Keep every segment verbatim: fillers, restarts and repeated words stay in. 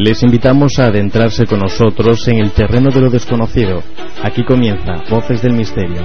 Les invitamos a adentrarse con nosotros en el terreno de lo desconocido. Aquí comienza Voces del Misterio.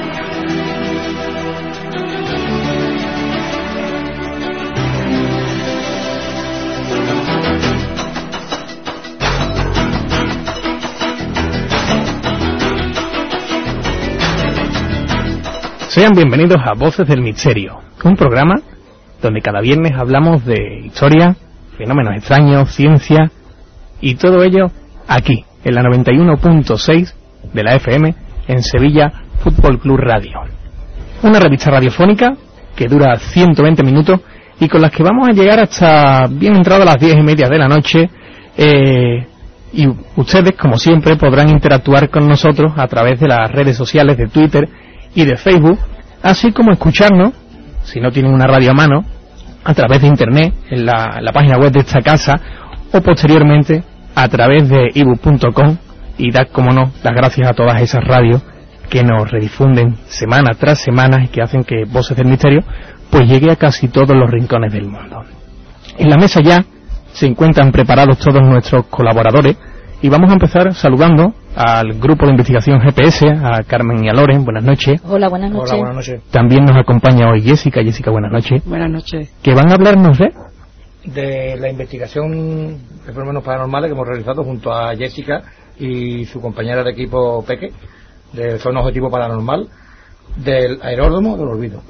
Sean bienvenidos a Voces del Misterio, un programa donde cada viernes hablamos de historia, fenómenos extraños, ciencia y todo ello aquí, en la noventa y uno punto seis de la F M en Sevilla Fútbol Club Radio. Una revista radiofónica que dura ciento veinte minutos y con las que vamos a llegar hasta bien entrado a las diez y media de la noche. Eh, y ustedes, como siempre, podrán interactuar con nosotros a través de las redes sociales de Twitter y de Facebook, así como escucharnos, si no tienen una radio a mano, a través de internet, en la, en la página web de esta casa, o posteriormente a través de i bu k punto com, y dar, como no, las gracias a todas esas radios que nos redifunden semana tras semana y que hacen que Voces del Misterio pues llegue a casi todos los rincones del mundo. En la mesa ya se encuentran preparados todos nuestros colaboradores y vamos a empezar saludando al grupo de investigación G P S, a Carmen y a Loren. Buenas noches. Hola, buenas noches. Hola, buenas noches. También nos acompaña hoy Jessica. Jessica, buenas noches. Buenas noches. Que van a hablarnos de... de la investigación de fenómenos paranormales que hemos realizado junto a Jessica y su compañera de equipo Peque, de Zona Objetivo Paranormal, del aeródromo del olvido.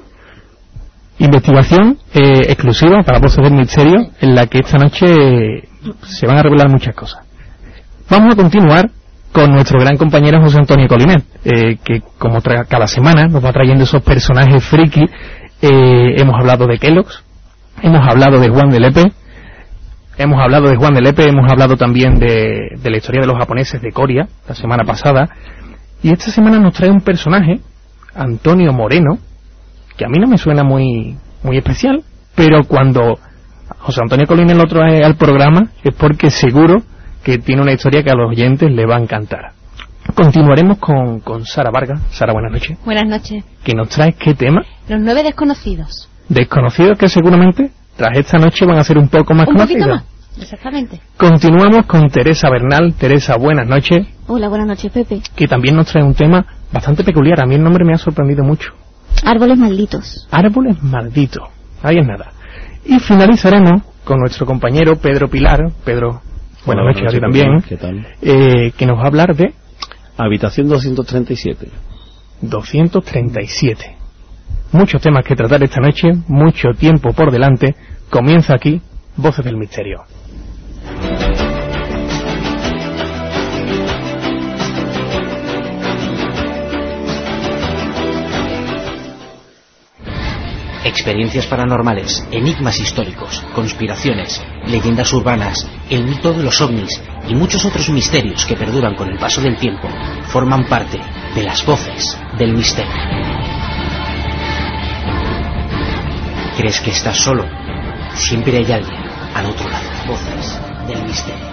Investigación eh, exclusiva para Voces del Misterio, en la que esta noche eh, se van a revelar muchas cosas. Vamos a continuar con nuestro gran compañero José Antonio Colinet, eh, que como tra- cada semana nos va trayendo esos personajes friki. Eh, hemos hablado de Kellogg's, hemos hablado de Juan de Lepe, hemos hablado de Juan de Lepe, hemos hablado también de, de la historia de los japoneses de Coria, la semana pasada, y esta semana nos trae un personaje, Antonio Moreno, que a mí no me suena muy, muy especial, pero cuando José Antonio Colinet lo trae al programa es porque seguro que tiene una historia que a los oyentes le va a encantar. Continuaremos con, con Sara Vargas. Sara, buenas noches. Buenas noches. ¿Que nos traes qué tema? Los nueve desconocidos. Desconocidos que seguramente tras esta noche van a ser un poco más un conocidos. Un poquito más, exactamente. Continuamos con Teresa Bernal. Teresa, buenas noches. Hola, buenas noches, Pepe. Que también nos trae un tema bastante peculiar. A mí el nombre me ha sorprendido mucho. Árboles malditos. Árboles malditos. Ahí es nada. Y finalizaremos con nuestro compañero Pedro Pilar. Pedro, buenas noches a ti también. ¿Qué tal? Eh, que nos va a hablar de... Habitación doscientos treinta y siete. doscientos treinta y siete. Muchos temas que tratar esta noche, mucho tiempo por delante. Comienza aquí Voces del Misterio. Experiencias paranormales, enigmas históricos, conspiraciones, leyendas urbanas, el mito de los ovnis y muchos otros misterios que perduran con el paso del tiempo forman parte de las Voces del Misterio. ¿Crees que estás solo? Siempre hay alguien al otro lado. Voces del Misterio.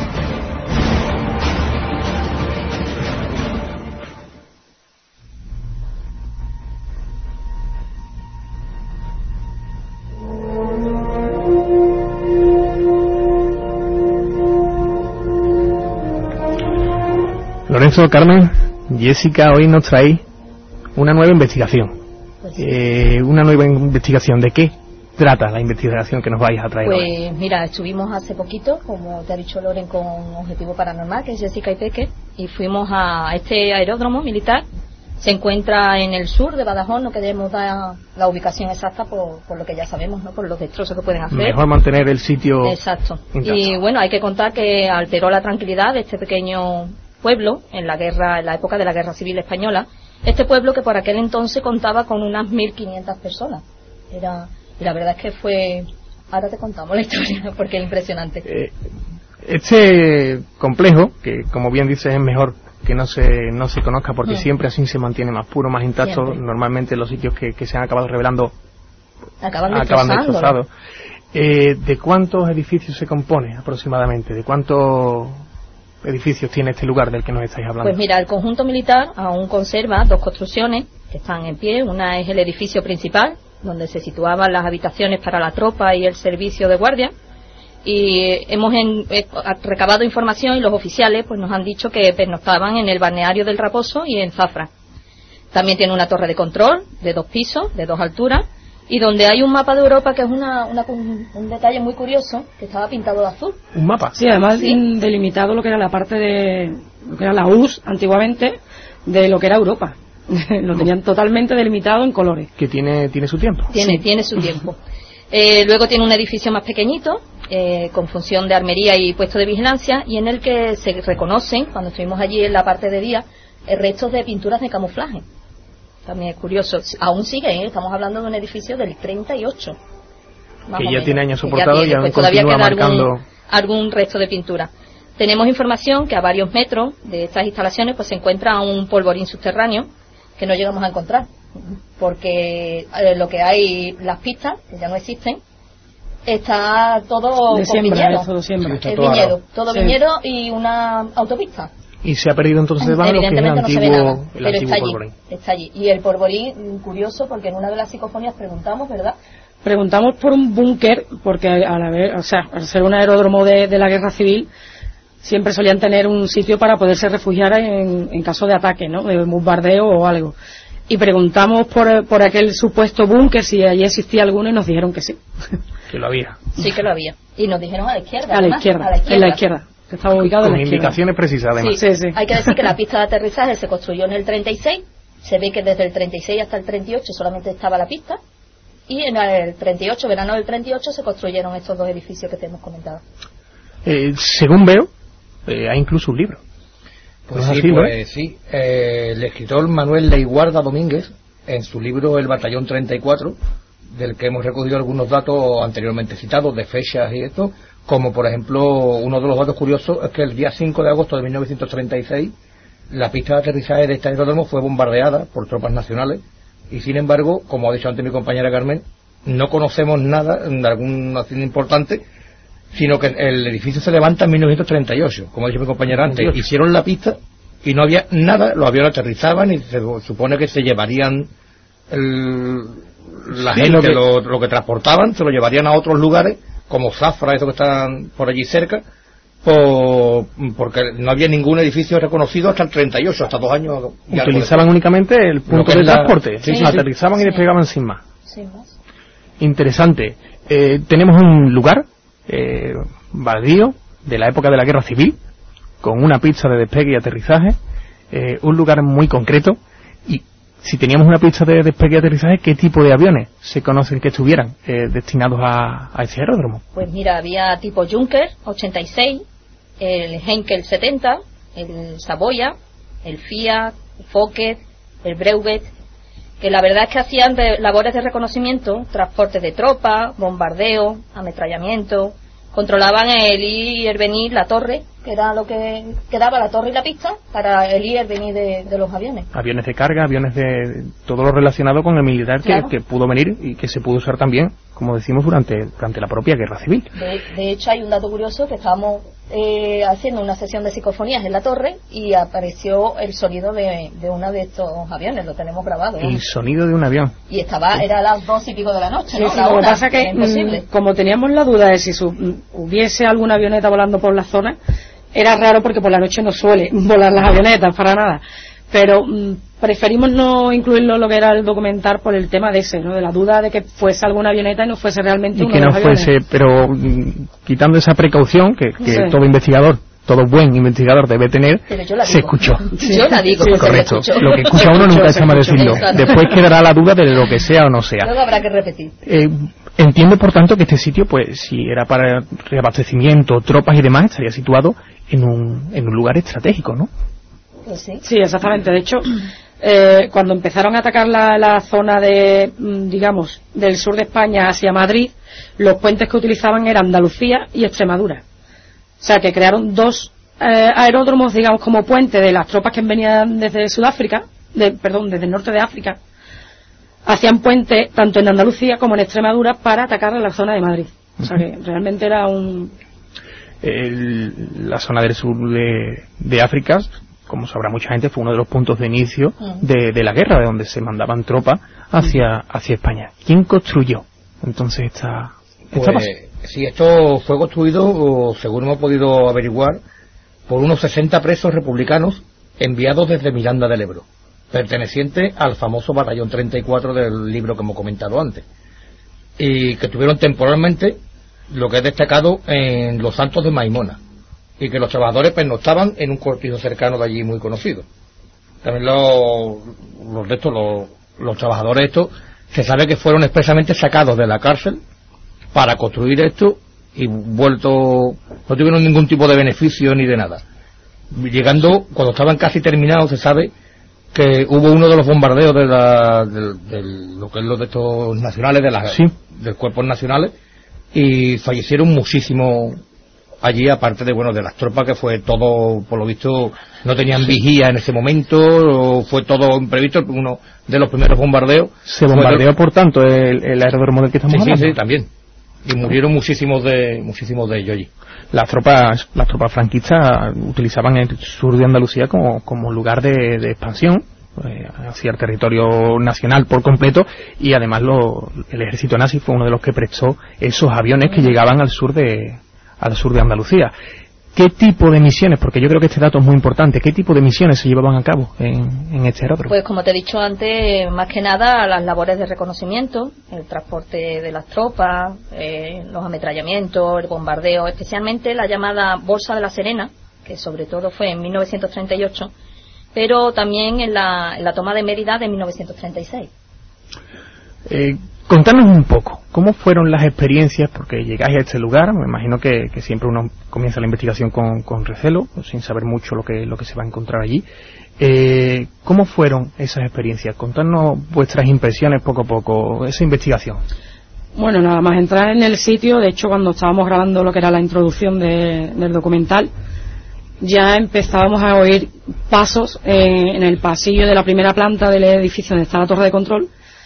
Lorenzo, Carmen, Jessica, hoy nos trae una nueva investigación. Pues sí. eh, una nueva investigación. ¿De qué trata la investigación que nos vais a traer pues, hoy? Pues mira, estuvimos hace poquito, como te ha dicho Loren, con Objetivo Paranormal, que es Jessica y Peque, y fuimos a este aeródromo militar. Se encuentra en el sur de Badajoz. No queremos dar la ubicación exacta por, por lo que ya sabemos, ¿no? Por los destrozos que pueden hacer. Mejor mantener el sitio. Exacto. Intacto. Y bueno, hay que contar que alteró la tranquilidad de este pequeño pueblo en la guerra, en la época de la Guerra Civil Española. Este pueblo que por aquel entonces contaba con unas mil quinientas personas. Era, y la verdad es que fue... Ahora te contamos la historia porque es impresionante. Eh, este complejo, que como bien dices es mejor que no se no se conozca porque mm. siempre así se mantiene más puro, más intacto. Siempre. Normalmente los sitios que, que se han acabado revelando acaban, acaban destrozados. Eh, ¿De cuántos edificios se compone aproximadamente? ¿De cuántos edificios tiene este lugar del que nos estáis hablando? Pues mira, el conjunto militar aún conserva dos construcciones que están en pie. Una es el edificio principal, donde se situaban las habitaciones para la tropa y el servicio de guardia. y hemos en, eh, recabado información y los oficiales pues nos han dicho que pernoctaban en el balneario del Raposo y en Zafra. También tiene una torre de control de dos pisos, de dos alturas, y donde hay un mapa de Europa que es una, una, un detalle muy curioso, que estaba pintado de azul. ¿Un mapa? Sí, además Sí. delimitado lo que era la parte de lo que era la U R S S antiguamente de lo que era Europa. Lo tenían totalmente delimitado en colores. Que tiene, tiene su tiempo. Tiene, Sí. tiene su tiempo. Eh, luego tiene un edificio más pequeñito, eh, con función de armería y puesto de vigilancia, y en el que se reconocen, cuando estuvimos allí en la parte de día, eh, restos de pinturas de camuflaje. También es curioso. Aún sigue, ¿eh? Estamos hablando de un edificio del treinta y ocho. más Que o ya menos, tiene años que ya soportado tiene, y aún pues todavía continúa queda algún, marcando. algún resto de pintura. Tenemos información que a varios metros de estas instalaciones pues se encuentra un polvorín subterráneo que no llegamos a encontrar, porque eh, lo que hay, las pistas, que ya no existen, está todo De con siembra, viñedo. es todo siembra. Sí, Es todo viñedo, arado. todo Sí. viñedo y una autopista. Y se ha perdido entonces de mano lo que es el Evidentemente no se ve nada, antiguo, el pero antiguo está allí, polvorín. está allí. Y el polvorín, mm, curioso, porque en una de las psicofonías preguntamos, ¿verdad? Preguntamos por un búnker, porque al haber, o sea, al ser un aeródromo de, de la guerra civil, siempre solían tener un sitio para poderse refugiar en, en caso de ataque, ¿no? De bombardeo o algo. Y preguntamos por, por aquel supuesto búnker, si allí existía alguno, y nos dijeron que sí. Que lo había. Sí que lo había. Y nos dijeron a la izquierda. A la además, izquierda, a la izquierda. en la izquierda. Que estaba ubicado en Con la izquierda. indicaciones precisas, además. Sí, Sí, sí. Hay que decir que la pista de aterrizaje se construyó en el treinta y seis. Se ve que desde el treinta y seis hasta el treinta y ocho solamente estaba la pista. Y en el treinta y ocho, verano del treinta y ocho, se construyeron estos dos edificios que te hemos comentado. Eh, según veo, eh, hay incluso un libro. Pues ¿No es sí, así, no? pues sí. Eh, el escritor Manuel Leiguarda Domínguez, en su libro El Batallón treinta y cuatro, del que hemos recogido algunos datos anteriormente citados, de fechas y esto, como por ejemplo, uno de los datos curiosos es que el día cinco de agosto de mil novecientos treinta y seis, la pista de aterrizaje de este aeródromo fue bombardeada por tropas nacionales, y sin embargo, como ha dicho antes mi compañera Carmen, no conocemos nada de alguna acción importante, sino que el edificio se levanta en mil novecientos treinta y ocho, como ha dicho mi compañera antes. treinta y ocho. Hicieron la pista y no había nada, los aviones aterrizaban y se supone que se llevarían el, la Sí, gente, lo que- lo, lo que transportaban, se lo llevarían a otros lugares, como Zafra, esos que están por allí cerca, por, porque no había ningún edificio reconocido hasta el treinta y ocho, hasta dos años. y algo Utilizaban después. únicamente el punto que de es la- transporte. sí, sí, Aterrizaban sí. y despegaban sin más. Sin más. Interesante. Eh, tenemos un lugar, eh, baldío, de la época de la Guerra Civil, con una pista de despegue y aterrizaje, eh, un lugar muy concreto, y si teníamos una pista de despegue y aterrizaje, ¿qué tipo de aviones se conocen que estuvieran eh, destinados a, a ese aeródromo? Pues mira, había tipo Junker ochenta y seis, el Henkel setenta, el Savoia, el Fiat, el Fokker, el Brevet, que la verdad es que hacían de- labores de reconocimiento, transportes de tropas, bombardeo, ametrallamiento, controlaban el ir y el venir, la torre, que era lo que quedaba, la torre y la pista, para el ir y el venir de, de los aviones. Aviones de carga, aviones de todo lo relacionado con el militar que, Claro. que pudo venir y que se pudo usar también, como decimos, durante, durante la propia Guerra Civil. De, de hecho, hay un dato curioso que estábamos eh, haciendo una sesión de psicofonías en la torre y apareció el sonido de, de uno de estos aviones, lo tenemos grabado. ¿no? El sonido de un avión. Y estaba, era a las dos y pico de la noche, Sí, ¿no? sí, La lo que una, pasa que, era imposible. mm, como teníamos la duda de si su- mm, hubiese alguna avioneta volando por la zona, era raro porque por la noche no suele volar las avionetas para nada. Pero mm, preferimos no incluirlo lo que era el documental por el tema de ese, ¿no? De la duda de que fuese alguna avioneta y no fuese realmente Y uno que de no los aviones. fuese, pero mm, quitando esa precaución que, que Sí. todo investigador, todo buen investigador debe tener, Pero yo la se digo. escuchó. Yo la digo, Sí, porque Correcto. se escuchó. Lo que escucha uno nunca está mal decirlo. Exacto. Después quedará la duda de lo que sea o no sea. Luego habrá que repetir. Eh, entiendo, por tanto, que este sitio, pues, si era para reabastecimiento, tropas y demás, estaría situado en un, en un lugar estratégico, ¿no? Pues sí. Sí, exactamente. De hecho, eh, cuando empezaron a atacar la, la zona de, mm, digamos, del sur de España hacia Madrid, los puentes que utilizaban eran Andalucía y Extremadura. O sea, que crearon dos eh, aeródromos, digamos, como puente de las tropas que venían desde Sudáfrica, de, perdón, desde el norte de África, hacían puente tanto en Andalucía como en Extremadura para atacar a la zona de Madrid. O sea, que realmente era un... El- la zona del sur de, de África, como sabrá mucha gente, fue uno de los puntos de inicio Mm. de, de la guerra, de donde se mandaban tropas hacia, hacia España. ¿Quién construyó entonces esta, esta Pues, base? sí, esto fue construido, según hemos podido averiguar, por unos sesenta presos republicanos enviados desde Miranda del Ebro, perteneciente al famoso batallón treinta y cuatro del libro que hemos comentado antes, y que tuvieron temporalmente lo que es destacado en los Santos de Maimona, y que los trabajadores pues no estaban en un cortijo cercano de allí muy conocido. También los, los de estos, los, los trabajadores estos, se sabe que fueron expresamente sacados de la cárcel para construir esto y vuelto, no tuvieron ningún tipo de beneficio ni de nada. Llegando, cuando estaban casi terminados, se sabe que hubo uno de los bombardeos de, la, de, de lo que es los de estos nacionales, de las, sí. de cuerpos nacionales, y fallecieron muchísimos allí, aparte de, bueno, de las tropas, que fue todo, por lo visto, no tenían vigía en ese momento, fue todo imprevisto. Uno de los primeros bombardeos. Se bombardeó, de... por tanto, el, el aeródromo del que estamos sí, hablando. Sí, sí, también. Y murieron muchísimos de muchísimos de ellos allí. Las tropas las tropas franquistas utilizaban el sur de Andalucía como, como lugar de, de expansión eh, hacia el territorio nacional por completo, y además lo, el ejército nazi fue uno de los que prestó esos aviones que llegaban al sur de al sur de Andalucía. ¿Qué tipo de misiones? Porque yo creo que este dato es muy importante. ¿Qué tipo de misiones se llevaban a cabo en, en este aeródromo? Pues como te he dicho antes, más que nada las labores de reconocimiento, el transporte de las tropas, eh, los ametrallamientos, el bombardeo, especialmente la llamada Bolsa de la Serena, que sobre todo fue en mil novecientos treinta y ocho, pero también en la, en la toma de Mérida de mil novecientos treinta y seis. Eh, contanos un poco, ¿cómo fueron las experiencias? Porque llegáis a este lugar, me imagino que, que siempre uno comienza la investigación con, con recelo, sin saber mucho lo que, lo que se va a encontrar allí. Eh, ¿Cómo fueron esas experiencias? Contanos vuestras impresiones poco a poco, esa investigación. Bueno, nada más entrar en el sitio, de hecho cuando estábamos grabando lo que era la introducción de, del documental, ya empezábamos a oír pasos en, en el pasillo de la primera planta del edificio donde está la torre de control,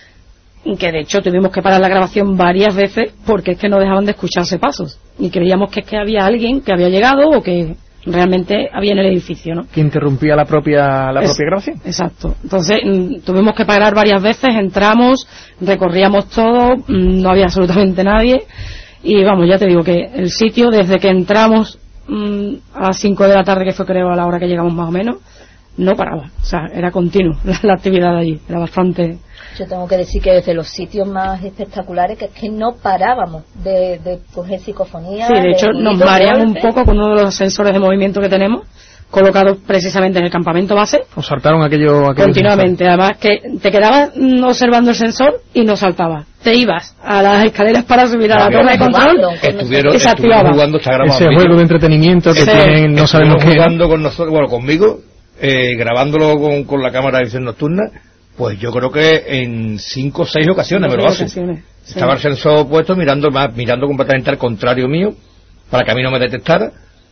que de hecho tuvimos que parar la grabación varias veces porque es que no dejaban de escucharse pasos y creíamos que es que había alguien que había llegado o que realmente había en el edificio, ¿no? Que interrumpía la propia la es, propia grabación. Exacto. Entonces mm, tuvimos que parar varias veces, entramos, recorríamos todo, mm, no había absolutamente nadie y vamos, ya te digo que el sitio desde que entramos mm, a las cinco de la tarde, que fue creo a la hora que llegamos más o menos, no paraba, o sea, era continuo la, la actividad de allí, era bastante... Yo tengo que decir que desde los sitios más espectaculares que es que no parábamos de, de coger psicofonía. Sí, de hecho de nos marean un poco con uno de los sensores de movimiento que tenemos, colocados precisamente en el campamento base. Os saltaron aquello, aquello continuamente, sensor. Además que te quedabas observando el sensor y no saltaba. Te ibas a las escaleras para subir a la torre de control estuvieron, y se activaba. Jugando, está grabado, ese juego de entretenimiento que sí. tienen, no sabemos qué. Jugando con nosotros, bueno, conmigo, eh, grabándolo con, con la cámara de visión nocturna. Pues yo creo que en cinco o seis ocasiones me lo hace. Sí. Estaba el sensor puesto mirando más, mirando completamente al contrario mío, para que a mí no me detectara.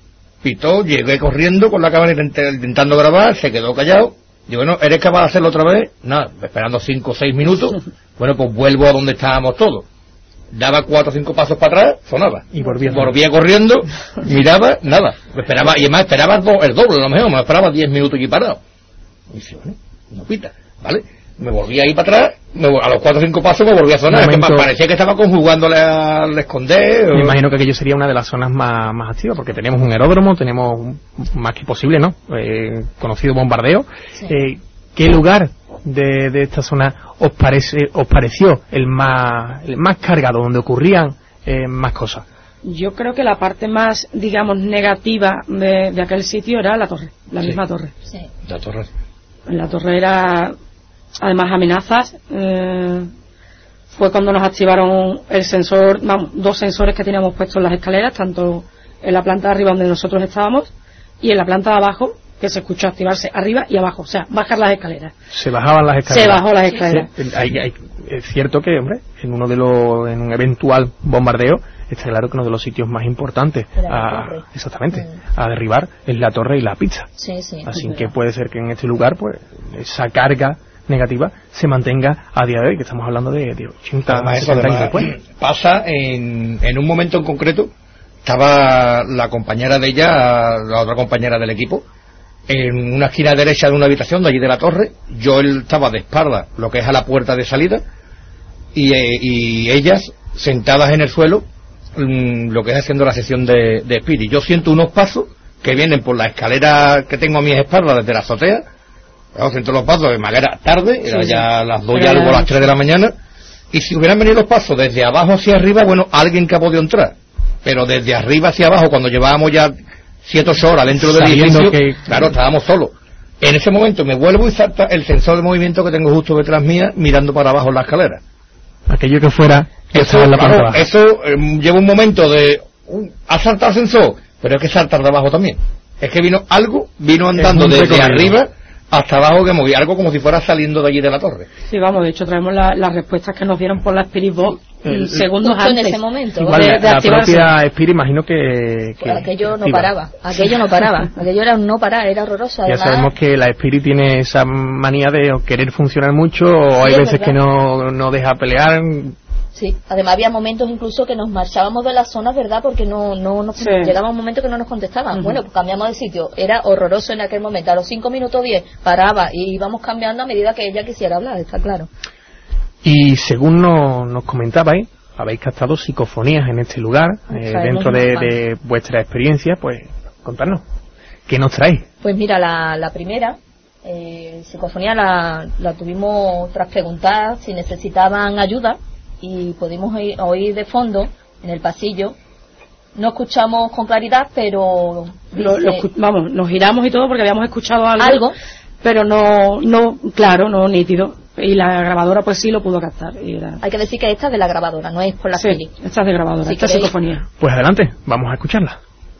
Pitó, llegué corriendo con la cámara intentando grabar, se quedó callado. Digo, bueno, ¿eres capaz de hacerlo otra vez? Nada, esperando cinco o seis minutos. Bueno, pues vuelvo a donde estábamos todos. Daba cuatro o cinco pasos para atrás, sonaba. Y volvía, volvía corriendo, miraba, nada. Esperaba, y además esperaba el doble, a lo mejor, me esperaba diez minutos aquí parado. Y dice, bueno, no pita. ¿Vale? Me volví a ir para atrás, me, a los cuatro o cinco pasos me volví a sonar, momento, que parecía que estaba conjugándole al esconder. Me o... imagino que aquello sería una de las zonas más, más activas, porque tenemos un aeródromo, tenemos más que posible, ¿no? Eh, conocido bombardeo. Sí. Eh, ¿Qué lugar de, de esta zona os parece, os pareció el más, el más cargado, donde ocurrían eh, más cosas? Yo creo que la parte más, digamos, negativa de, de aquel sitio era la torre, la sí. misma torre. Sí. La torre. En la torre era, además, amenazas. Eh, fue cuando nos activaron el sensor, vamos, dos sensores que teníamos puestos en las escaleras, tanto en la planta de arriba donde nosotros estábamos y en la planta de abajo, que se escuchó activarse arriba y abajo, o sea, bajar las escaleras. Se bajaban las escaleras. Se bajó las escaleras. Sí, hay, hay, es cierto que, hombre, en uno de los, en un eventual bombardeo, está claro que uno de los sitios más importantes a, exactamente, mm. a derribar es la torre y la pizza. Sí, sí. Así que puede ser que en este lugar, pues, esa carga negativa se mantenga a día de hoy, que estamos hablando de, de ochenta años después. Pasa en, en un momento en concreto, estaba la compañera de ella, la otra compañera del equipo, en una esquina derecha de una habitación de allí de la torre. Yo él estaba de espalda, lo que es a la puerta de salida, y, eh, y ellas sentadas en el suelo, mmm, lo que es haciendo la sesión de, de Spirit. Yo siento unos pasos que vienen por la escalera que tengo a mis espaldas desde la azotea. Yo siento los pasos de manera tarde, era sí, ya sí. las dos y algo, las tres de la mañana. Y si hubieran venido los pasos desde abajo hacia arriba, bueno, alguien que ha podido entrar. Pero desde arriba hacia abajo, cuando llevábamos ya siete o ocho horas dentro del edificio, que... claro, estábamos solos. En ese momento me vuelvo y salta el sensor de movimiento que tengo justo detrás mía, mirando para abajo en la escalera. Aquello que fuera... Eso, en la claro, eso eh, lleva un momento de... Uh, ha saltado el sensor, pero es que saltar de abajo también. Es que vino algo, vino andando desde arriba hasta abajo, que movía algo como si fuera saliendo de allí de la torre. Sí, vamos, de hecho traemos la, las respuestas que nos dieron por la Spirit Box el, segundos antes. En ese momento. Igual, de, la, de la propia Spirit, imagino que... que pues aquello no paraba, aquello no paraba, aquello era un no parar, era horroroso. Además, ya sabemos que la Spirit tiene esa manía de querer funcionar mucho, o sí, hay veces verdad. que no, no deja pelear... Sí, además había momentos incluso que nos marchábamos de las zonas, ¿verdad? Porque no no nos sí. llegaba un momento que no nos contestaban. Uh-huh. Bueno, pues cambiamos de sitio. Era horroroso en aquel momento. A los cinco minutos diez paraba y íbamos cambiando a medida que ella quisiera hablar, está claro. Y según no, nos comentabais, habéis captado psicofonías en este lugar, eh, dentro de, de vuestra experiencia, pues contadnos, ¿qué nos traéis? Pues mira, la, la primera... Eh, psicofonía la, la tuvimos tras preguntar si necesitaban ayuda y pudimos oír, oír de fondo en el pasillo. No escuchamos con claridad, pero dice, lo, lo, vamos, nos giramos y todo porque habíamos escuchado algo, algo, pero no, no, claro, no nítido. Y la grabadora pues sí lo pudo captar. Y era... Hay que decir que esta es de la grabadora, no es por la sí, Spirit. Esta es de grabadora, si esta es psicofonía. Pues adelante, vamos a escucharla.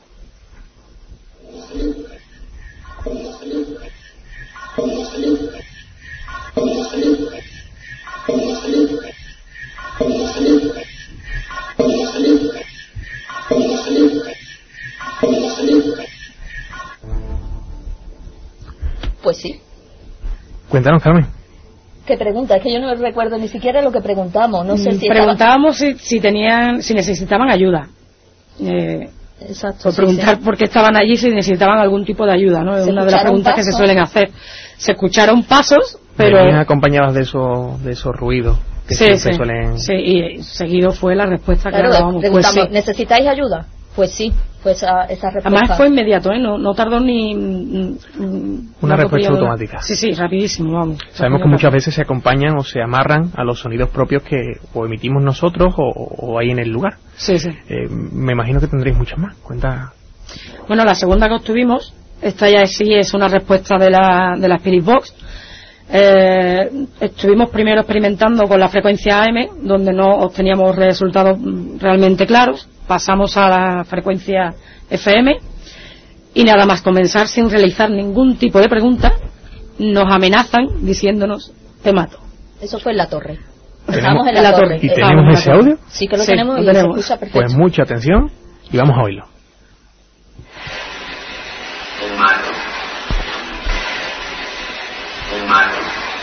Pues sí. Cuéntanos, Carmen. ¿Qué pregunta? Es que yo no recuerdo ni siquiera lo que preguntamos. No sé si preguntábamos estaba... si, si tenían, si necesitaban ayuda. Eh, Exacto. Por preguntar sí, sí. por qué estaban allí, si necesitaban algún tipo de ayuda, ¿no? Es una de las preguntas pasos. que se suelen hacer. Se escucharon pasos, pero venían acompañadas de esos de esos ruidos que sí, siempre sí. suelen. Sí, y seguido fue la respuesta claro, que dábamos. Preguntamos, pues sí. ¿necesitáis ayuda? Pues sí, pues esa, esa respuesta. Además fue inmediato, ¿eh? No, no tardó ni... Mm, una respuesta automática. Sí, sí, rapidísimo, vamos. Sabemos que muchas veces se acompañan o se amarran a los sonidos propios que o emitimos nosotros o, o hay en el lugar. Sí, sí. Eh, me imagino que tendréis muchas más. Cuenta. Bueno, la segunda que obtuvimos, esta ya sí es una respuesta de la, de la Spirit Box. Eh, estuvimos primero experimentando con la frecuencia A M, donde no obteníamos resultados realmente claros. Pasamos a la frecuencia F M y nada más comenzar, sin realizar ningún tipo de pregunta, nos amenazan diciéndonos te mato. Eso fue en la torre. Estábamos en la, la torre. ¿Y tenemos ese audio? Sí que lo sí, tenemos lo y tenemos. se escucha perfecto. Pues mucha atención y vamos a oírlo. Te mato. Te mato.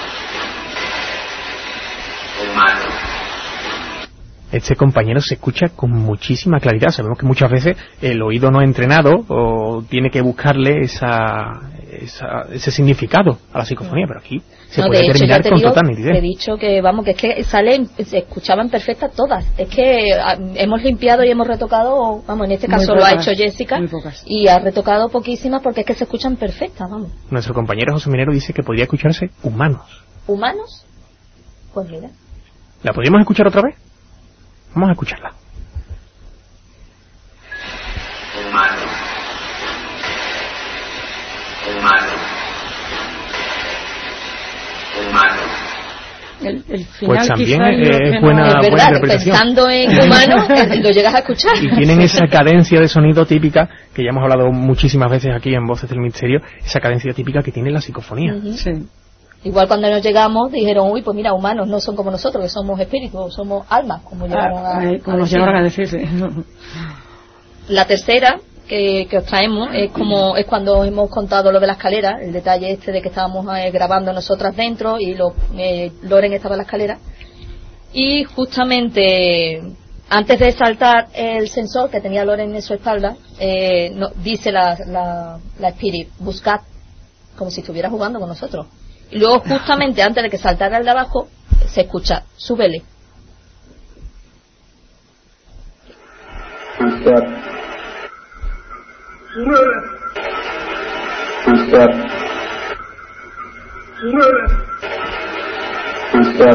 Te mato. Este compañero se escucha con muchísima claridad. Sabemos que muchas veces el oído no entrenado o tiene que buscarle esa, esa ese significado a la psicofonía, pero aquí se no, puede hecho, terminar con digo, total nitidez. Te he dicho que, vamos, que es que salen, se escuchaban perfectas todas. Es que a, hemos limpiado y hemos retocado, vamos, en este caso muy lo pocas, ha hecho Jessica, y ha retocado poquísimas porque es que se escuchan perfectas, vamos. Nuestro compañero José Minero dice que podría escucarse humanos. ¿Humanos? Pues mira. ¿La podríamos escuchar otra vez? Vamos a escucharla. Humano. Humano. Humano. El, el final pues también es, es buena, es verdad, buena interpretación. Pensando en humano, lo llegas a escuchar. Y tienen esa cadencia de sonido típica, que ya hemos hablado muchísimas veces aquí en Voces del Misterio, esa cadencia típica que tiene la psicofonía. Uh-huh. Sí. Igual cuando nos llegamos dijeron, uy, pues mira, humanos no son como nosotros, que somos espíritus, somos almas, como llegaron a, ah, como a nos decir. llegaron a decir, sí. La tercera que, que os traemos es como es cuando hemos contado lo de la escalera, el detalle este de que estábamos eh, grabando nosotras dentro y lo, eh, Loren estaba en la escalera, y justamente antes de saltar el sensor que tenía Loren en su espalda, eh, no, dice la, la, la Spirit, buscad, como si estuviera jugando con nosotros. Y luego justamente antes de que saltara el de abajo se escucha, súbele. Step. Step. Step.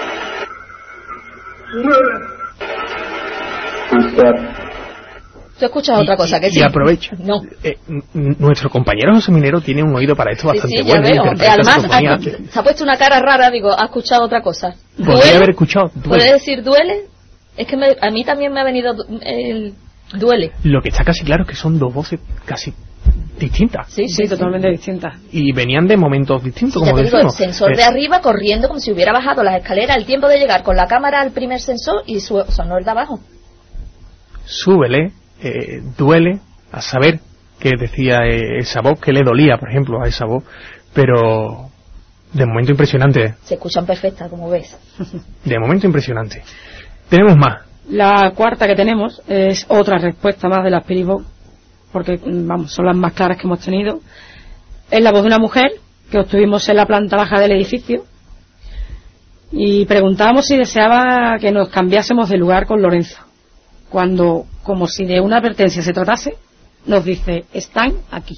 Step. ¿Tú escuchas otra cosa? Que y, sí? y aprovecha. No. Eh, n- nuestro compañero José Minero tiene un oído para esto Sí, bastante sí, ya bueno. veo. interpreta Además, sinfonía. ha- se ha puesto una cara rara, digo, ha escuchado otra cosa. Podría haber escuchado. ¿Puede Duele. decir duele? Es que me- a mí también me ha venido du- el duele. Lo que está casi claro es que son dos voces casi distintas. Sí, Sí, totalmente distintas. Y venían de momentos distintos, Ya como te digo, el decimos. sensor Eh, de arriba corriendo como si hubiera bajado las escaleras, el tiempo de llegar con la cámara al primer sensor y su sonó el de abajo. súbele, eh, duele, a saber que decía eh, esa voz, que le dolía, por ejemplo, a esa voz, pero de momento impresionante, Se escuchan perfectas, como ves. de momento impresionante. Tenemos más. La cuarta que tenemos es otra respuesta más de la Spirit Box, porque mm, vamos, son las más claras que hemos tenido. Es la voz de una mujer que obtuvimos en la planta baja del edificio y preguntábamos si deseaba que nos cambiásemos de lugar con Lorenzo, cuando, como si de una advertencia se tratase, nos dice: están aquí.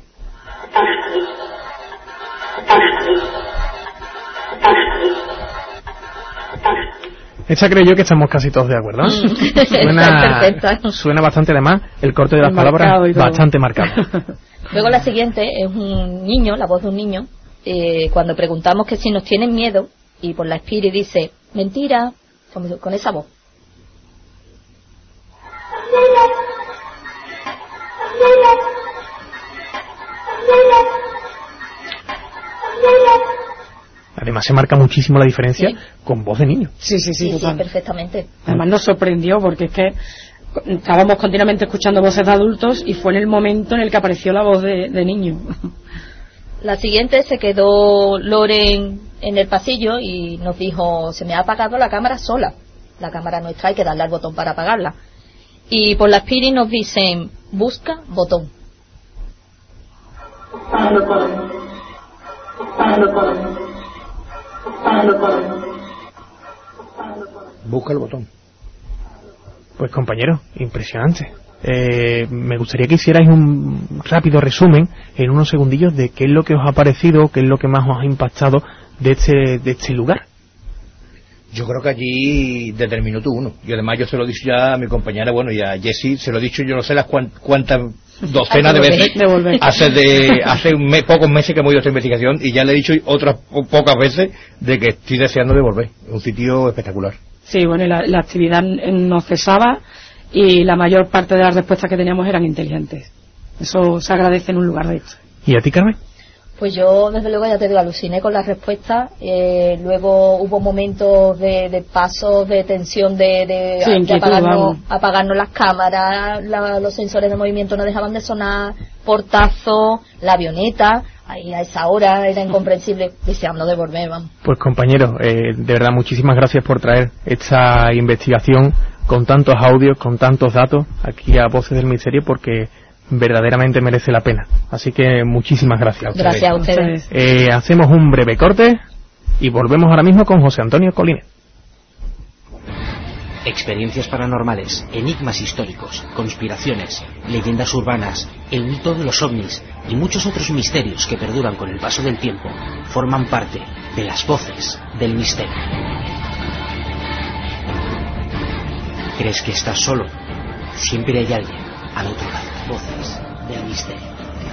Esta creo yo que estamos casi todos de acuerdo, ¿no? Está Suena, perfecta. suena bastante, además, el corte de las El marcado palabras y todo. bastante marcado. Luego la siguiente es un niño, la voz de un niño, eh, cuando preguntamos que si nos tienen miedo, y por la Spirit dice, mentira, con, con esa voz. Además se marca muchísimo la diferencia Sí. con voz de niño. Sí, sí, sí, Sí, sí, total. perfectamente. Además nos sorprendió porque es que estábamos continuamente escuchando voces de adultos y fue en el momento en el que apareció la voz de, de niño. La siguiente se quedó Loren en el pasillo y nos dijo, se me ha apagado la cámara sola. La cámara nuestra, hay que darle al botón para apagarla. Y por la Spirit nos dicen, busca botón. Busca el botón. Pues compañero, impresionante. Eh, me gustaría que hicierais un rápido resumen en unos segundillos de qué es lo que os ha parecido, qué es lo que más os ha impactado de este, de este lugar. Yo creo que allí desde el minuto uno. Y además yo se lo he dicho ya a mi compañera, bueno, y a Jessie, se lo he dicho yo no sé las cuan- cuántas docenas de veces. De volver. Hace de hace un me- pocos meses que hemos ido a esta investigación y ya le he dicho otras po- pocas veces de que estoy deseando de volver. Es un sitio espectacular. Sí, bueno, y la, la actividad no cesaba y la mayor parte de las respuestas que teníamos eran inteligentes. Eso se agradece en un lugar de esto. ¿Y a ti, Carmen? Pues yo, desde luego, ya te digo, aluciné con las respuestas. Eh, luego hubo momentos de, de pasos, de tensión, de, de, Sí, de inquietud, apagarnos, vamos. apagarnos las cámaras, la- los sensores de movimiento no dejaban de sonar, portazo, la avioneta. Ahí a esa hora era incomprensible, deseando de volver, vamos. Pues compañero, eh, de verdad muchísimas gracias por traer esta investigación con tantos audios, con tantos datos aquí a Voces del Misterio, porque verdaderamente merece la pena. Así que muchísimas gracias. Gracias a ustedes. Eh, hacemos un breve corte y volvemos ahora mismo con José Antonio Colinet. Experiencias paranormales, enigmas históricos, conspiraciones, leyendas urbanas, el mito de los ovnis y muchos otros misterios que perduran con el paso del tiempo forman parte de las Voces del Misterio. ¿Crees que estás solo? Siempre hay alguien al otro lado. Voces del Misterio.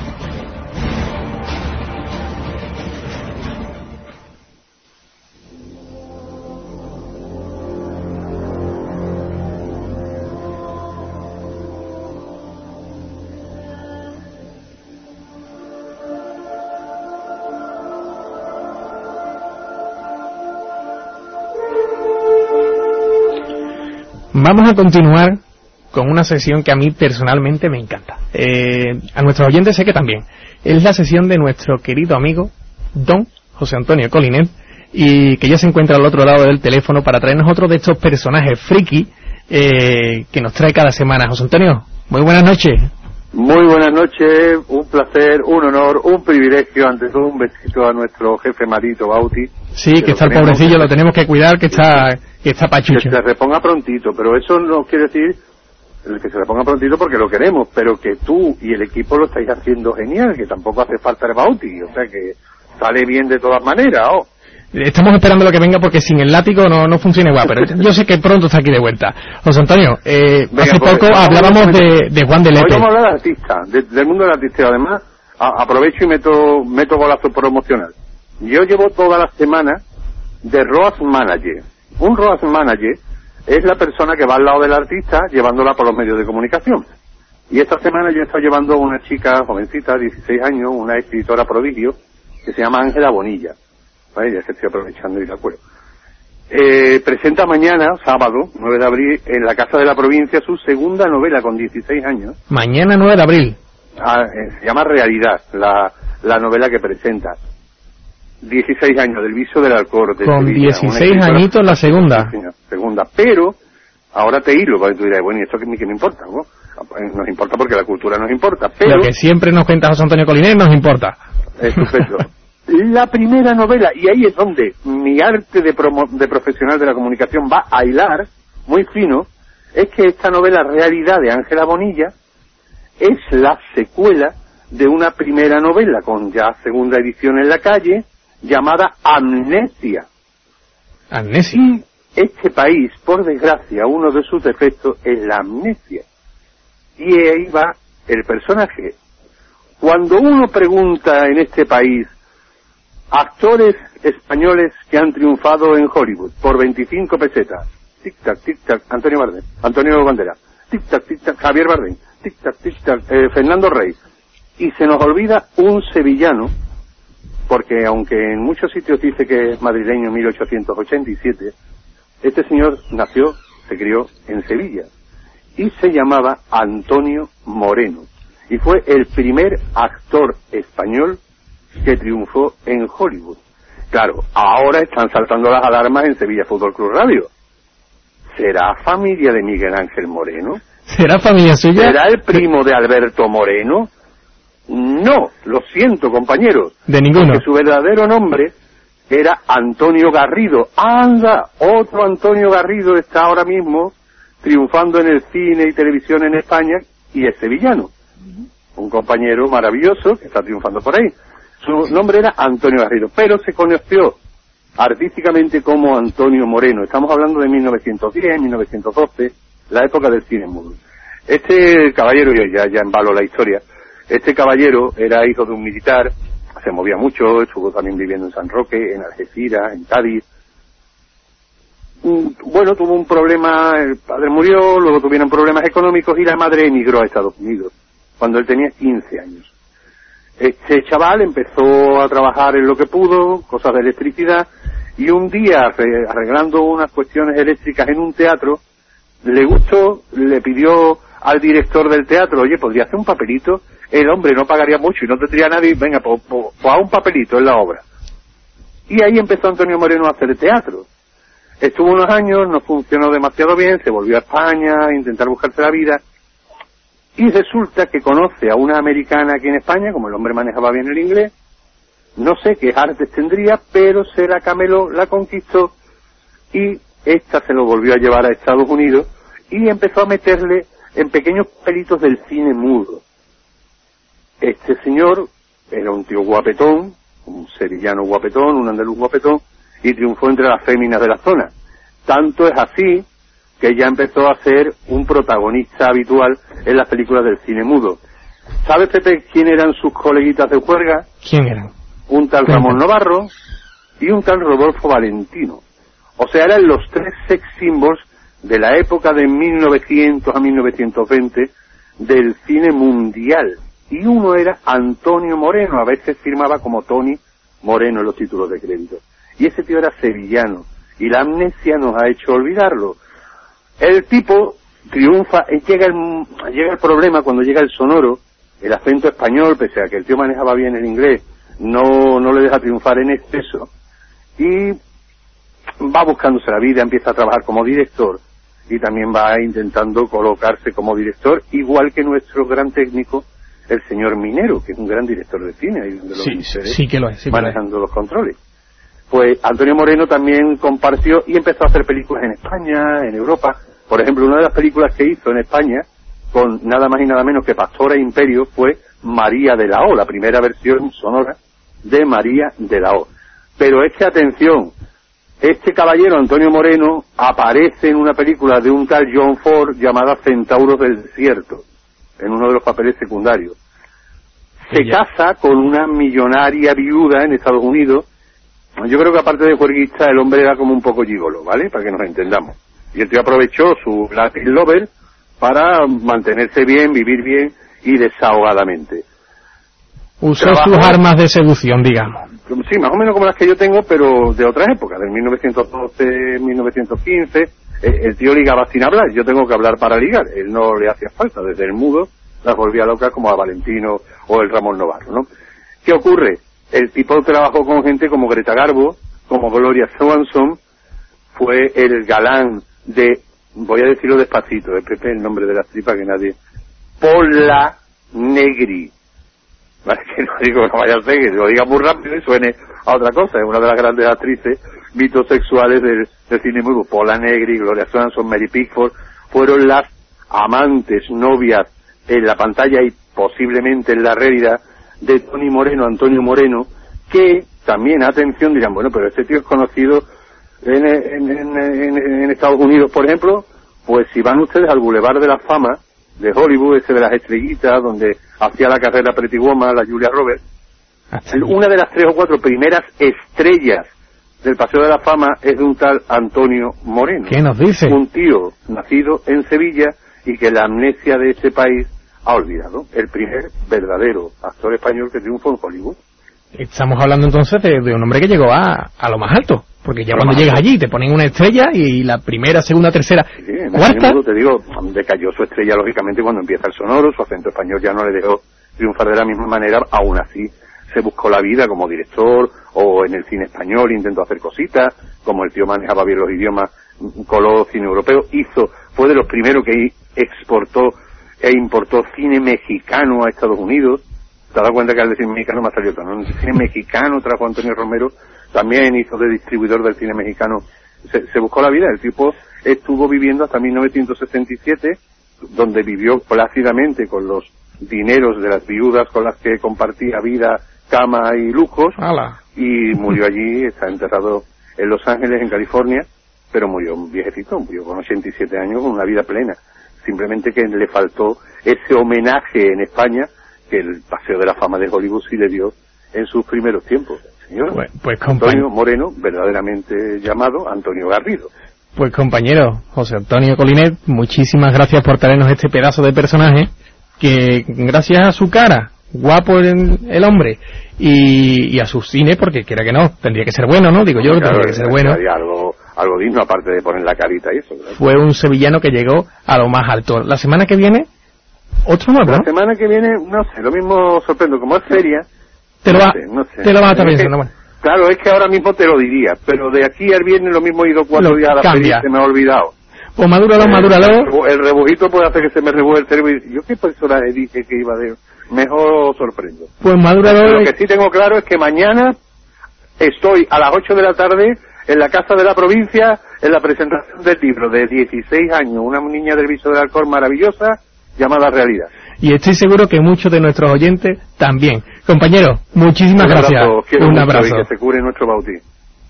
Vamos a continuar con una sesión que a mí personalmente me encanta. Eh, a nuestros oyentes sé que también. Es la sesión de nuestro querido amigo Don José Antonio Colinet, y que ya se encuentra al otro lado del teléfono para traernos otro de estos personajes friki eh, que nos trae cada semana. José Antonio, muy buenas noches. Muy buenas noches, un placer, un honor, un privilegio, ante todo un besito a nuestro jefe Marito Bauti. Sí, que, que está el pobrecillo, lo tenemos que cuidar, que está que está pachucho. Que se reponga prontito, pero eso no quiere decir el que se le ponga prontito porque lo queremos, pero que tú y el equipo lo estáis haciendo genial, que tampoco hace falta el Bauti, o sea que sale bien de todas maneras, oh. Estamos esperando lo que venga porque sin el látigo no, no funciona igual, pero yo sé que pronto está aquí de vuelta. José Antonio, eh, Venga, hace pues, poco hablábamos de, de Juan de Lepe. Hoy vamos a hablar de artistas, de, del mundo del artista. Además, a, aprovecho y meto, meto golazo promocional. Yo llevo toda la semana de Road Manager. Un Road Manager es la persona que va al lado del artista llevándola por los medios de comunicación. Y esta semana yo he estado llevando a una chica jovencita, dieciséis años, una escritora prodigio, que se llama Ángela Bonilla. Vale, ya que estoy aprovechando y de acuerdo. Eh, presenta mañana, sábado, nueve de abril, en la Casa de la Provincia, su segunda novela con dieciséis años. Mañana nueve de abril. Ah, eh, se llama Realidad, la, la novela que presenta. dieciséis años, del viso del Alcor. De con Sevilla, dieciséis añitos la segunda. Segunda, pero, ahora te hilo, porque tú dirás, bueno, ¿y esto qué, qué me importa? ¿No? Nos importa porque la cultura nos importa, pero... Lo que siempre nos cuenta José Antonio Coliner nos importa. Estupendo. La primera novela, y ahí es donde mi arte de, promo, de profesional de la comunicación va a hilar, muy fino, es que esta novela Realidad de Ángela Bonilla es la secuela de una primera novela con ya segunda edición en la calle, llamada Amnesia. Amnesia. Y este país, por desgracia, uno de sus defectos es la amnesia. Y ahí va el personaje. Cuando uno pregunta en este país actores españoles que han triunfado en Hollywood por veinticinco pesetas, tic-tac, tic-tac, Antonio Bardem, Antonio Banderas, tic-tac, tic-tac, Javier Bardem, tic-tac, tic-tac, eh, Fernando Rey, y se nos olvida un sevillano, porque aunque en muchos sitios dice que es madrileño mil ochocientos ochenta y siete, este señor nació, se crió en Sevilla, y se llamaba Antonio Moreno, y fue el primer actor español que triunfó en Hollywood. Claro, ahora están saltando las alarmas en Sevilla Fútbol Club Radio. ¿Será familia de Miguel Ángel Moreno? ¿Será familia suya? ¿Será el primo de Alberto Moreno? No, lo siento, compañeros. De ninguno. Porque su verdadero nombre era Antonio Garrido. ¡Anda! Otro Antonio Garrido está ahora mismo triunfando en el cine y televisión en España y es sevillano. Un compañero maravilloso que está triunfando por ahí. Su nombre era Antonio Garrido, pero se conoció artísticamente como Antonio Moreno. Estamos hablando de mil novecientos diez, mil novecientos doce, la época del cine mudo. Este caballero, yo ya, ya embalo la historia, este caballero era hijo de un militar, se movía mucho, estuvo también viviendo en San Roque, en Algeciras, en Cádiz. Bueno, tuvo un problema, el padre murió, luego tuvieron problemas económicos y la madre emigró a Estados Unidos, cuando él tenía quince años. Este chaval empezó a trabajar en lo que pudo, cosas de electricidad, y un día, arreglando unas cuestiones eléctricas en un teatro, le gustó, le pidió al director del teatro, oye, ¿podría hacer un papelito? El hombre no pagaría mucho y no tendría nadie, venga, pues, pues, pues a un papelito en la obra. Y ahí empezó Antonio Moreno a hacer teatro. Estuvo unos años, no funcionó demasiado bien, se volvió a España a intentar buscarse la vida, y resulta que conoce a una americana aquí en España, como el hombre manejaba bien el inglés, no sé qué artes tendría, pero se la cameló, la conquistó, y esta se lo volvió a llevar a Estados Unidos, y empezó a meterle en pequeños pelitos del cine mudo. Este señor era un tío guapetón, un sevillano guapetón, un andaluz guapetón, y triunfó entre las féminas de la zona. Tanto es así que ya empezó a ser un protagonista habitual en las películas del cine mudo. ¿Sabes, Pepe, quién eran sus coleguitas de juerga? ¿Quién eran? Un tal Ramón Novarro y un tal Rodolfo Valentino. O sea, eran los tres sex symbols de la época de mil novecientos a mil novecientos veinte del cine mundial. Y uno era Antonio Moreno, a veces firmaba como Tony Moreno en los títulos de crédito. Y ese tío era sevillano, y la amnesia nos ha hecho olvidarlo. El tipo triunfa, y llega el, llega el problema cuando llega el sonoro, el acento español, pese a que el tío manejaba bien el inglés, no, no le deja triunfar en exceso, y va buscándose la vida, empieza a trabajar como director, y también va intentando colocarse como director, igual que nuestro gran técnico, el señor Minero, que es un gran director de cine, ahí donde sí, los sí que lo es, sí manejando los controles. Pues Antonio Moreno también compartió y empezó a hacer películas en España, en Europa. Por ejemplo, una de las películas que hizo en España con nada más y nada menos que Pastora Imperio, fue María de la O, la primera versión sonora de María de la O. Pero es que, atención, este caballero, Antonio Moreno, aparece en una película de un tal John Ford llamada Centauros del Desierto, en uno de los papeles secundarios. Se casa con una millonaria viuda en Estados Unidos. Yo creo que aparte de juerguista, el hombre era como un poco gigolo, ¿vale? Para que nos entendamos. Y el tío aprovechó su Latin Lover para mantenerse bien, vivir bien y desahogadamente. Usó Trabajó, sus armas de seducción, digamos. Sí, más o menos como las que yo tengo, pero de otras épocas, del mil novecientos doce, mil novecientos quince. Eh, el tío ligaba sin hablar, yo tengo que hablar para ligar. Él no le hacía falta, desde el mudo las volvía locas como a Valentino o el Ramón Novarro, ¿no? ¿Qué ocurre? El tipo trabajó con gente como Greta Garbo, como Gloria Swanson, fue el galán de, voy a decirlo despacito, de Pepe, el nombre de la tripa que nadie, Pola Negri. ¿Vale? Que no digo, no vaya a ser que lo diga muy rápido y suene a otra cosa. Es una de las grandes actrices mitosexuales del, del cine mudo. Pola Negri, Gloria Swanson, Mary Pickford, fueron las amantes, novias en la pantalla y posiblemente en la realidad de Tony Moreno, Antonio Moreno, que también, atención, dirán, bueno, pero este tío es conocido en, en, en, en, en Estados Unidos, por ejemplo. Pues si van ustedes al Boulevard de la Fama de Hollywood, ese de las estrellitas, donde hacía la carrera Pretty Woman, la Julia Roberts, una de las tres o cuatro primeras estrellas del Paseo de la Fama es de un tal Antonio Moreno. ¿Qué nos dice? Un tío nacido en Sevilla y que la amnesia de este país ha olvidado. El primer verdadero actor español que triunfó en Hollywood. Estamos hablando entonces de, de un hombre que llegó a, a lo más alto, porque ya cuando llegas allí te ponen una estrella y la primera, segunda, tercera, sí, en cuarta... Mundo, te digo, decayó su estrella lógicamente cuando empieza el sonoro, su acento español ya no le dejó triunfar de la misma manera, aún así se buscó la vida como director o en el cine español intentó hacer cositas, como el tío manejaba bien los idiomas, coló cine europeo, hizo, fue de los primeros que exportó e importó cine mexicano a Estados Unidos. Te has dado cuenta que al decir mexicano me ha salido todo, ¿no? El cine mexicano trajo Antonio Romero, también hizo de distribuidor del cine mexicano. Se, se buscó la vida, el tipo estuvo viviendo hasta mil novecientos sesenta y siete, donde vivió plácidamente con los dineros de las viudas con las que compartía vida, cama y lujos. ¡Hala! Y murió allí, está enterrado en Los Ángeles, en California, pero murió un viejecito, murió con ochenta y siete años, con una vida plena. Simplemente que le faltó ese homenaje en España que el Paseo de la Fama de Hollywood sí le dio en sus primeros tiempos. Señor, pues, pues, Antonio Moreno, verdaderamente llamado Antonio Garrido. Pues compañero, José Antonio Colinet, muchísimas gracias por traernos este pedazo de personaje que gracias a su cara, guapo el, el hombre, y, y a su cine, porque quiera que no, tendría que ser bueno, ¿no? Digo yo, claro, tendría que ser bueno. Algo, algo digno, aparte de poner la carita y eso. ¿Verdad? Fue un sevillano que llegó a lo más alto. La semana que viene, otro nuevo, ¿no? La semana que viene, no sé, lo mismo sorprendo, como es feria, te lo, no va, sé, no sé. Te lo vas a estar es pensando, que, bueno. Claro, es que ahora mismo te lo diría, pero de aquí al viernes lo mismo he ido cuatro Lo días a la cambia. feria y se me ha olvidado. Pues madúralo, Eh, madúralo. El rebujito puede hacer que se me rebuje el cerebro y yo qué personaje dije que iba de... Mejor sorprendo. Pues madúralo. Lo que sí tengo claro es que mañana estoy a las ocho de la tarde en la Casa de la Provincia en la presentación del libro de dieciséis años, una niña del viso del alcohol maravillosa llamada Realidad. Y estoy seguro que muchos de nuestros oyentes también. Compañero, muchísimas Un abrazo, gracias. quiero Un mucho abrazo. y que se cure nuestro bautismo.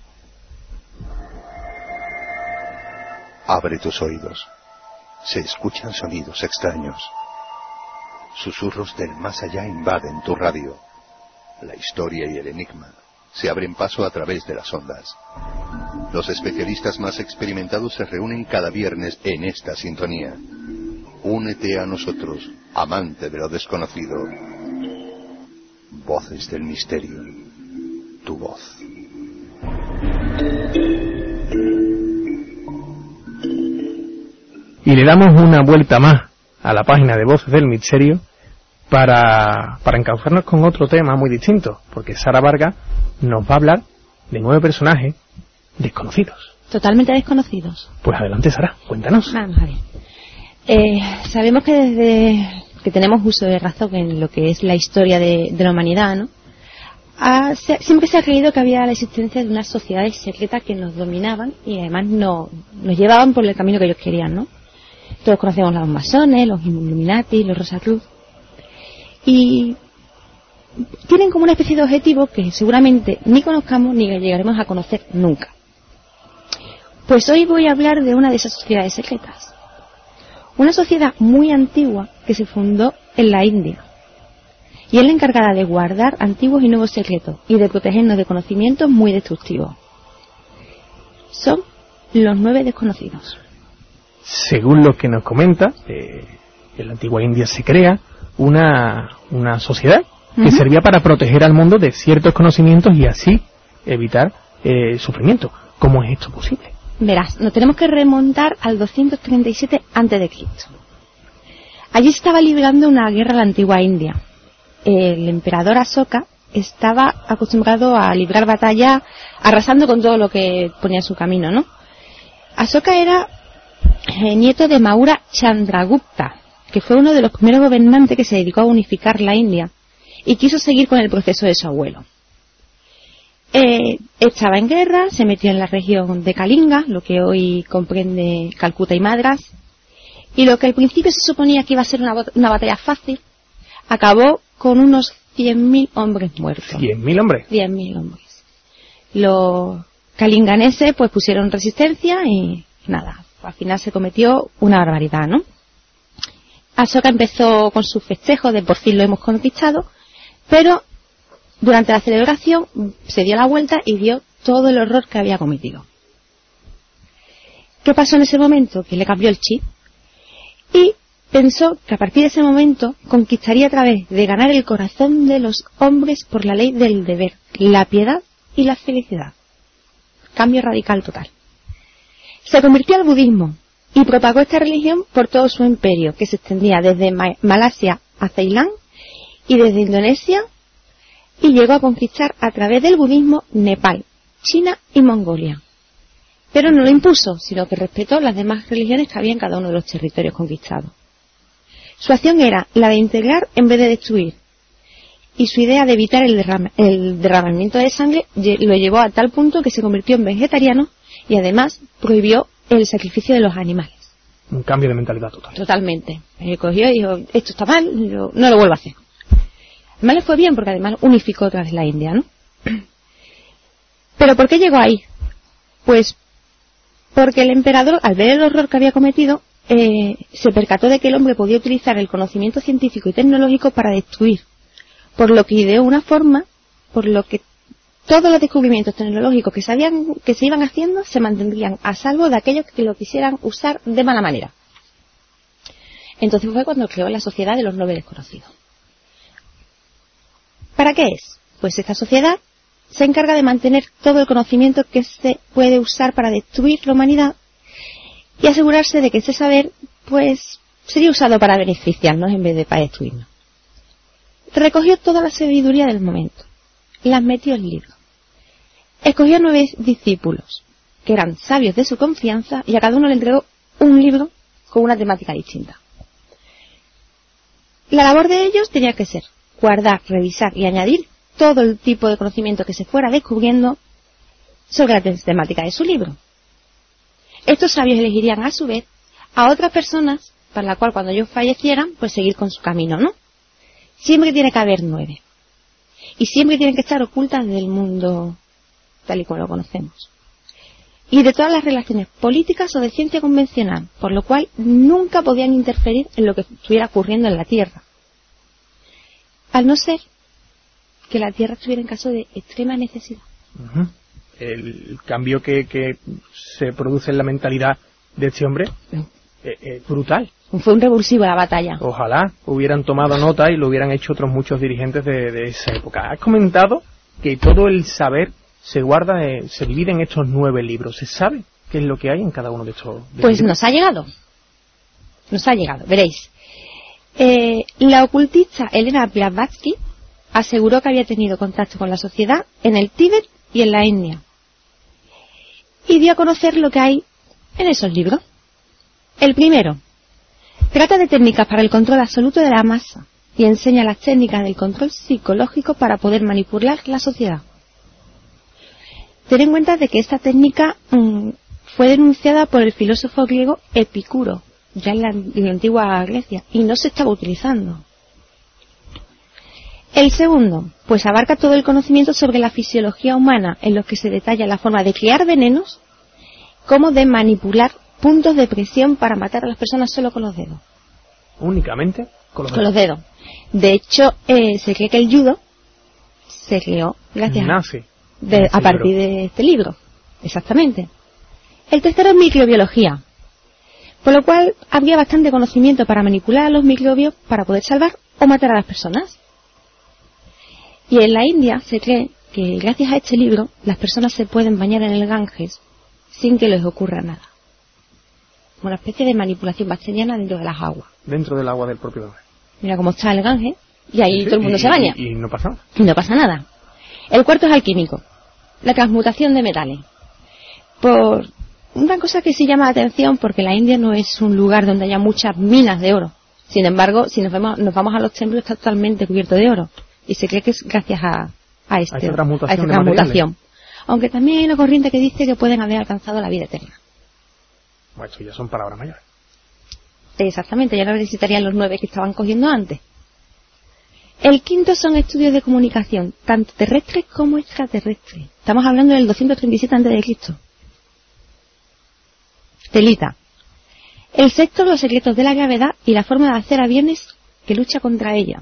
Abre tus oídos. Se escuchan sonidos extraños. Susurros del más allá invaden tu radio. La historia y el enigma se abren paso a través de las ondas. Los especialistas más experimentados se reúnen cada viernes en esta sintonía. Únete a nosotros, amante de lo desconocido. Voces del misterio. Tu voz. Y le damos una vuelta más a la página de Voces del Misterio para, para encauzarnos con otro tema muy distinto, porque Sara Vargas nos va a hablar de nueve personajes desconocidos. Totalmente desconocidos. Pues adelante, Sara, cuéntanos. Vamos a ver. Eh, sabemos que desde que tenemos uso de razón en lo que es la historia de, de la humanidad, ¿no? Ha, se, siempre se ha creído que había la existencia de unas sociedades secretas que nos dominaban y además no, nos llevaban por el camino que ellos querían, ¿no? Todos conocemos los masones, los Illuminati, los Rosacruz. Y tienen como una especie de objetivo que seguramente ni conozcamos ni llegaremos a conocer nunca. Pues hoy voy a hablar de una de esas sociedades secretas. Una sociedad muy antigua que se fundó en la India. Y es la encargada de guardar antiguos y nuevos secretos y de protegernos de conocimientos muy destructivos. Son los nueve desconocidos. Según lo que nos comenta, eh, en la antigua India se crea una, una sociedad que uh-huh. servía para proteger al mundo de ciertos conocimientos y así evitar eh, sufrimiento. ¿Cómo es esto posible? Verás, nos tenemos que remontar al doscientos treinta y siete antes de Cristo. Allí se estaba librando una guerra en la antigua India. El emperador Asoka estaba acostumbrado a librar batalla arrasando con todo lo que ponía en su camino, ¿no? Asoka era eh, nieto de Maura Chandragupta, que fue uno de los primeros gobernantes que se dedicó a unificar la India y quiso seguir con el proceso de su abuelo. Eh, estaba en guerra, se metió en la región de Kalinga, lo que hoy comprende Calcuta y Madras, y lo que al principio se suponía que iba a ser una, una batalla fácil, acabó con unos cien mil hombres muertos. ¿cien mil hombres? cien mil hombres. Los kalinganeses pues pusieron resistencia y nada, al final se cometió una barbaridad, ¿no? Asoka empezó con sus festejos de por fin lo hemos conquistado, pero durante la celebración se dio la vuelta y vio todo el horror que había cometido. ¿Qué pasó en ese momento? Que le cambió el chip y pensó que a partir de ese momento conquistaría a través de ganar el corazón de los hombres por la ley del deber, la piedad y la felicidad. Cambio radical total. Se convirtió al budismo y propagó esta religión por todo su imperio, que se extendía desde Malasia a Ceilán y desde Indonesia, y llegó a conquistar a través del budismo Nepal, China y Mongolia. Pero no lo impuso, sino que respetó las demás religiones que había en cada uno de los territorios conquistados. Su acción era la de integrar en vez de destruir, y su idea de evitar el, derram- el derramamiento de sangre lo llevó a tal punto que se convirtió en vegetariano y además prohibió el sacrificio de los animales. Un cambio de mentalidad total. Totalmente. Él cogió y dijo, esto está mal, yo no lo vuelvo a hacer. Además le fue bien porque además unificó otra vez la India, ¿no? ¿Pero por qué llegó ahí? Pues porque el emperador, al ver el horror que había cometido, eh, se percató de que el hombre podía utilizar el conocimiento científico y tecnológico para destruir, por lo que ideó una forma, por lo que todos los descubrimientos tecnológicos que se, habían, que se iban haciendo se mantendrían a salvo de aquellos que lo quisieran usar de mala manera. Entonces fue cuando creó la Sociedad de los Nueve Desconocidos. ¿Para qué es? Pues esta sociedad se encarga de mantener todo el conocimiento que se puede usar para destruir la humanidad y asegurarse de que ese saber pues sería usado para beneficiarnos en vez de para destruirnos. Recogió toda la sabiduría del momento, las metió en libros. Escogió nueve discípulos, que eran sabios de su confianza, y a cada uno le entregó un libro con una temática distinta. La labor de ellos tenía que ser guardar, revisar y añadir todo el tipo de conocimiento que se fuera descubriendo sobre la temática de su libro. Estos sabios elegirían a su vez a otras personas para la cual cuando ellos fallecieran pues seguir con su camino, ¿no? Siempre tiene que haber nueve y siempre tienen que estar ocultas del mundo tal y como lo conocemos y de todas las relaciones políticas o de ciencia convencional, por lo cual nunca podían interferir en lo que estuviera ocurriendo en la Tierra, al no ser que la Tierra estuviera en caso de extrema necesidad. Uh-huh. El cambio que, que se produce en la mentalidad de este hombre uh-huh. es, es brutal. Fue un revulsivo la batalla. Ojalá hubieran tomado nota y lo hubieran hecho otros muchos dirigentes de, de esa época. Has comentado que todo el saber se guarda, eh, se divide en estos nueve libros. ¿Se sabe qué es lo que hay en cada uno de estos de Pues libros? nos ha llegado. Nos ha llegado, veréis. Eh, la ocultista Elena Blavatsky aseguró que había tenido contacto con la sociedad en el Tíbet y en la India. Y dio a conocer lo que hay en esos libros. El primero trata de técnicas para el control absoluto de la masa y enseña las técnicas del control psicológico para poder manipular la sociedad. Ten en cuenta de que esta técnica mmm, fue denunciada por el filósofo griego Epicuro ya en la, en la antigua Grecia, y no se estaba utilizando. El segundo, pues abarca todo el conocimiento sobre la fisiología humana, en los que se detalla la forma de crear venenos, como de manipular puntos de presión para matar a las personas solo con los dedos. Únicamente con los dedos. Con los dedos. De hecho, eh, se cree que el judo se creó gracias Nace. de, a partir de este libro. Exactamente. El tercero es microbiología, por lo cual había bastante conocimiento para manipular a los microbios para poder salvar o matar a las personas. Y en la India se cree que gracias a este libro las personas se pueden bañar en el Ganges sin que les ocurra nada. Una especie de manipulación bacteriana dentro de las aguas. Dentro del agua del propio Ganges. Mira cómo está el Ganges y ahí Sí, todo el mundo y, se baña. Y, y no pasa nada. Y no pasa nada. El cuarto es alquímico, la transmutación de metales. Por una cosa que sí llama la atención, porque la India no es un lugar donde haya muchas minas de oro. Sin embargo, si nos, vemos, nos vamos a los templos, está totalmente cubierto de oro. Y se cree que es gracias a, a, este, a esta transmutación. a esta de transmutación. Aunque también hay una corriente que dice que pueden haber alcanzado la vida eterna. Bueno, eso ya son palabras mayores. Exactamente, ya no necesitarían los nueve que estaban cogiendo antes. El quinto son estudios de comunicación, tanto terrestres como extraterrestres. Estamos hablando del doscientos treinta y siete antes de Cristo. Telita. El sexto, los secretos de la gravedad y la forma de hacer aviones que lucha contra ella.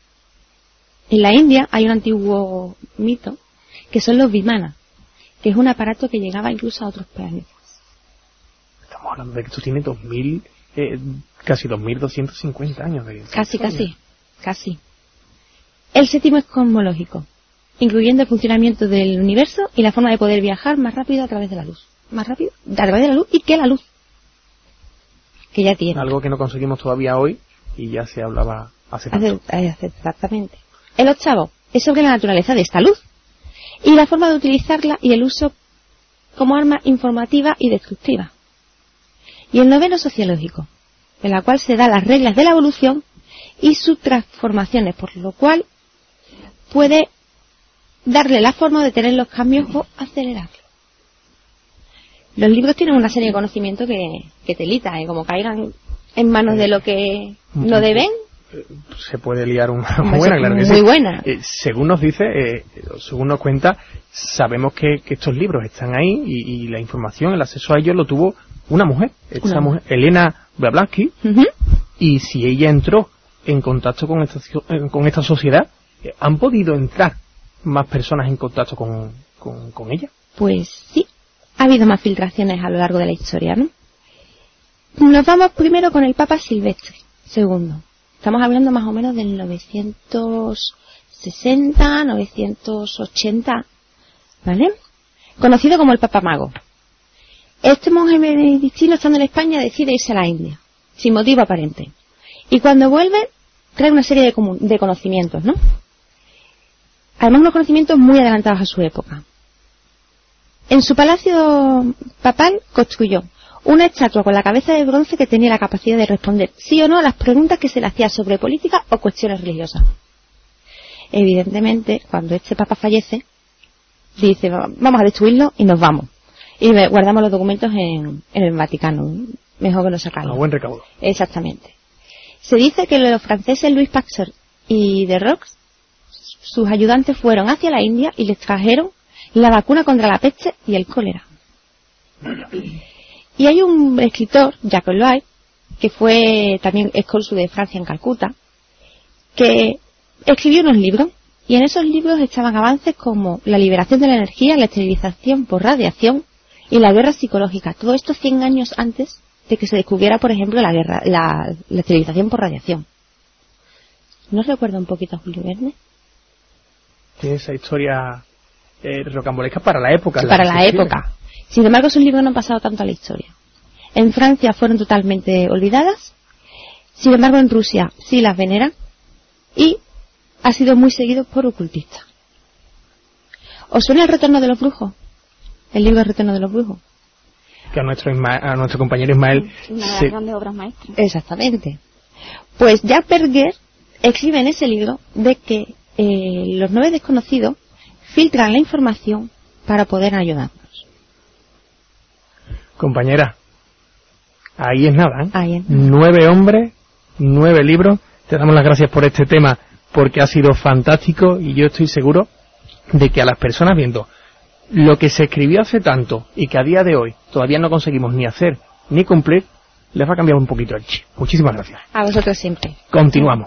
En la India hay un antiguo mito que son los vimanas, que es un aparato que llegaba incluso a otros planetas. Estamos hablando de que esto tiene dos mil, eh, casi dos mil doscientos cincuenta años de Casi, casi, casi. El séptimo es cosmológico, incluyendo el funcionamiento del universo y la forma de poder viajar más rápido a través de la luz. Más rápido a través de la luz y que la luz. Que ya tiene. Algo que no conseguimos todavía hoy y ya se hablaba hace tanto. Hace, hace, exactamente. El octavo es sobre la naturaleza de esta luz y la forma de utilizarla y el uso como arma informativa y destructiva. Y el noveno, sociológico, en la cual se da las reglas de la evolución y sus transformaciones, por lo cual puede darle la forma de detener los cambios o acelerarlos. Los libros tienen una serie de conocimientos que, que telita, ¿eh? Como caigan en manos de lo que no deben. Se puede liar una Muy buena, claro que muy sí. buena. Eh, según nos dice, eh, según nos cuenta, sabemos que, que estos libros están ahí y, y la información, el acceso a ellos lo tuvo una mujer, esta Una mujer, Elena Blavatsky, Uh-huh. y si ella entró en contacto con esta, con esta sociedad, eh, ¿han podido entrar más personas en contacto con, con, con ella? Pues sí, ha habido más filtraciones a lo largo de la historia, ¿no? Nos vamos primero con el Papa Silvestre segundo. Estamos hablando más o menos del novecientos sesenta, novecientos ochenta, ¿vale? Conocido como el Papa Mago. Este monje benedictino, estando en España, decide irse a la India, sin motivo aparente. Y cuando vuelve, trae una serie de, de conocimientos, ¿no? Además, unos conocimientos muy adelantados a su época. En su palacio papal construyó una estatua con la cabeza de bronce que tenía la capacidad de responder sí o no a las preguntas que se le hacían sobre política o cuestiones religiosas. Evidentemente, cuando este papa fallece, dice, vamos a destruirlo y nos vamos. Y guardamos los documentos en, en el Vaticano. Mejor que no sacarlos. A buen recaudo. Exactamente. Se dice que los franceses Louis Pasteur y de Rox, sus ayudantes, fueron hacia la India y les trajeron la vacuna contra la peste y el cólera. Y hay un escritor, Jacques Loy, que fue también excónsul de Francia en Calcuta, que escribió unos libros, y en esos libros estaban avances como la liberación de la energía, la esterilización por radiación y la guerra psicológica. Todo esto cien años antes de que se descubriera, por ejemplo, la guerra, la, la esterilización por radiación. ¿No os recuerda un poquito a Julio Verne? Tiene esa historia eh, rocambolesca para la época. Para la, la época. Sin embargo, sus libros no han pasado tanto a la historia. En Francia fueron totalmente olvidadas. Sin embargo, en Rusia sí las veneran. Y ha sido muy seguido por ocultistas. ¿Os suena El retorno de los brujos? El libro El retorno de los brujos. Que a nuestro, Isma, a nuestro compañero Ismael... Una de las se... grandes obras maestras. Exactamente. Pues Jack Berger escribe en ese libro de que eh, los nueve desconocidos filtran la información para poder ayudarnos. Compañera, Ahí es nada, ¿eh? Ahí es nada. Nueve hombres, nueve libros. Te damos las gracias por este tema porque ha sido fantástico y yo estoy seguro de que a las personas viendo lo que se escribió hace tanto y que a día de hoy todavía no conseguimos ni hacer ni cumplir, les va a cambiar un poquito el chip. Muchísimas gracias. A vosotros siempre. Continuamos.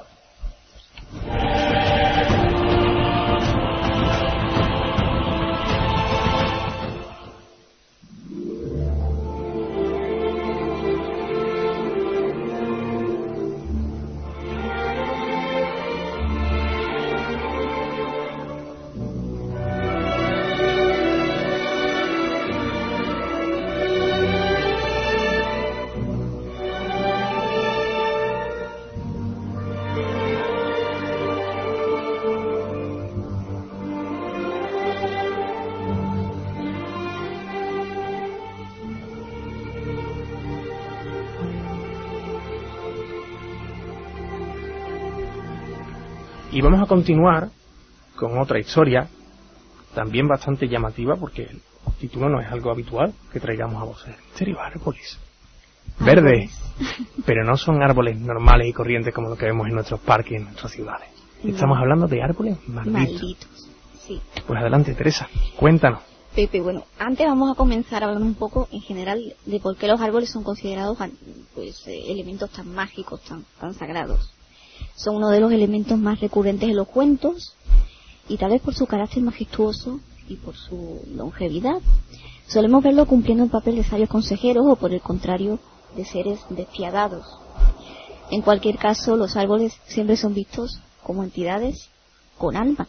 Y vamos a continuar con otra historia, también bastante llamativa, porque el título no es algo habitual que traigamos a voces. Misterio, árboles. Verdes, pero no son árboles normales y corrientes como lo que vemos en nuestros parques, en nuestras ciudades. Estamos hablando de árboles malditos. Malditos, sí. Pues adelante, Teresa, cuéntanos. Pepe, bueno, antes vamos a comenzar hablando un poco en general de por qué los árboles son considerados pues eh, elementos tan mágicos, tan, tan sagrados. Son uno de los elementos más recurrentes en los cuentos y tal vez por su carácter majestuoso y por su longevidad solemos verlo cumpliendo el papel de sabios consejeros o por el contrario de seres despiadados. En cualquier caso, los árboles siempre son vistos como entidades con alma.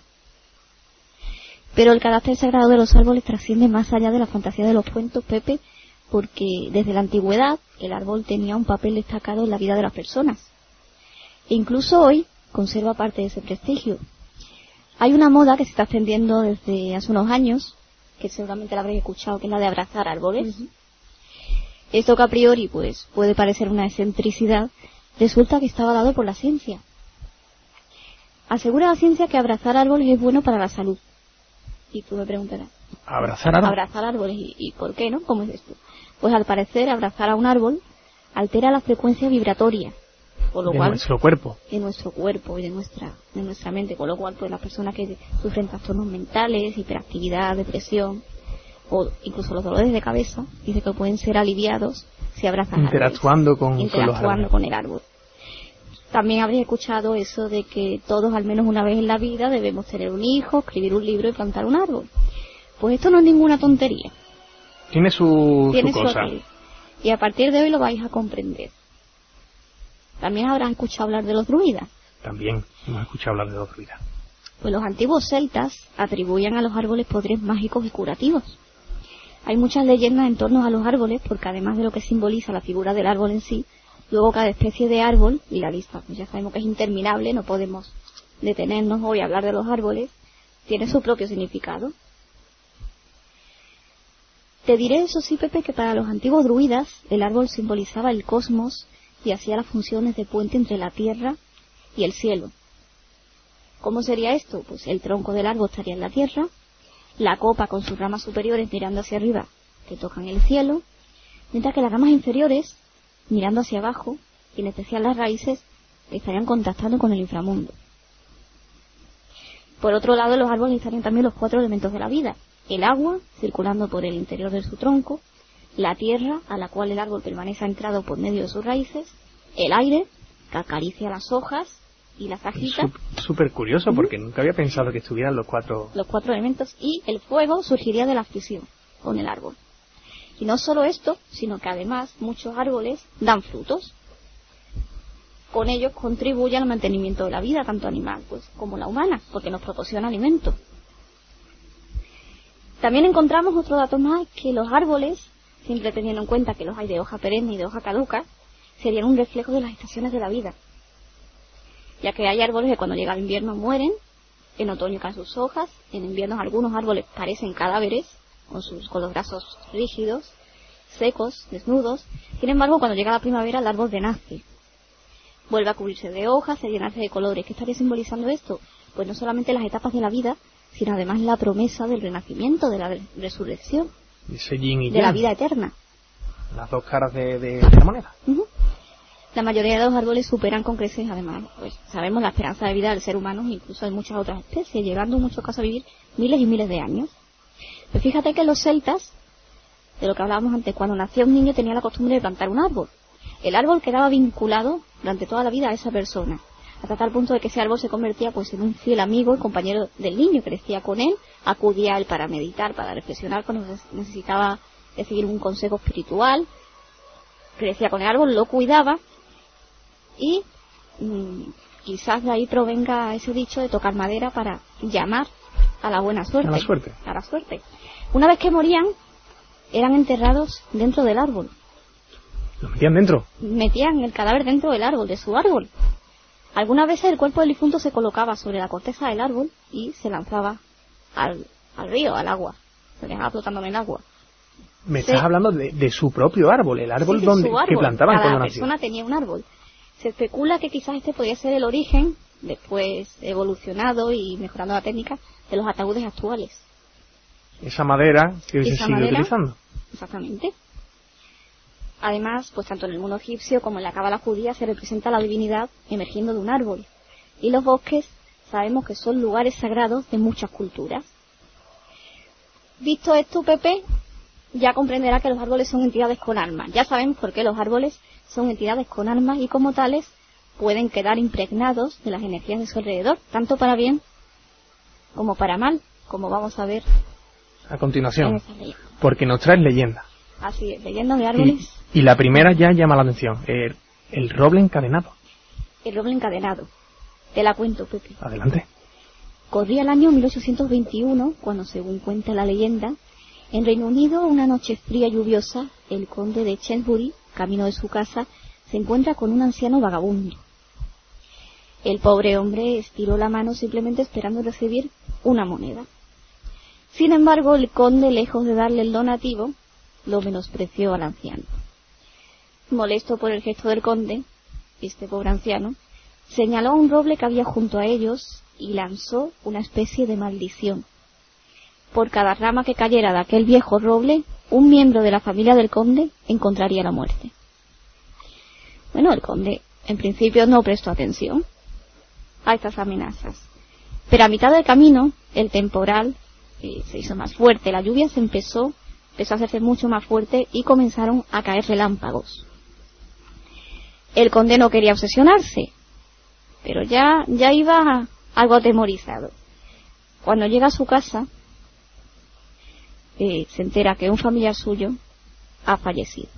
Pero el carácter sagrado de los árboles trasciende más allá de la fantasía de los cuentos, Pepe, porque desde la antigüedad el árbol tenía un papel destacado en la vida de las personas. E incluso hoy conserva parte de ese prestigio. Hay una moda que se está extendiendo desde hace unos años, que seguramente la habréis escuchado, que es la de abrazar árboles. Uh-huh. Esto que a priori pues puede parecer una excentricidad, resulta que está avalado por la ciencia. Asegura la ciencia que abrazar árboles es bueno para la salud. Y tú me preguntarás, ¿abrazar árboles? Abrazar árboles, ¿y, y por qué, no? ¿Cómo es esto? Pues al parecer abrazar a un árbol altera la frecuencia vibratoria. Por lo de cual, nuestro cuerpo. De nuestro cuerpo y de nuestra, de nuestra mente. Con lo cual, pues las personas que sufren trastornos mentales, hiperactividad, depresión, o incluso los dolores de cabeza, dice que pueden ser aliviados si abrazan interactuando árboles, con, interactuando con, con el árbol. También habría escuchado eso de que todos al menos una vez en la vida debemos tener un hijo, escribir un libro y plantar un árbol. Pues esto no es ninguna tontería. Tiene su, Tiene su su cosa. aquel. Y a partir de hoy lo vais a comprender. También habrás escuchado hablar de los druidas. También hemos escuchado hablar de los druidas. Pues los antiguos celtas atribuían a los árboles poderes mágicos y curativos. Hay muchas leyendas en torno a los árboles, porque además de lo que simboliza la figura del árbol en sí, luego cada especie de árbol, y la lista pues ya sabemos que es interminable, no podemos detenernos hoy a hablar de los árboles, tiene su propio significado. Te diré, eso sí, Pepe, que para los antiguos druidas el árbol simbolizaba el cosmos y hacía las funciones de puente entre la tierra y el cielo. ¿Cómo sería esto? Pues el tronco del árbol estaría en la tierra, la copa con sus ramas superiores mirando hacia arriba, que tocan el cielo, mientras que las ramas inferiores, mirando hacia abajo, y en especial las raíces, estarían contactando con el inframundo. Por otro lado, los árboles estarían también los cuatro elementos de la vida: el agua, circulando por el interior de su tronco; la tierra, a la cual el árbol permanece anclado por medio de sus raíces; el aire, que acaricia las hojas y las agita. Súper curioso, porque nunca había pensado que estuvieran los cuatro... Los cuatro elementos. Y el fuego surgiría de la fusión con el árbol. Y no solo esto, sino que además muchos árboles dan frutos. Con ellos contribuyen al mantenimiento de la vida, tanto animal pues como la humana, porque nos proporciona alimento. También encontramos otro dato más, que los árboles, siempre teniendo en cuenta que los hay de hoja perenne y de hoja caduca, serían un reflejo de las estaciones de la vida. Ya que hay árboles que cuando llega el invierno mueren, en otoño caen sus hojas, en invierno algunos árboles parecen cadáveres, con, sus, con los brazos rígidos, secos, desnudos. Sin embargo, cuando llega la primavera el árbol renace. Vuelve a cubrirse de hojas, a llenarse de colores. ¿Qué estaría simbolizando esto? Pues no solamente las etapas de la vida, sino además la promesa del renacimiento, de la resurrección, Ese yin y de la yang. vida eterna. las dos caras de, de, de la moneda. Uh-huh. La mayoría de los árboles superan con creces, además, pues sabemos la esperanza de vida del ser humano, incluso de muchas otras especies, llegando en muchos casos a vivir miles y miles de años. Pero fíjate que los celtas, de lo que hablábamos antes, cuando nacía un niño tenía la costumbre de plantar un árbol. El árbol quedaba vinculado durante toda la vida a esa persona, hasta tal punto de que ese árbol se convertía pues en un fiel amigo y compañero del niño, crecía con él, acudía a él para meditar, para reflexionar cuando necesitaba recibir un consejo espiritual, crecía con el árbol, lo cuidaba y mmm, quizás de ahí provenga ese dicho de tocar madera para llamar a la buena suerte. A la suerte. A la suerte. Una vez que morían, eran enterrados dentro del árbol. ¿Los metían dentro? Metían el cadáver dentro del árbol, de su árbol. Algunas veces el cuerpo del difunto se colocaba sobre la corteza del árbol y se lanzaba al, al río, al agua. Se dejaba flotando en el agua. Me se... estás hablando de, de su propio árbol, el árbol sí, donde árbol. que plantaban Cada cuando nació. persona tenía un árbol. Se especula que quizás este podría ser el origen, después evolucionado y mejorando la técnica, de los ataúdes actuales. Esa madera que hoy se Esa sigue madera, utilizando. Exactamente. Además, pues tanto en el mundo egipcio como en la cábala judía se representa la divinidad emergiendo de un árbol. Y los bosques sabemos que son lugares sagrados de muchas culturas. Visto esto, Pepe, ya comprenderá que los árboles son entidades con almas. Ya sabemos por qué los árboles son entidades con almas y como tales pueden quedar impregnados de las energías de su alrededor, tanto para bien como para mal, como vamos a ver a continuación. en esa ley. Porque nos traes leyendas. Así es, leyendas de árboles. Y, y la primera ya llama la atención, el, el roble encadenado. El roble encadenado. Te la cuento, Pepe. Adelante. Corría el año mil ochocientos veintiuno, cuando, según cuenta la leyenda, en Reino Unido, una noche fría y lluviosa, el conde de Chelsbury, camino de su casa, se encuentra con un anciano vagabundo. El pobre hombre estiró la mano simplemente esperando recibir una moneda. Sin embargo, el conde, lejos de darle el donativo, lo menospreció al anciano. Molesto por el gesto del conde, este pobre anciano señaló a un roble que había junto a ellos y lanzó una especie de maldición. Por cada rama que cayera de aquel viejo roble, un miembro de la familia del conde encontraría la muerte. Bueno, el conde en principio no prestó atención a estas amenazas, pero a mitad del camino el temporal eh, se hizo más fuerte, la lluvia se empezó, empezó a hacerse mucho más fuerte y comenzaron a caer relámpagos. El conde no quería obsesionarse, pero ya, ya iba algo atemorizado. Cuando llega a su casa, eh, se entera que un familiar suyo ha fallecido.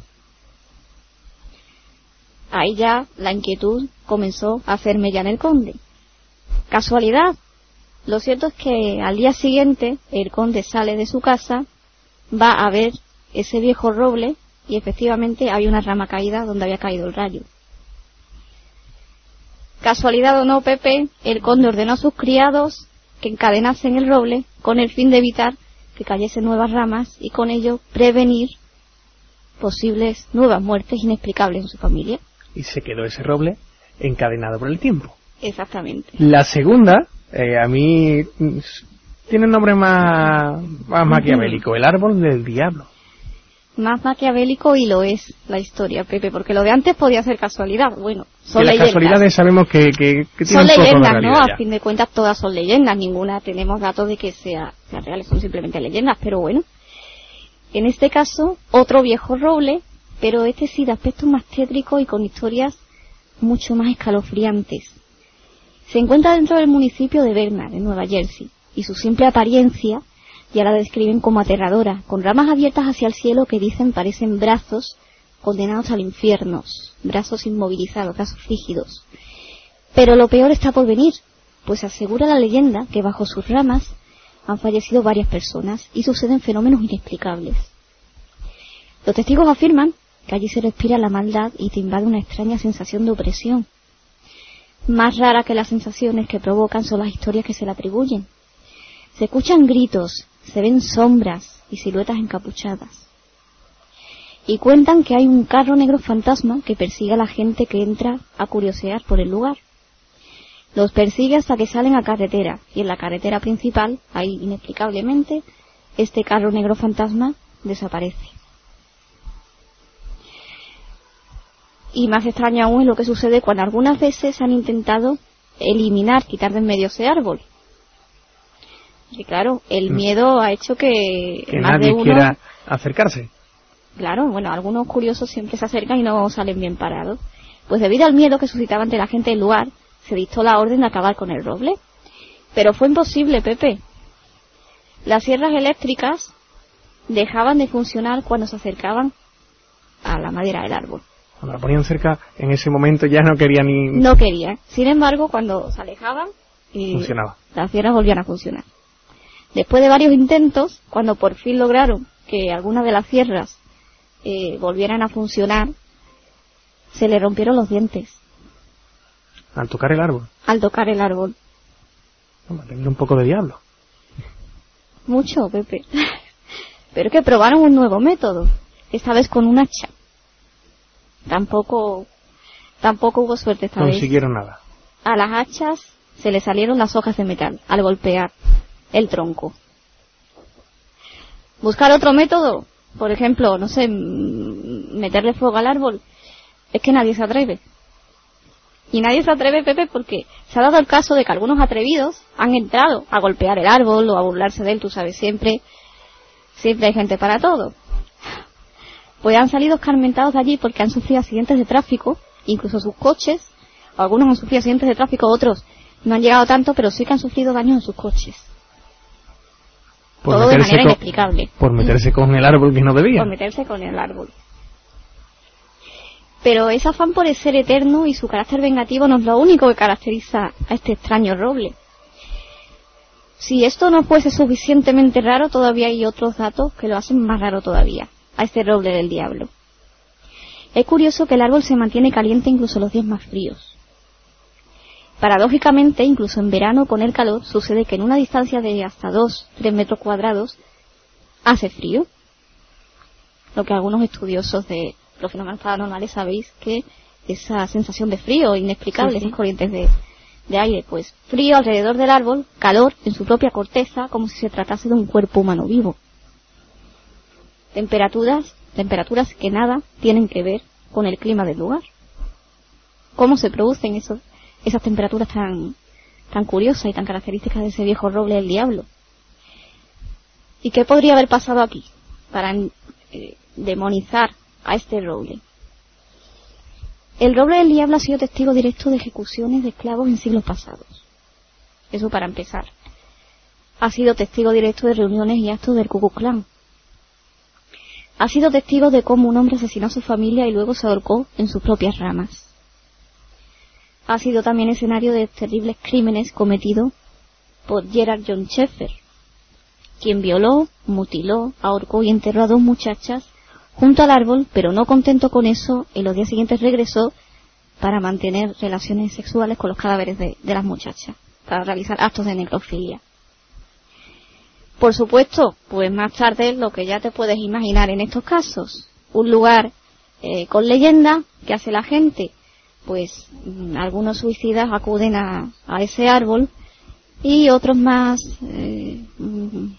Ahí ya la inquietud comenzó a hacerme ya en el conde. Casualidad. Lo cierto es que al día siguiente el conde sale de su casa, va a ver ese viejo roble y efectivamente había una rama caída donde había caído el rayo. Casualidad o no, Pepe, el conde ordenó a sus criados que encadenasen el roble con el fin de evitar que cayesen nuevas ramas y con ello prevenir posibles nuevas muertes inexplicables en su familia. Y se quedó ese roble encadenado por el tiempo. Exactamente. La segunda, eh, a mí, tiene un nombre más, más maquiavélico, el árbol del diablo. Más maquiavélico y lo es la historia, Pepe, porque lo de antes podía ser casualidad. Bueno, son que las leyendas. casualidades sabemos que, que, que tienen son un poco leyendas, de ¿no? realidad A ya. fin de cuentas todas son leyendas, ninguna tenemos datos de que sea, sean reales, son simplemente leyendas, pero bueno. En este caso, otro viejo roble, pero este sí de aspecto más tétrico y con historias mucho más escalofriantes. Se encuentra dentro del municipio de Bernard, en Nueva Jersey, y su simple apariencia ya la describen como aterradora, con ramas abiertas hacia el cielo que dicen parecen brazos condenados al infierno, brazos inmovilizados, brazos rígidos. Pero lo peor está por venir, pues asegura la leyenda que bajo sus ramas han fallecido varias personas y suceden fenómenos inexplicables. Los testigos afirman que allí se respira la maldad y te invade una extraña sensación de opresión. Más rara que las sensaciones que provocan son las historias que se le atribuyen. Se escuchan gritos, se ven sombras y siluetas encapuchadas. Y cuentan que hay un carro negro fantasma que persigue a la gente que entra a curiosear por el lugar. Los persigue hasta que salen a carretera, y en la carretera principal, ahí inexplicablemente, este carro negro fantasma desaparece. Y más extraño aún es lo que sucede cuando algunas veces han intentado eliminar, quitar de en medio ese árbol. Y claro, el miedo ha hecho que, que más nadie de uno quiera acercarse. Claro, bueno, algunos curiosos siempre se acercan y no salen bien parados. Pues debido al miedo que suscitaba ante la gente del lugar, se dictó la orden de acabar con el roble. Pero fue imposible, Pepe. Las sierras eléctricas dejaban de funcionar cuando se acercaban a la madera del árbol. Cuando la ponían cerca, en ese momento ya no quería ni... No quería. Sin embargo, cuando se alejaban, y funcionaba. Las sierras volvían a funcionar. Después de varios intentos, cuando por fin lograron que algunas de las sierras eh, volvieran a funcionar, se le rompieron los dientes. Al tocar el árbol. Al tocar el árbol. Vamos, tendría un poco de diablo. Mucho, Pepe. Pero que probaron un nuevo método, esta vez con un hacha. Tampoco, tampoco hubo suerte esta vez. Consiguieron nada. A las hachas se le salieron las hojas de metal al golpear el tronco. Buscar otro método, por ejemplo, no sé, meterle fuego al árbol, es que nadie se atreve. Y nadie se atreve, Pepe, porque se ha dado el caso de que algunos atrevidos han entrado a golpear el árbol o a burlarse de él, tú sabes, siempre, siempre hay gente para todo. Pues han salido escarmentados de allí porque han sufrido accidentes de tráfico, incluso sus coches, o algunos han sufrido accidentes de tráfico, otros no han llegado tanto, pero sí que han sufrido daños en sus coches. Por Todo de manera con, inexplicable. Por meterse con el árbol que no debía. Por meterse con el árbol. Pero ese afán por el ser eterno y su carácter vengativo no es lo único que caracteriza a este extraño roble. Si esto no fuese suficientemente raro, todavía hay otros datos que lo hacen más raro todavía, a este roble del diablo. Es curioso que el árbol se mantiene caliente incluso los días más fríos. Paradójicamente, incluso en verano con el calor, sucede que en una distancia de hasta dos a tres metros cuadrados hace frío. Lo que algunos estudiosos de los fenómenos paranormales sabéis que esa sensación de frío inexplicable, sí, sí. Esas corrientes de, de aire, pues frío alrededor del árbol, calor en su propia corteza, como si se tratase de un cuerpo humano vivo. Temperaturas, temperaturas que nada tienen que ver con el clima del lugar. ¿Cómo se producen esos, esas temperaturas tan, tan curiosas y tan características de ese viejo roble del diablo? ¿Y qué podría haber pasado aquí para eh, demonizar a este roble? El roble del diablo ha sido testigo directo de ejecuciones de esclavos en siglos pasados. Eso para empezar. Ha sido testigo directo de reuniones y actos del Ku Klux Klan. Ha sido testigo de cómo un hombre asesinó a su familia y luego se ahorcó en sus propias ramas. Ha sido también escenario de terribles crímenes cometidos por Gerald John Schaeffer, quien violó, mutiló, ahorcó y enterró a dos muchachas junto al árbol, pero no contento con eso, en los días siguientes regresó para mantener relaciones sexuales con los cadáveres de, de las muchachas, para realizar actos de necrofilia. Por supuesto, pues más tarde lo que ya te puedes imaginar en estos casos, un lugar eh, con leyenda, ¿qué hace la gente? Pues mmm, algunos suicidas acuden a, a ese árbol y otros más eh, mmm,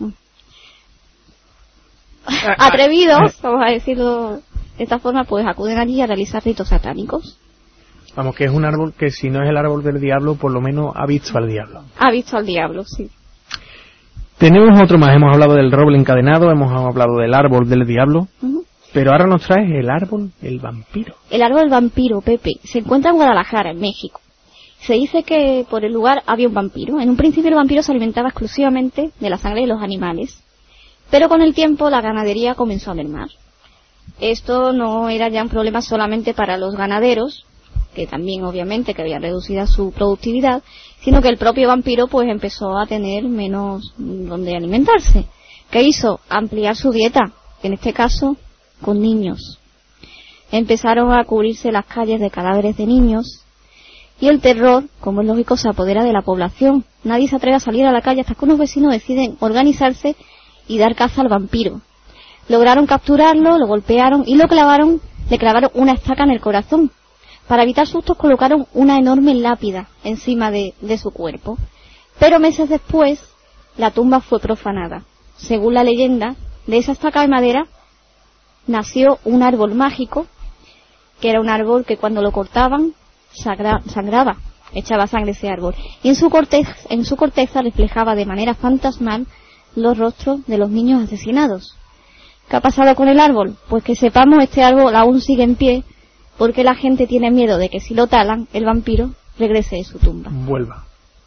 atrevidos, vamos a decirlo de esta forma, pues acuden allí a realizar ritos satánicos. Vamos, que es un árbol que si no es el árbol del diablo, por lo menos ha visto al diablo. Ha visto al diablo, sí. Tenemos otro más, hemos hablado del roble encadenado, hemos hablado del árbol del diablo, uh-huh. Pero ahora nos traes el árbol del vampiro. El árbol del vampiro, Pepe, se encuentra en Guadalajara, en México. Se dice que por el lugar había un vampiro. En un principio el vampiro se alimentaba exclusivamente de la sangre de los animales, pero con el tiempo la ganadería comenzó a mermar. Esto no era ya un problema solamente para los ganaderos, que también obviamente que había reducida su productividad, sino que el propio vampiro pues empezó a tener menos donde alimentarse. ¿Qué hizo? Ampliar su dieta, en este caso con niños. Empezaron a cubrirse las calles de cadáveres de niños y el terror, como es lógico, se apodera de la población. Nadie se atreve a salir a la calle hasta que unos vecinos deciden organizarse y dar caza al vampiro. Lograron capturarlo, lo golpearon y lo clavaron, le clavaron una estaca en el corazón. Para evitar sustos colocaron una enorme lápida encima de, de su cuerpo. Pero meses después, la tumba fue profanada. Según la leyenda, de esa estaca de madera nació un árbol mágico que era un árbol que cuando lo cortaban sangra, sangraba, echaba sangre ese árbol. Y en su corteza, en su corteza reflejaba de manera fantasmal los rostros de los niños asesinados. ¿Qué ha pasado con el árbol? Pues que sepamos, este árbol aún sigue en pie, porque la gente tiene miedo de que si lo talan, el vampiro regrese de su tumba. Vuelva.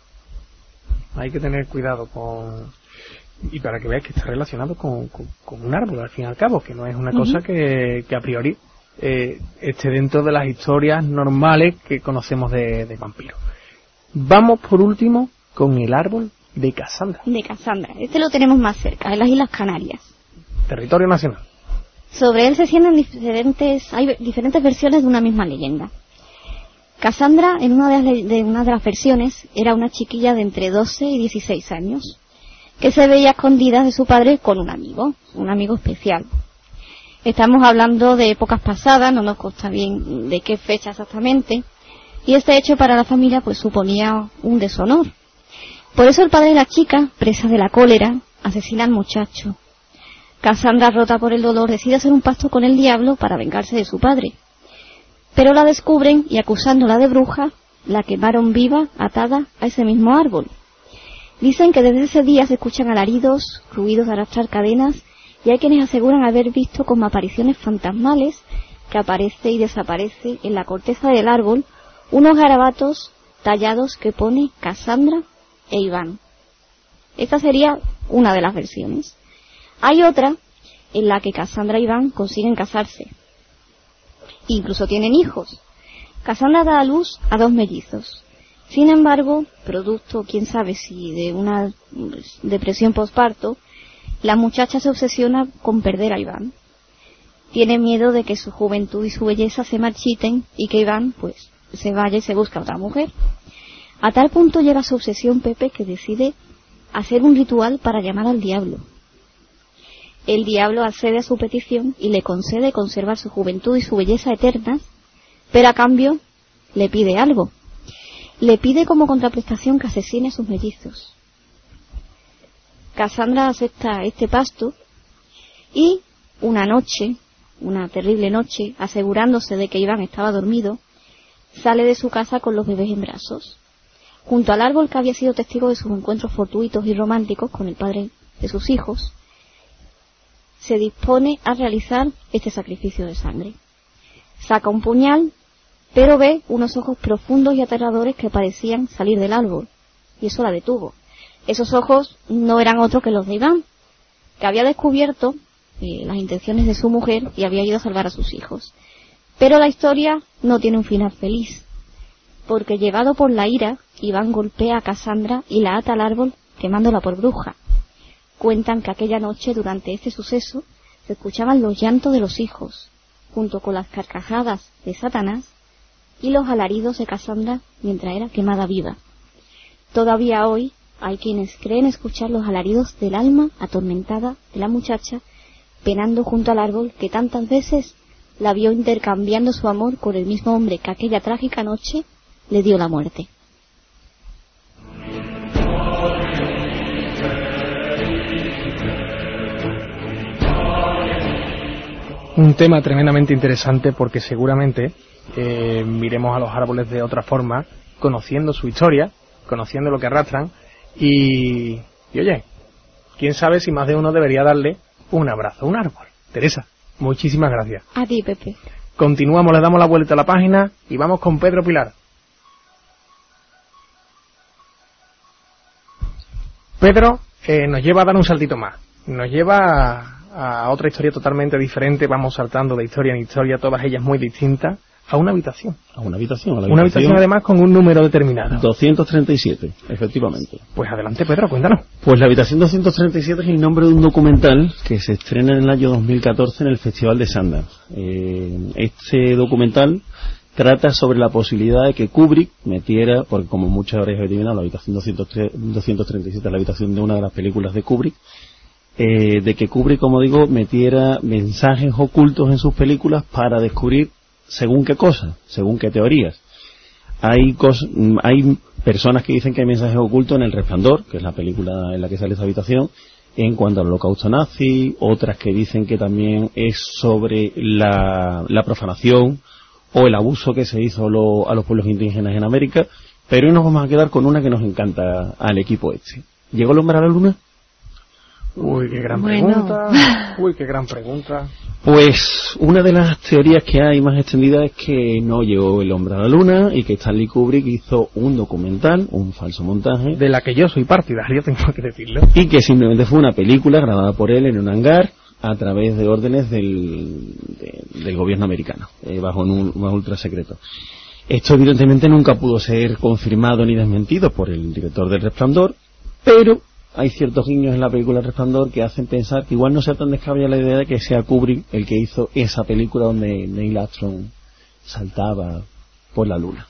Hay que tener cuidado con... Y para que veáis que está relacionado con, con, con un árbol, al fin y al cabo, que no es una uh-huh. cosa que, que a priori eh, esté dentro de las historias normales que conocemos de, de vampiros. Vamos por último con el árbol de Casandra. De Casandra. Este lo tenemos más cerca, en las Islas Canarias. Territorio nacional. Sobre él se sienten diferentes, hay diferentes versiones de una misma leyenda. Casandra, en una de las, de una de las versiones, era una chiquilla de entre doce y dieciséis años, que se veía escondida de su padre con un amigo, un amigo especial. Estamos hablando de épocas pasadas, no nos consta bien de qué fecha exactamente, y este hecho para la familia pues suponía un deshonor. Por eso el padre de la chica, presa de la cólera, asesina al muchacho. Casandra, rota por el dolor, decide hacer un pacto con el diablo para vengarse de su padre. Pero la descubren y, acusándola de bruja, la quemaron viva, atada a ese mismo árbol. Dicen que desde ese día se escuchan alaridos, ruidos de arrastrar cadenas, y hay quienes aseguran haber visto como apariciones fantasmales que aparece y desaparece en la corteza del árbol unos garabatos tallados que pone Casandra e Iván. Esta sería una de las versiones. Hay otra en la que Casandra e Iván consiguen casarse. Incluso tienen hijos. Casandra da a luz a dos mellizos. Sin embargo, producto, quién sabe si de una depresión postparto, la muchacha se obsesiona con perder a Iván. Tiene miedo de que su juventud y su belleza se marchiten y que Iván, pues, se vaya y se busque a otra mujer. A tal punto llega su obsesión Pepe que decide hacer un ritual para llamar al diablo. El diablo accede a su petición y le concede conservar su juventud y su belleza eternas, pero a cambio le pide algo. Le pide como contraprestación que asesine a sus mellizos. Casandra acepta este pacto y una noche, una terrible noche, asegurándose de que Iván estaba dormido, sale de su casa con los bebés en brazos. Junto al árbol que había sido testigo de sus encuentros fortuitos y románticos con el padre de sus hijos, se dispone a realizar este sacrificio de sangre. Saca un puñal, pero ve unos ojos profundos y aterradores que parecían salir del árbol, y eso la detuvo. Esos ojos no eran otros que los de Iván, que había descubierto eh, las intenciones de su mujer y había ido a salvar a sus hijos. Pero la historia no tiene un final feliz, porque llevado por la ira, Iván golpea a Casandra y la ata al árbol quemándola por bruja. Cuentan que aquella noche, durante este suceso, se escuchaban los llantos de los hijos, junto con las carcajadas de Satanás y los alaridos de Casandra mientras era quemada viva. Todavía hoy hay quienes creen escuchar los alaridos del alma atormentada de la muchacha penando junto al árbol que tantas veces la vio intercambiando su amor con el mismo hombre que aquella trágica noche le dio la muerte. Un tema tremendamente interesante porque seguramente eh, miremos a los árboles de otra forma, conociendo su historia, conociendo lo que arrastran y, y oye, quién sabe si más de uno debería darle un abrazo a un árbol. Teresa, muchísimas gracias. A ti, Pepe. Continuamos, le damos la vuelta a la página y vamos con Pedro Pilar. Pedro eh, nos lleva a dar un saltito más, nos lleva a, a otra historia totalmente diferente, vamos saltando de historia en historia, todas ellas muy distintas, a una habitación. A una habitación, a la Una habitación, habitación además con un número determinado. doscientos treinta y siete, efectivamente. Pues adelante, Pedro, cuéntanos. Pues la habitación doscientos treinta y siete es el nombre de un documental que se estrena en el año dos mil catorce en el Festival de Sundance. Eh, este documental trata sobre la posibilidad de que Kubrick metiera, porque como muchas habréis adivinado, la habitación doscientos treinta y siete es la habitación de una de las películas de Kubrick, eh, de que Kubrick, como digo, metiera mensajes ocultos en sus películas para descubrir según qué cosas, según qué teorías. Hay cos- hay personas que dicen que hay mensajes ocultos en El Resplandor, que es la película en la que sale esa habitación, en cuanto al holocausto nazi, otras que dicen que también es sobre la, la profanación o el abuso que se hizo lo, a los pueblos indígenas en América, pero hoy nos vamos a quedar con una que nos encanta al equipo este. ¿Llegó el hombre a la luna? Uy, qué gran Bueno. pregunta. Uy, qué gran pregunta. Pues una de las teorías que hay más extendidas es que no llegó el hombre a la luna y que Stanley Kubrick hizo un documental, un falso montaje, De la que yo soy partidario, tengo que decirlo. y que simplemente fue una película grabada por él en un hangar a través de órdenes del, de- del gobierno americano, eh, bajo un, un ultra secreto. Esto evidentemente nunca pudo ser confirmado ni desmentido por el director del Resplandor, pero hay ciertos guiños en la película El Resplandor que hacen pensar que igual no sea tan descabellada la idea de que sea Kubrick el que hizo esa película donde Neil Armstrong saltaba por la luna.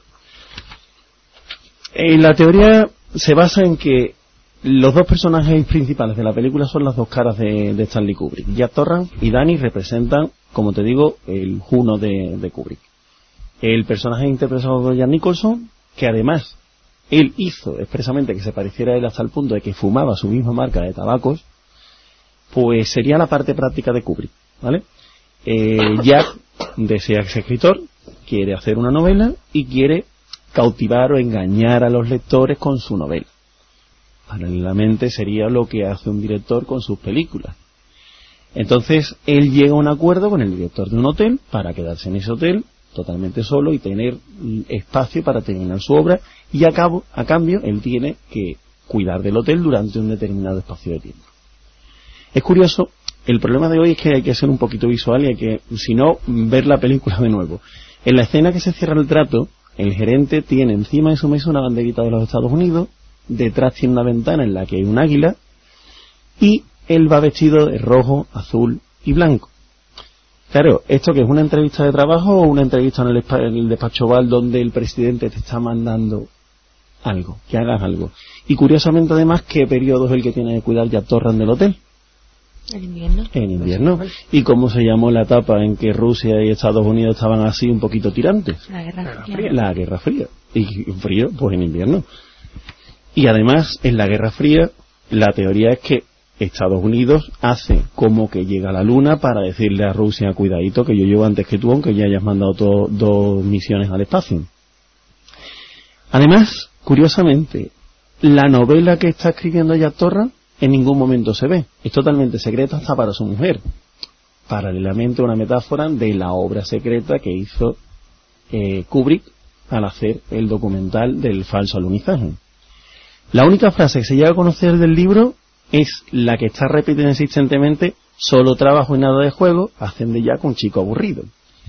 Eh, la teoría se basa en que los dos personajes principales de la película son las dos caras de, de Stanley Kubrick. Jack Torrance y Danny representan, como te digo, el Juno de, de Kubrick. El personaje interpretado por Jack Nicholson, que además él hizo expresamente que se pareciera a él hasta el punto de que fumaba su misma marca de tabacos, pues sería la parte práctica de Kubrick, ¿vale? Eh, Jack desea ser escritor, quiere hacer una novela y quiere cautivar o engañar a los lectores con su novela. Paralelamente sería lo que hace un director con sus películas. Entonces él llega a un acuerdo con el director de un hotel para quedarse en ese hotel totalmente solo y tener espacio para terminar su obra, y a, cabo, a cambio él tiene que cuidar del hotel durante un determinado espacio de tiempo. Es curioso, el problema de hoy es que hay que ser un poquito visual y hay que, si no, ver la película de nuevo. En la escena que se cierra el trato, el gerente tiene encima de su mesa una banderita de los Estados Unidos, detrás tiene una ventana en la que hay un águila, y él va vestido de rojo, azul y blanco. Claro, ¿esto que es una entrevista de trabajo o una entrevista en el, en el despacho oval donde el presidente te está mandando algo, que hagas algo? Y curiosamente además, ¿qué periodo es el que tiene que cuidar Jack Torrance del hotel? En invierno. En invierno. ¿Y cómo se llamó la etapa en que Rusia y Estados Unidos estaban así un poquito tirantes? La Guerra Fría. La Guerra Fría. Y frío, pues en invierno. Y además, en la Guerra Fría, la teoría es que Estados Unidos hace como que llega a la Luna para decirle a Rusia, cuidadito, que yo llego antes que tú, aunque ya hayas mandado to- dos misiones al espacio. Además, curiosamente, la novela que está escribiendo Jack Torrance en ningún momento se ve. Es totalmente secreta hasta para su mujer. Paralelamente, una metáfora de la obra secreta que hizo eh, Kubrick al hacer el documental del falso alunizaje. La única frase que se llega a conocer del libro es la que está repitiendo insistentemente: solo trabajo y nada de juego, hacen de Jack un chico aburrido.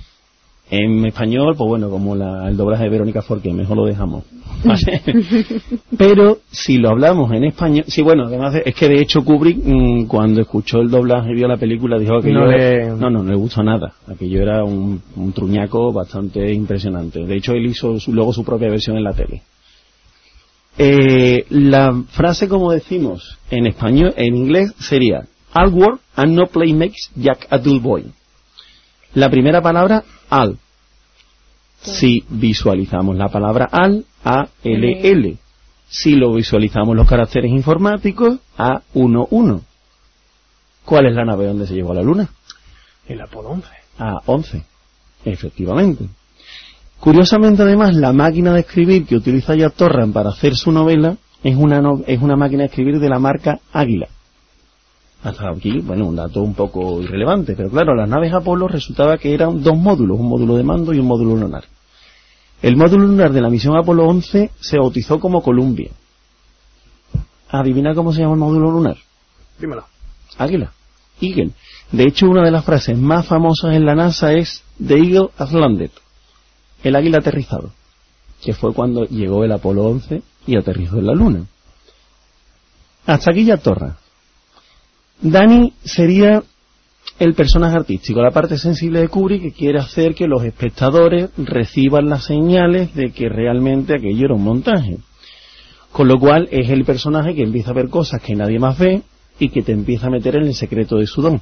En español, pues bueno, como la, el doblaje de Verónica Forqué, mejor lo dejamos. ¿Vale? Pero si lo hablamos en español, sí, bueno, además es que de hecho Kubrick mmm, cuando escuchó el doblaje y vio la película dijo que no, yo, le... no, no, no le gustó nada. Aquello era un, un truñaco bastante impresionante. De hecho él hizo su, luego su propia versión en la tele. Eh, la frase, como decimos en español, en inglés sería: All work and no play makes Jack a dull boy. La primera palabra, al. Si visualizamos la palabra al, A L L. Si lo visualizamos los caracteres informáticos, A uno uno. ¿Cuál es la nave donde se llevó a la Luna? El Apolo once. A once, efectivamente. Curiosamente, además, la máquina de escribir que utiliza Jack Torrance para hacer su novela es una, no, es una máquina de escribir de la marca Águila. Hasta aquí, bueno, un dato un poco irrelevante, pero claro, las naves Apolo resultaba que eran dos módulos, un módulo de mando y un módulo lunar. El módulo lunar de la misión Apolo once se bautizó como Columbia. ¿Adivina cómo se llama el módulo lunar? Dímelo. Águila. Eagle. De hecho, una de las frases más famosas en la NASA es The Eagle has landed. El águila aterrizado, que fue cuando llegó el Apolo once y aterrizó en la Luna. Hasta aquí Jack Torrance. Danny sería el personaje artístico, la parte sensible de Kubrick, que quiere hacer que los espectadores reciban las señales de que realmente aquello era un montaje. Con lo cual es el personaje que empieza a ver cosas que nadie más ve y que te empieza a meter en el secreto de su don.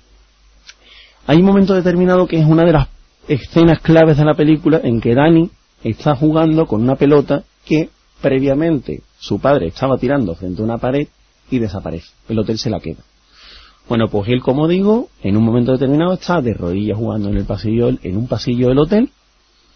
Hay un momento determinado que es una de las escenas claves de la película en que Danny está jugando con una pelota que previamente su padre estaba tirando frente a una pared y desaparece. El hotel se la queda. Bueno, pues él, como digo, en un momento determinado está de rodillas jugando en el pasillo, en un pasillo del hotel,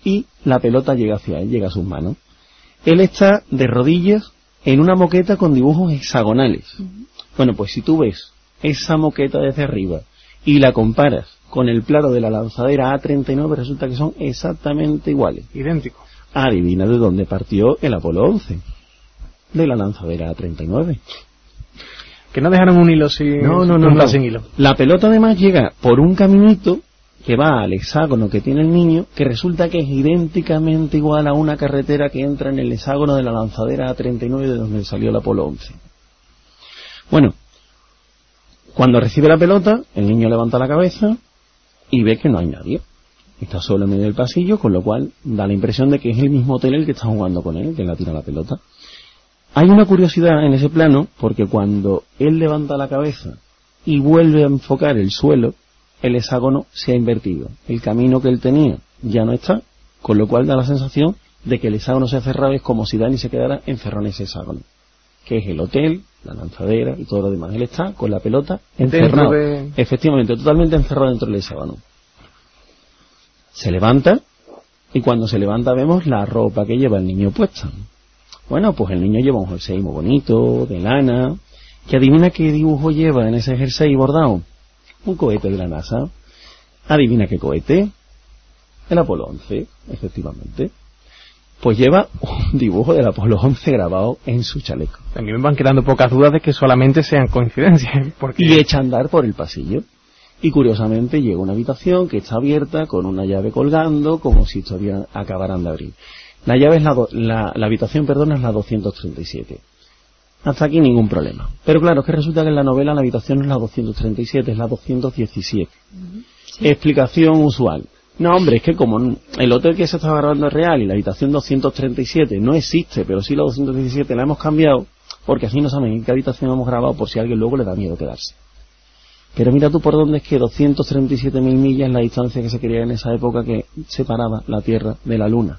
y la pelota llega hacia él, llega a sus manos. Él está de rodillas en una moqueta con dibujos hexagonales. Uh-huh. Bueno, pues si tú ves esa moqueta desde arriba y la comparas con el plano de la lanzadera A treinta y nueve, resulta que son exactamente iguales. Idénticos. Adivina de dónde partió el Apolo once. De la lanzadera A treinta y nueve. Que no dejaron un hilo sin, no, no, no, no. sin hilo. La pelota además llega por un caminito que va al hexágono que tiene el niño, que resulta que es idénticamente igual a una carretera que entra en el hexágono de la lanzadera A treinta y nueve de donde salió el Apolo once. Bueno, cuando recibe la pelota, el niño levanta la cabeza y ve que no hay nadie. Está solo en medio del pasillo, con lo cual da la impresión de que es el mismo hotel el que está jugando con él, que la tira la pelota. Hay una curiosidad en ese plano, porque cuando él levanta la cabeza y vuelve a enfocar el suelo, el hexágono se ha invertido. El camino que él tenía ya no está, con lo cual da la sensación de que el hexágono se ha cerrado, es como si Dani se quedara encerrado en ese hexágono, que es el hotel, la lanzadera y todo lo demás. Él está con la pelota encerrado, de... efectivamente, totalmente encerrado dentro del hexágono. Se levanta y cuando se levanta vemos la ropa que lleva el niño puesta. Bueno, pues el niño lleva un jersey muy bonito, de lana, que adivina qué dibujo lleva en ese jersey bordado. Un cohete de la NASA. Adivina qué cohete. El Apolo once, efectivamente. Pues lleva un dibujo del Apolo once grabado en su chaleco. A mí me van quedando pocas dudas de que solamente sean coincidencias. Porque... Y echa a andar por el pasillo. Y curiosamente llega a una habitación que está abierta con una llave colgando, como si todavía acabaran de abrir. La llave es la, do, la, la habitación, perdón, es la doscientos treinta y siete. Hasta aquí ningún problema. Pero claro, es que resulta que en la novela la habitación no es la doscientos treinta y siete, es la doscientos diecisiete. Uh-huh. Sí. Explicación usual. No, hombre, es que como el hotel que se estaba grabando es real y la habitación doscientos treinta y siete no existe, pero sí la doscientos diecisiete la hemos cambiado, porque así no saben en qué habitación hemos grabado por si a alguien luego le da miedo quedarse. Pero mira tú por dónde es que doscientos treinta y siete mil millas es la distancia que se quería en esa época que separaba la Tierra de la Luna.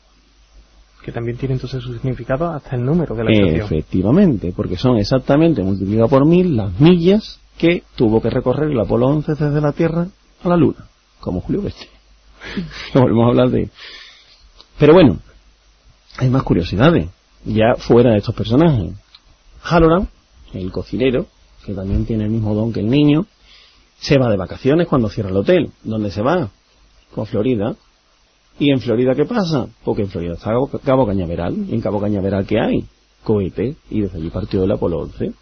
Que también tiene entonces su significado hasta el número de la estación. Efectivamente, porque son exactamente multiplicado por mil las millas que tuvo que recorrer el Apolo once desde la Tierra a la Luna, como Julio Verne. Volvemos a hablar de... Pero bueno, hay más curiosidades, ya fuera de estos personajes. Halloran, el cocinero, que también tiene el mismo don que el niño, se va de vacaciones cuando cierra el hotel. ¿Dónde se va? Pues Florida. ¿Y en Florida qué pasa? Porque en Florida está Cabo Cañaveral. ¿Y en Cabo Cañaveral qué hay? Cohete. Y desde allí partió el Apolo once.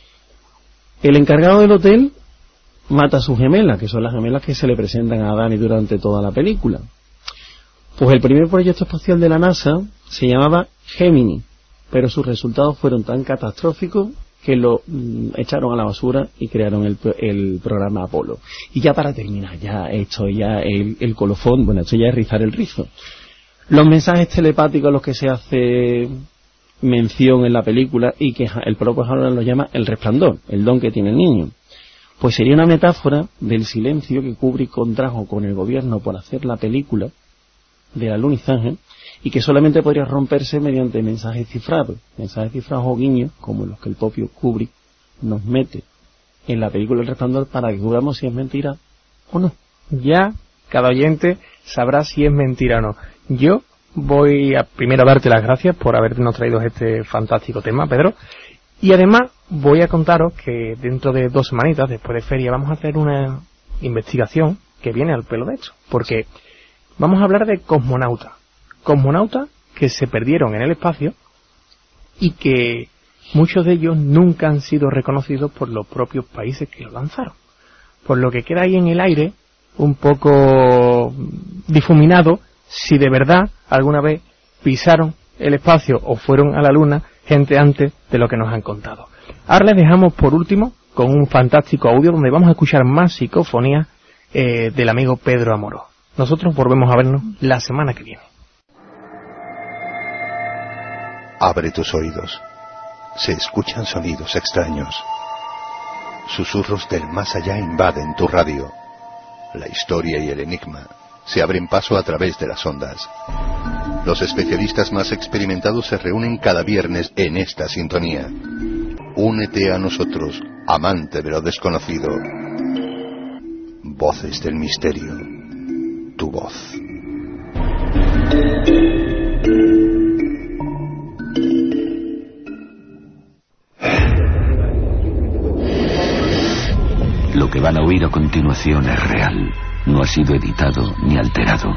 El encargado del hotel mata a sus gemelas, que son las gemelas que se le presentan a Dani durante toda la película. Pues el primer proyecto espacial de la NASA se llamaba Gemini, pero sus resultados fueron tan catastróficos que lo mm, echaron a la basura y crearon el, el programa Apolo. Y ya para terminar, ya esto ya el, el colofón, bueno, esto ya es rizar el rizo. Los mensajes telepáticos a los que se hace mención en la película y que el propio Halloran lo llama el resplandor, el don que tiene el niño, pues sería una metáfora del silencio que Kubrick contrajo con el gobierno por hacer la película del alunizaje y que solamente podría romperse mediante mensajes cifrados, mensajes cifrados o guiños, como los que el propio Kubrick nos mete en la película El Resplandor para que descubramos si es mentira o no. Ya cada oyente sabrá si es mentira o no. Yo voy a primero a darte las gracias por habernos traído este fantástico tema, Pedro, y además voy a contaros que dentro de dos semanitas, después de feria, vamos a hacer una investigación que viene al pelo de hecho, porque vamos a hablar de cosmonautas. Cosmonautas que se perdieron en el espacio y que muchos de ellos nunca han sido reconocidos por los propios países que los lanzaron. Por lo que queda ahí en el aire, un poco difuminado, si de verdad alguna vez pisaron el espacio o fueron a la Luna gente antes de lo que nos han contado. Ahora les dejamos por último con un fantástico audio donde vamos a escuchar más psicofonías eh, del amigo Pedro Amorós. Nosotros volvemos a vernos la semana que viene. Abre tus oídos. Se escuchan sonidos extraños. Susurros del más allá invaden tu radio. La historia y el enigma se abren paso a través de las ondas. Los especialistas más experimentados se reúnen cada viernes en esta sintonía. Únete a nosotros, amante de lo desconocido. Voces del misterio. Tu voz. oír a continuación es real. No ha sido editado ni alterado.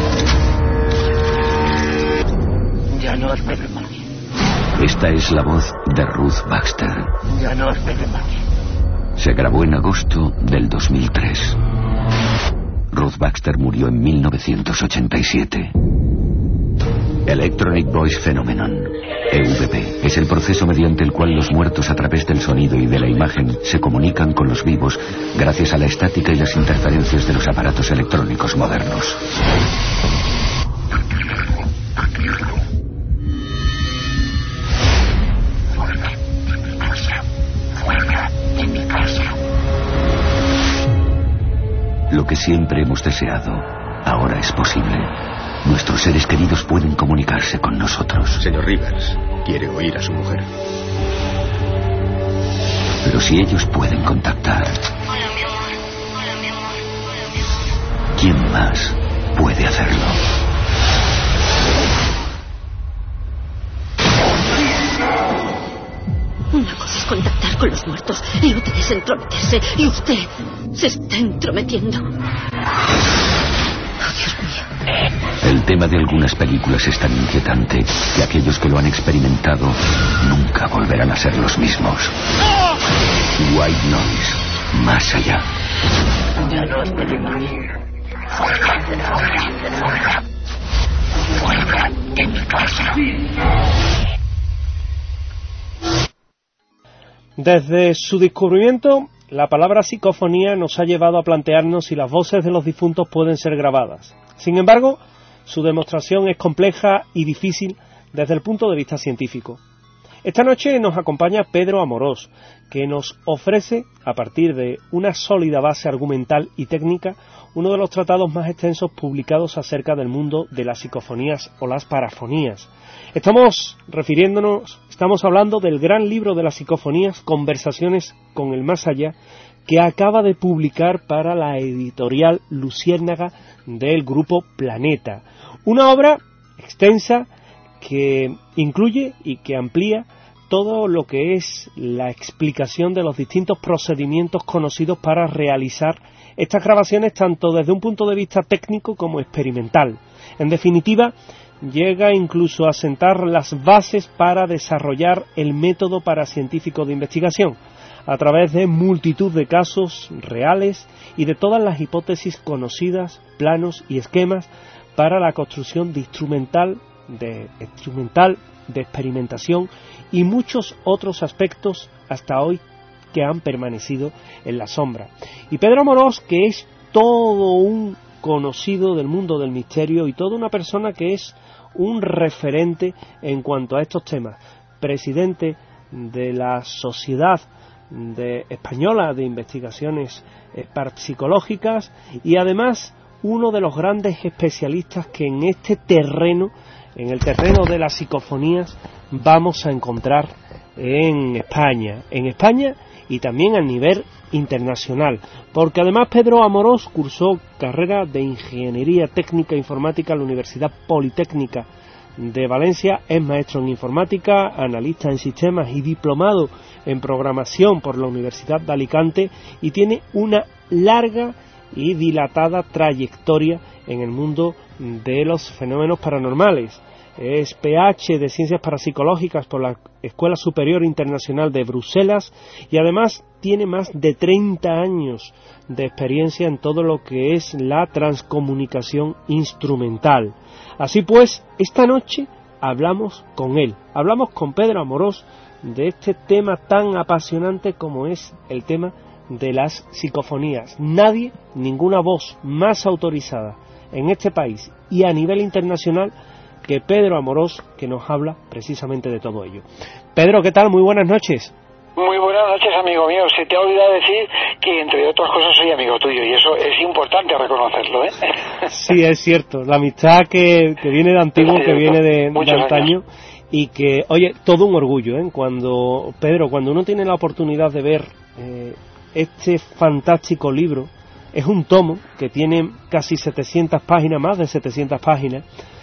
Ya no esperes más. Esta es la voz de Ruth Baxter. Ya no esperes más. Se grabó en agosto del dos mil tres. Ruth Baxter murió en mil novecientos ochenta y siete. Electronic Voice Phenomenon, E V P, es el proceso mediante el cual los muertos a través del sonido y de la imagen se comunican con los vivos gracias a la estática y las interferencias de los aparatos electrónicos modernos. Lo que siempre hemos deseado, ahora es posible. Nuestros seres queridos pueden comunicarse con nosotros. Señor Rivers, quiere oír a su mujer. Pero si ellos pueden contactar, ¿quién más puede hacerlo? Una cosa es contactar con los muertos y otra es entrometerse. Y usted se está entrometiendo. Oh, Dios mío. El tema de algunas películas es tan inquietante que aquellos que lo han experimentado nunca volverán a ser los mismos. White Noise, más allá. Ya no esperes más. Fuera, fuera, fuera. Fuera de mi casa. Desde su descubrimiento, la palabra psicofonía nos ha llevado a plantearnos si las voces de los difuntos pueden ser grabadas. Sin embargo, su demostración es compleja y difícil desde el punto de vista científico. Esta noche nos acompaña Pedro Amorós, que nos ofrece, a partir de una sólida base argumental y técnica, uno de los tratados más extensos publicados acerca del mundo de las psicofonías o las parafonías. Estamos refiriéndonos, estamos hablando del gran libro de las psicofonías, Conversaciones con el Más Allá, que acaba de publicar para la editorial Luciérnaga del Grupo Planeta. Una obra extensa que incluye y que amplía todo lo que es la explicación de los distintos procedimientos conocidos para realizar estas grabaciones, tanto desde un punto de vista técnico como experimental. En definitiva, llega incluso a sentar las bases para desarrollar el método paracientífico de investigación, a través de multitud de casos reales y de todas las hipótesis conocidas, planos y esquemas para la construcción de instrumental, de instrumental, de experimentación y muchos otros aspectos hasta hoy que han permanecido en la sombra. Y Pedro Amorós, que es todo un conocido del mundo del misterio y toda una persona que es un referente en cuanto a estos temas, presidente de la Sociedad de Española de Investigaciones Parapsicológicas y además uno de los grandes especialistas que en este terreno, en el terreno de las psicofonías, vamos a encontrar en España, en España y también a nivel internacional, porque además Pedro Amorós cursó carrera de Ingeniería Técnica Informática en la Universidad Politécnica de Valencia, es maestro en informática, analista en sistemas y diplomado en programación por la Universidad de Alicante y tiene una larga y dilatada trayectoria en el mundo de los fenómenos paranormales. Es P H de Ciencias Parapsicológicas por la Escuela Superior Internacional de Bruselas y además tiene más de treinta años de experiencia en todo lo que es la transcomunicación instrumental. Así pues, esta noche hablamos con él, hablamos con Pedro Amorós de este tema tan apasionante como es el tema de las psicofonías. Nadie, ninguna voz más autorizada en este país y a nivel internacional que Pedro Amorós, que nos habla precisamente de todo ello. Pedro, ¿qué tal? Muy buenas noches. Muy buenas noches, amigo mío. Se te ha olvidado decir que, entre otras cosas, soy amigo tuyo, y eso es importante reconocerlo, ¿eh? Sí, es cierto. La amistad que, que viene de antiguo, que viene de, de antaño, y que, oye, todo un orgullo, ¿eh? Cuando, Pedro, cuando uno tiene la oportunidad de ver eh, este fantástico libro, es un tomo que tiene casi setecientas páginas, más de setecientas páginas,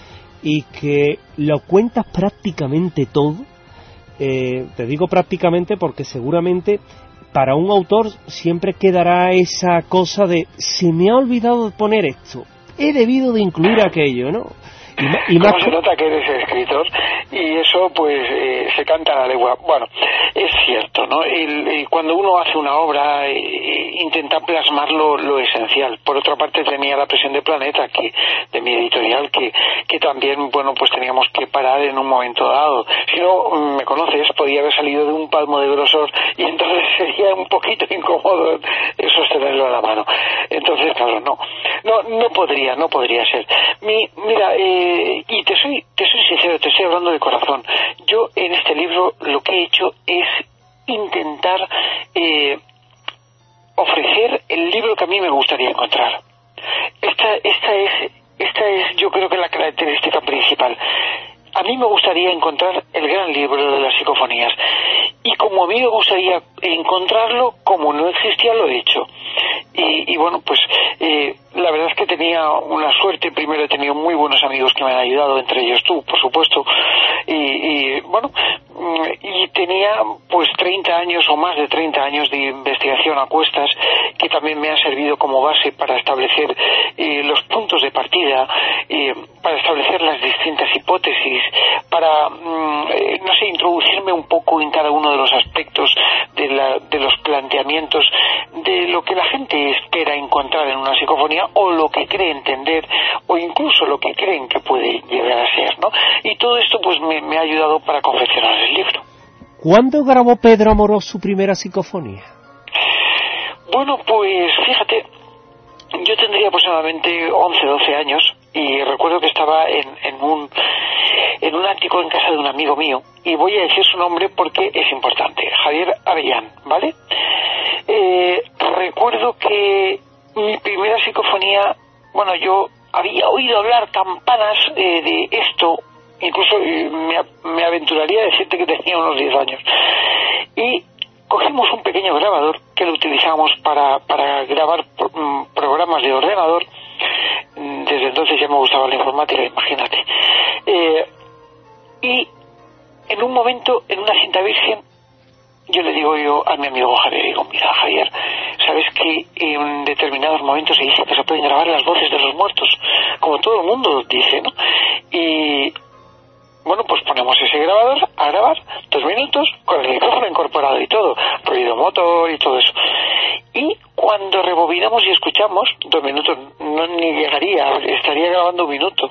y que lo cuentas prácticamente todo. Eh, te digo prácticamente porque seguramente para un autor siempre quedará esa cosa de se me ha olvidado poner esto, he debido de incluir aquello, ¿no? Y, y más se nota que eres escritor y eso pues eh, se canta a la legua. Bueno, es cierto, ¿no? El, el, cuando uno hace una obra eh, intenta plasmar lo, lo esencial. Por otra parte tenía la presión de Planeta, que de mi editorial, que, que también, bueno, pues teníamos que parar en un momento dado. Si no me conoces, podía haber salido de un palmo de grosor y entonces sería un poquito incómodo sostenerlo a la mano. Entonces, claro, no, no, no podría, no podría ser. Mi, mira, eh, y te soy, te soy sincero, te estoy hablando de corazón. Yo en este libro lo que he hecho es intentar eh, ofrecer el libro que a mí me gustaría encontrar. Esta, esta es, esta es, yo creo que la característica principal. A mí me gustaría encontrar el gran libro de las psicofonías. Y como a mí me gustaría encontrarlo, como no existía, lo he hecho. Y, y bueno, pues eh, la verdad es que tenía una suerte. Primero he tenido muy buenos amigos que me han ayudado, entre ellos tú, por supuesto. Y, y bueno, y tenía pues treinta años o más de treinta años de investigación a cuestas, que también me han servido como base para establecer eh, los puntos de partida, eh, para establecer las distintas hipótesis, para, mm, eh, no sé, introducirme un poco en cada uno de los aspectos de, la, de los planteamientos de lo que la gente espera encontrar en una psicofonía, o lo que cree entender, o incluso lo que creen que puede llegar a ser, ¿no? Y todo esto pues me, me ha ayudado para confeccionar el libro. ¿Cuándo grabó Pedro Amorós su primera psicofonía? Bueno, pues fíjate, yo tendría aproximadamente once, doce años y recuerdo que estaba en, en un en un ático en casa de un amigo mío, y voy a decir su nombre porque es importante, Javier Avellán, ¿vale? Eh, recuerdo que mi primera psicofonía, bueno, yo había oído hablar campanas eh, de esto, incluso eh, me, me aventuraría a decirte que tenía unos diez años, y cogimos un pequeño grabador que lo utilizamos para, para grabar pro, um, programas de ordenador. Desde entonces ya me gustaba la informática, imagínate. Eh, y en un momento, en una cinta virgen, yo le digo yo a mi amigo Javier, digo, mira Javier, ¿sabes que en determinados momentos se dice que se pueden grabar las voces de los muertos? Como todo el mundo dice, ¿no? Y bueno, pues ponemos ese grabador a grabar dos minutos con el micrófono incorporado y todo, ruido motor y todo eso. Y cuando rebobinamos y escuchamos, dos minutos no ni llegaría, estaría grabando un minuto,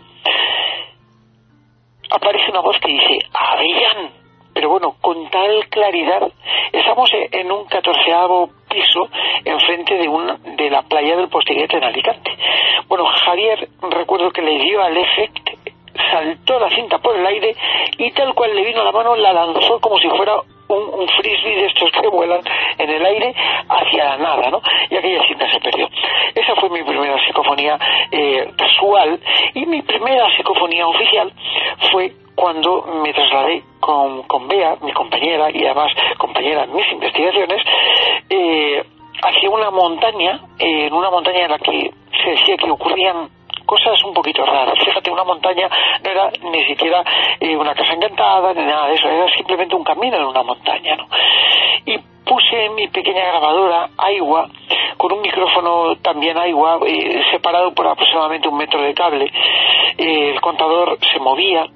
aparece una voz que dice Avellán, pero bueno, con tal claridad. Estamos en un catorceavo piso enfrente de una de la playa del Postiguete en Alicante. Bueno, Javier, recuerdo que le dio al efecto, saltó la cinta por el aire y tal cual le vino a la mano la lanzó como si fuera un, un frisbee de estos que vuelan en el aire hacia la nada, ¿no? Y aquella cinta se perdió. Esa fue mi primera psicofonía eh, casual, y mi primera psicofonía oficial fue cuando me trasladé con, con Bea, mi compañera, y además compañera en mis investigaciones, eh, hacia una montaña, eh, en una montaña en la que se decía que ocurrían cosas un poquito raras. Fíjate, una montaña no era ni siquiera eh, una casa encantada ni nada de eso, era simplemente un camino en una montaña, ¿no? Y puse mi pequeña grabadora Aiwa con un micrófono también Aiwa eh, separado por aproximadamente un metro de cable. Eh, el contador se movía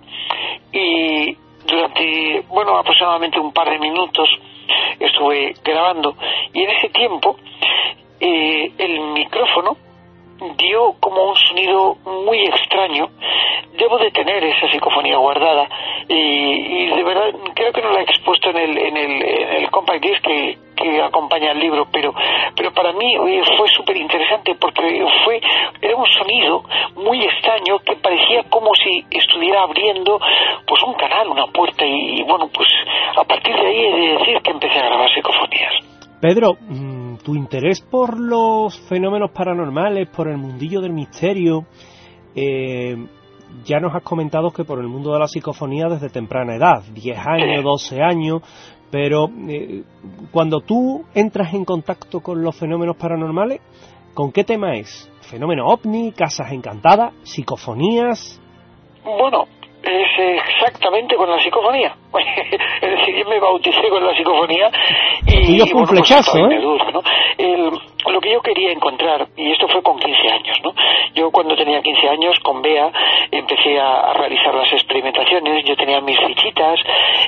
y durante, bueno, aproximadamente un par de minutos estuve grabando, y en ese tiempo eh, el micrófono dio como un sonido muy extraño. Debo de tener esa psicofonía guardada y, y de verdad creo que no la he expuesto en el en el, en el compact disc que, que acompaña el libro, pero pero para mí fue súper interesante porque fue era un sonido muy extraño que parecía como si estuviera abriendo pues un canal, una puerta, y, y bueno, pues a partir de ahí he de decir que empecé a grabar psicofonías. Pedro, tu interés por los fenómenos paranormales, por el mundillo del misterio, eh, ya nos has comentado que por el mundo de la psicofonía desde temprana edad, diez años, doce años, pero eh, cuando tú entras en contacto con los fenómenos paranormales, ¿con qué tema es? ¿Fenómeno ovni, casas encantadas, psicofonías? Bueno, es exactamente con la psicofonía. Es decir, yo me bauticé con la psicofonía y, y, y fue un bueno, flechazo, pues, ¿eh? duro, ¿no? El, lo que yo quería encontrar, y esto fue con quince años, ¿no? Yo cuando tenía quince años con Bea empecé a, a realizar las experimentaciones, yo tenía mis fichitas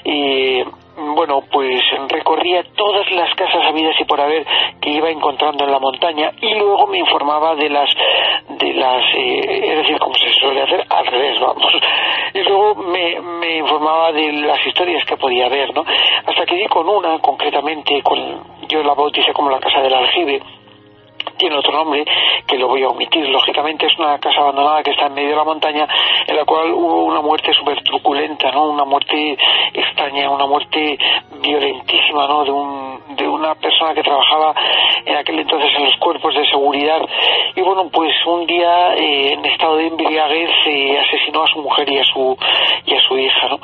y bueno, pues recorría todas las casas habidas y por haber que iba encontrando en la montaña y luego me informaba de las de las eh, es decir, como se suele hacer al revés, vamos, y luego me, me informaba de las historias que podía ver, ¿no? Hasta que di con una concretamente, con yo la bauticé como la Casa del Aljibe. Tiene otro nombre que lo voy a omitir, lógicamente. Es una casa abandonada que está en medio de la montaña, en la cual hubo una muerte súper truculenta, ¿no? Una muerte extraña, una muerte violentísima, ¿no? De un de una persona que trabajaba en aquel entonces en los cuerpos de seguridad y bueno, pues un día eh, en estado de embriaguez eh, asesinó a su mujer y a su y a su hija, ¿no?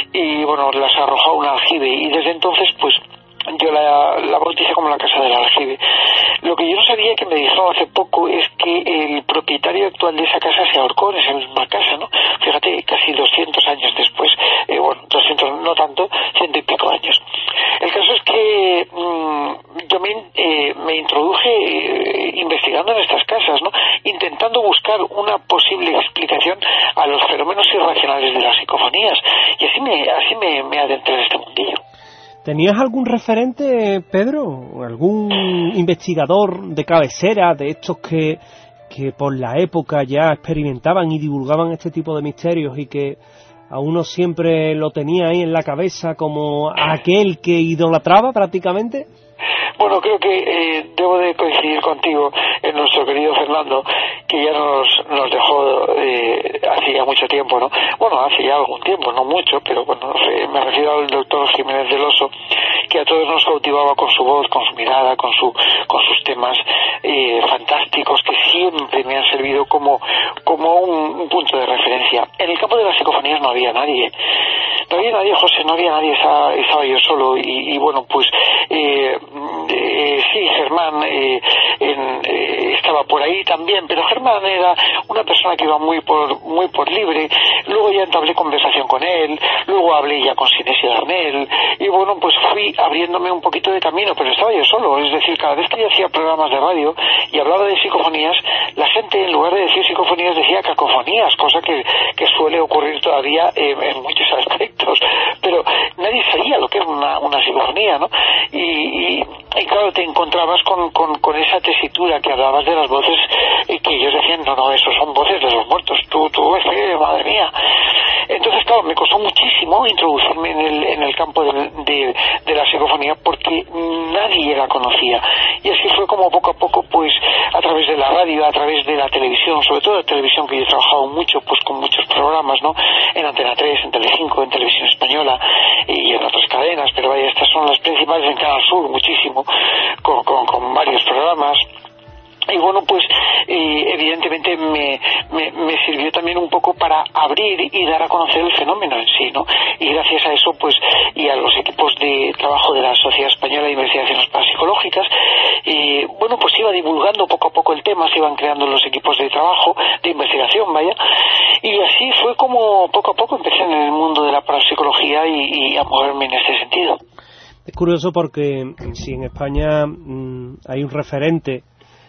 Y bueno, las arrojó a un aljibe y desde entonces pues yo la, la bauticé como la Casa del Aljibe. Lo que yo no sabía, que me dijo hace poco, es que el propietario actual de esa casa se ahorcó en esa misma casa, ¿no? Fíjate, casi doscientos años después, eh, bueno, doscientos no tanto, ciento y pico años. El caso es que mmm, yo me, eh, me introduje eh, investigando en estas casas, ¿no? Intentando buscar una posible explicación a los fenómenos irracionales de las psicofonías. Y así me, así me, me adentré en este mundillo. ¿Tenías algún referente, Pedro? ¿Algún investigador de cabecera de estos que, que por la época ya experimentaban y divulgaban este tipo de misterios y que a uno siempre lo tenía ahí en la cabeza como aquel que idolatraba prácticamente? Bueno, creo que eh, debo de coincidir contigo en nuestro querido Fernando, que ya nos, nos dejó eh, hace ya mucho tiempo, ¿no? Bueno, hace ya algún tiempo, no mucho, pero bueno, me refiero al doctor Jiménez del Oso, que a todos nos cautivaba con su voz, con su mirada, con su con sus temas eh, fantásticos, que siempre me han servido como, como un, un punto de referencia. En el campo de las psicofonías no había nadie. No había nadie, José, no había nadie, estaba, estaba yo solo y, y bueno, pues eh, eh, sí, Germán eh, en, eh, estaba por ahí también, pero Germán era una persona que iba muy por muy por libre. Luego ya entablé conversación con él, luego hablé ya con Sinesio Darnell y bueno, pues fui abriéndome un poquito de camino, pero estaba yo solo. Es decir, cada vez que yo hacía programas de radio y hablaba de psicofonías, la gente en lugar de decir psicofonías decía cacofonías, cosa que, que suele ocurrir todavía eh, en muchos aspectos, pero nadie sabía lo que era una, una psicofonía, ¿no? Y, y, y claro, te encontrabas con, con, con esa tesitura que hablabas de las voces y que ellos decían, no, no, eso son voces de los muertos, tú, tú, eh, madre mía. Entonces, claro, me costó muchísimo introducirme en el, en el campo de, de, de la psicofonía porque nadie la conocía. Y así fue como poco a poco, pues, a través de la radio, a través de la televisión, sobre todo la televisión, que yo he trabajado mucho, pues, con muchos programas, ¿no? En Antena tres, en Telecinco, en Televisión Española y en otras cadenas, pero vaya, estas son las principales, en Canal Sur muchísimo, con, con, con varios programas. Y bueno, pues eh, evidentemente me, me, me sirvió también un poco para abrir y dar a conocer el fenómeno en sí, ¿no? Y gracias a eso, pues, y a los equipos de trabajo de la Sociedad Española de Investigaciones Parapsicológicas, eh, bueno, pues iba divulgando poco a poco el tema, se iban creando los equipos de trabajo, de investigación, vaya, y así fue como poco a poco empecé en el mundo de la parapsicología y, y a moverme en este sentido. Es curioso porque si en España mmm, hay un referente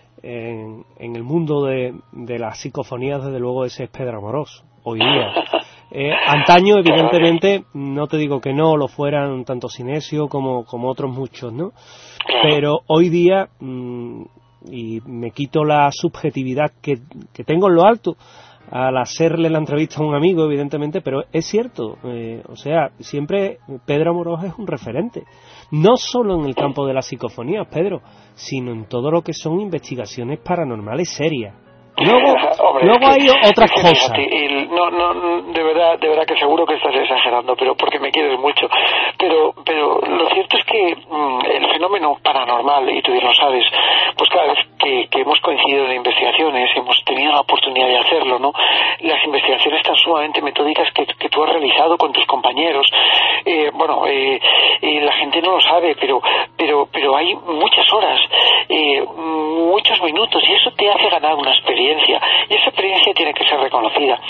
En, en el mundo de, de las psicofonías, desde luego ese es Pedro Amorós, hoy día. Eh, antaño, evidentemente, no te digo que no lo fueran tanto Sinesio como, como otros muchos, ¿no? Pero hoy día, mmm, y me quito la subjetividad que, que tengo en lo alto al hacerle la entrevista a un amigo, evidentemente, pero es cierto, eh, o sea, siempre Pedro Amorós es un referente, no solo en el campo de las psicofonías, Pedro, sino en todo lo que son investigaciones paranormales serias. Luego, Hombre, luego es hay que, otras es que, cosas. Fíjate, el, no, no, de verdad, de verdad que seguro que estás exagerando, pero porque me quieres mucho. Pero, pero lo cierto es que mmm, el fenómeno paranormal, y tú bien lo sabes, pues cada vez que, que hemos coincidido en investigaciones, hemos tenido la oportunidad de hacerlo, ¿no? Las investigaciones tan sumamente metódicas que, que tú has realizado con tus compañeros, eh, bueno, eh, eh, la gente no lo sabe, pero, pero, pero hay muchas horas, eh, muchos minutos, y eso te hace ganar una experiencia. Y esa experiencia tiene que ser reconocida.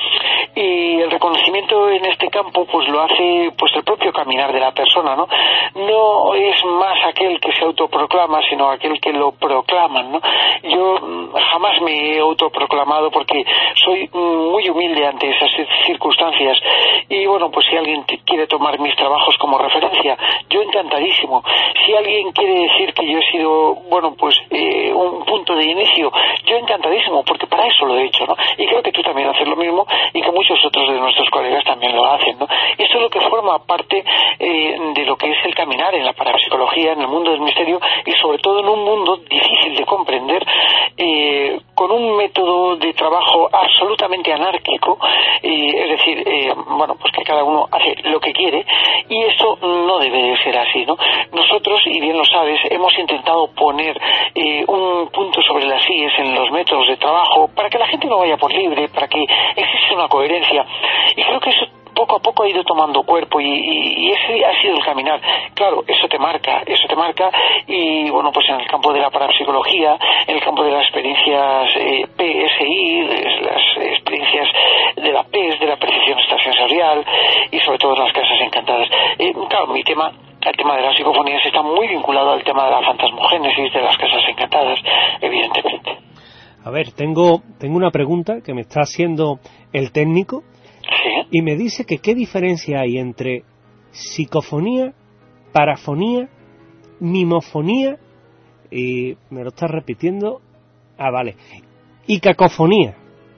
Y el reconocimiento en este campo pues lo hace pues el propio caminar de la persona, ¿no? No es más aquel que se autoproclama, sino aquel que lo proclaman, ¿no? Yo jamás me he autoproclamado porque soy muy humilde ante esas circunstancias y bueno, pues si alguien quiere tomar mis trabajos como referencia, yo encantadísimo. Si alguien quiere decir que yo he sido, bueno, pues eh, un punto de inicio, yo encantadísimo, porque para eso lo he hecho, ¿no? Y creo que tú también haces lo mismo y que muchos otros de nuestros colegas también lo hacen, ¿no? Y esto es lo que forma parte eh, de lo que es el caminar en la parapsicología, en el mundo del misterio y sobre todo en un mundo difícil de comprender, eh, con un método de trabajo absolutamente anárquico, eh, es decir, eh, bueno, pues que cada uno hace lo que quiere y eso no debe de ser así, ¿no? Nosotros, y bien lo sabes, hemos intentado poner eh, un punto sobre las íes en los métodos de trabajo para que la gente no vaya por libre, para que exista una coherencia y creo que eso poco a poco ha ido tomando cuerpo y, y, y ese ha sido el caminar. Claro, eso te marca, eso te marca y bueno, pues en el campo de la parapsicología, en el campo de las experiencias eh, P S I, de las experiencias de la P E S, de la percepción extrasensorial y sobre todo en las casas encantadas. Eh, claro, mi tema, el tema de las psicofonías está muy vinculado al tema de la fantasmogénesis, de las casas encantadas, evidentemente. A ver, tengo, tengo una pregunta que me está haciendo el técnico. ¿Sí? Y me dice que qué diferencia hay entre psicofonía, parafonía, mimofonía, y me lo está repitiendo, ah, vale, y cacofonía.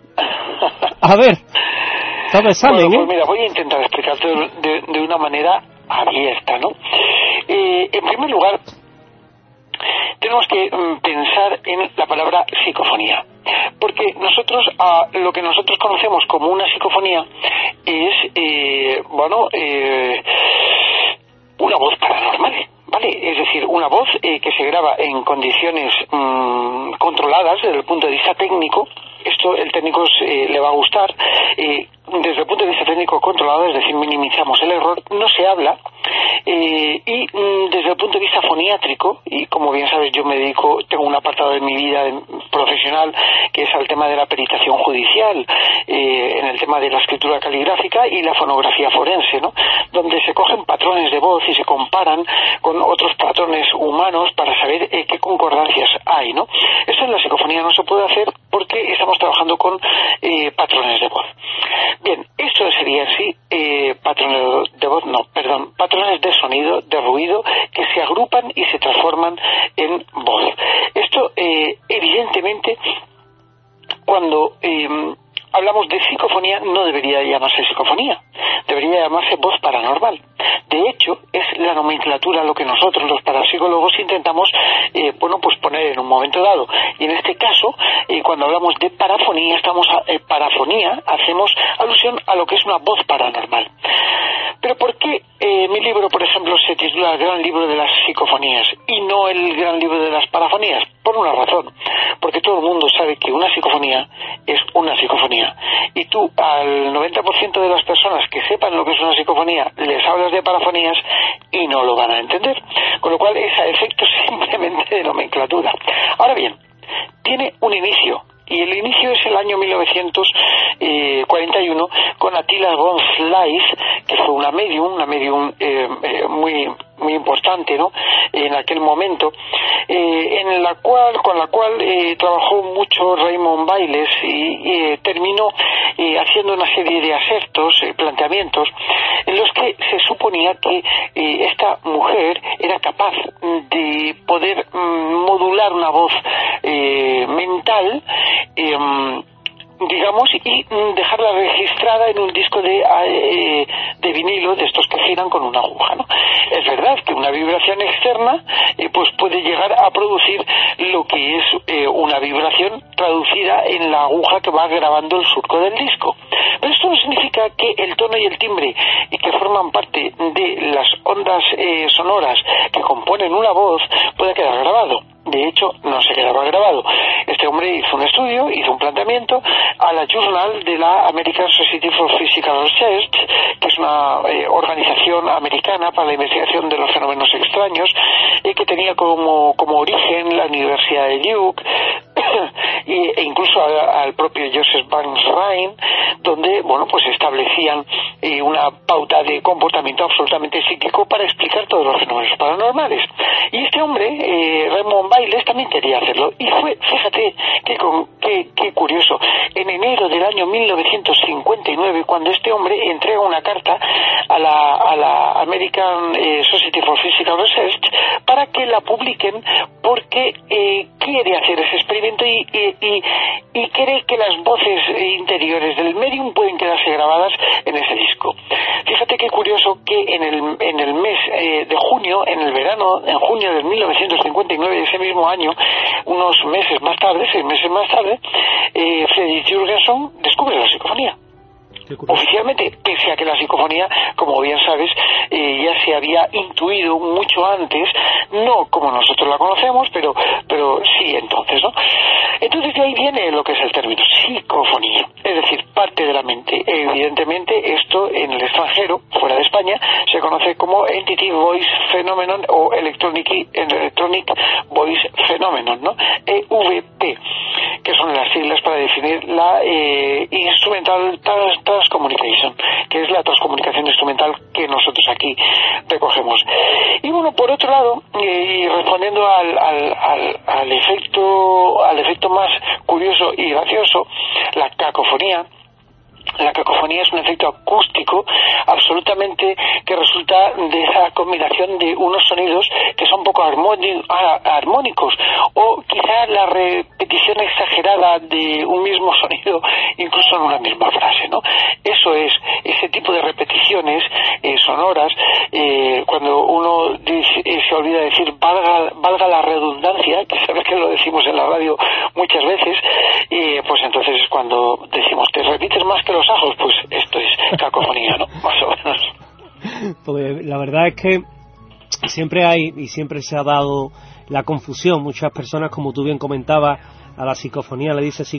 A ver, todo examen, bueno, pues ¿eh? mira, voy a intentar explicarte de, de una manera abierta, ¿no? Eh, en primer lugar, tenemos que mm, pensar en la palabra psicofonía, porque nosotros, a lo que nosotros conocemos como una psicofonía es, eh, bueno, eh, una voz paranormal, ¿vale? Es decir, una voz eh, que se graba en condiciones mmm, controladas desde el punto de vista técnico. Esto el técnico eh, le va a gustar. Eh, desde el punto de vista técnico controlado, es decir, minimizamos el error, no se habla. Eh, y mm, desde el punto de vista foniátrico, y como bien sabes, yo me dedico, tengo un apartado de mi vida de, profesional que es al tema de la peritación judicial, eh, en el tema de la escritura caligráfica y la fonografía forense, ¿no? Donde se cogen patrones de voz y se comparan con otros patrones humanos para saber eh, qué concordancias hay, ¿no? Esto en la psicofonía no se puede hacer porque estamos trabajando con eh, patrones de voz. Bien, eso sería así, eh, patrones de voz, no, perdón, patrones de sonido, de ruido, que se agrupan y se transforman en voz. Esto, eh, evidentemente, cuando eh, hablamos de psicofonía, no debería llamarse psicofonía, debería llamarse voz paranormal. De hecho, es la nomenclatura lo que nosotros, los parapsicólogos, intentamos, eh, bueno, pues poner en un momento dado. Y en este caso, eh, cuando hablamos de parafonía, estamos a, eh, parafonía, hacemos alusión a lo que es una voz paranormal. Pero ¿por qué eh, mi libro, por ejemplo, se titula El Gran Libro de las Psicofonías y no El Gran Libro de las Parafonías? Por una razón, porque todo el mundo sabe que una psicofonía es una psicofonía. Y tú, al noventa por ciento de las personas que sepan lo que es una psicofonía, les hablas de parafonías y no lo van a entender. Con lo cual es a efectos simplemente de nomenclatura. Ahora bien, tiene un inicio. Y el inicio es el año mil novecientos cuarenta y uno con Attila von Schleiff, que fue una medium, una medium eh, eh, muy muy importante, ¿no? En aquel momento, eh, en la cual, con la cual eh, trabajó mucho Raymond Bailes y eh, terminó eh, haciendo una serie de asertos, eh, planteamientos, en los que se suponía que eh, esta mujer era capaz de poder mm, modular una voz eh, mental, eh, digamos, y dejarla registrada en un disco de, eh, de vinilo, de estos que giran con una aguja, ¿no? Es verdad que una vibración externa eh, pues puede llegar a producir lo que es eh, una vibración traducida en la aguja que va grabando el surco del disco. Pero esto no significa que el tono y el timbre y que forman parte de las ondas eh, sonoras que componen una voz pueda quedar grabado. De hecho, no se quedaba grabado. Este hombre hizo un estudio, hizo un planteamiento a la Journal de la American Society for Physical Research, que es una eh, organización americana para la investigación de los fenómenos extraños, y que tenía como, como origen la Universidad de Duke, e, e incluso a, al propio Joseph Banks Rhine, donde, bueno, pues establecían eh, una pauta de comportamiento absolutamente psíquico para explicar todos los fenómenos paranormales. Y este hombre, eh, Raymond Bayles, también quería hacerlo. Y fue, fíjate, qué, qué, qué curioso, en enero del año mil novecientos cincuenta y nueve, cuando este hombre entrega una carta a la, a la American eh, Society for Physical Research para que la publiquen, porque eh, quiere hacer ese experimento y, y, y, y cree que las voces interiores del medium pueden quedarse grabadas en ese disco. Fíjate qué curioso que en el, en el mes eh, de junio, en el verano, en junio de mil novecientos cincuenta y nueve, de ese mismo año, unos meses más tarde, seis meses más tarde, eh, Fredrik Jurgenson descubre la psicofonía. Oficialmente, pese a que la psicofonía, como bien sabes, eh, ya se había intuido mucho antes, no como nosotros la conocemos, pero pero sí entonces, ¿no? Entonces de ahí viene lo que es el término psicofonía, es decir, parte de la mente. Evidentemente esto en el extranjero, fuera de España, se conoce como Entity Voice Phenomenon o Electronic, Electronic Voice Phenomenon, ¿no? E V P, que son las siglas para definir la eh, Instrumental Trans Transcommunication, que es la transcomunicación instrumental que nosotros aquí recogemos. Y bueno, por otro lado, eh, y respondiendo al, al, al, al efecto al efecto más curioso y gracioso, la cacofonía. La cacofonía es un efecto acústico absolutamente que resulta de esa combinación de unos sonidos que son poco armónicos, o quizá la repetición exagerada de un mismo sonido incluso en una misma frase, ¿no? Eso es, ese tipo de repeticiones eh, sonoras, eh, cuando uno dice, eh, se olvida decir valga, valga la redundancia, que sabes que lo decimos en la radio muchas veces, eh, pues entonces es cuando decimos, te repites más que los ajos, pues esto es cacofonía, ¿no? Más o menos. Pues la verdad es que siempre hay y siempre se ha dado la confusión. Muchas personas, como tú bien comentabas, a la psicofonía le dicen,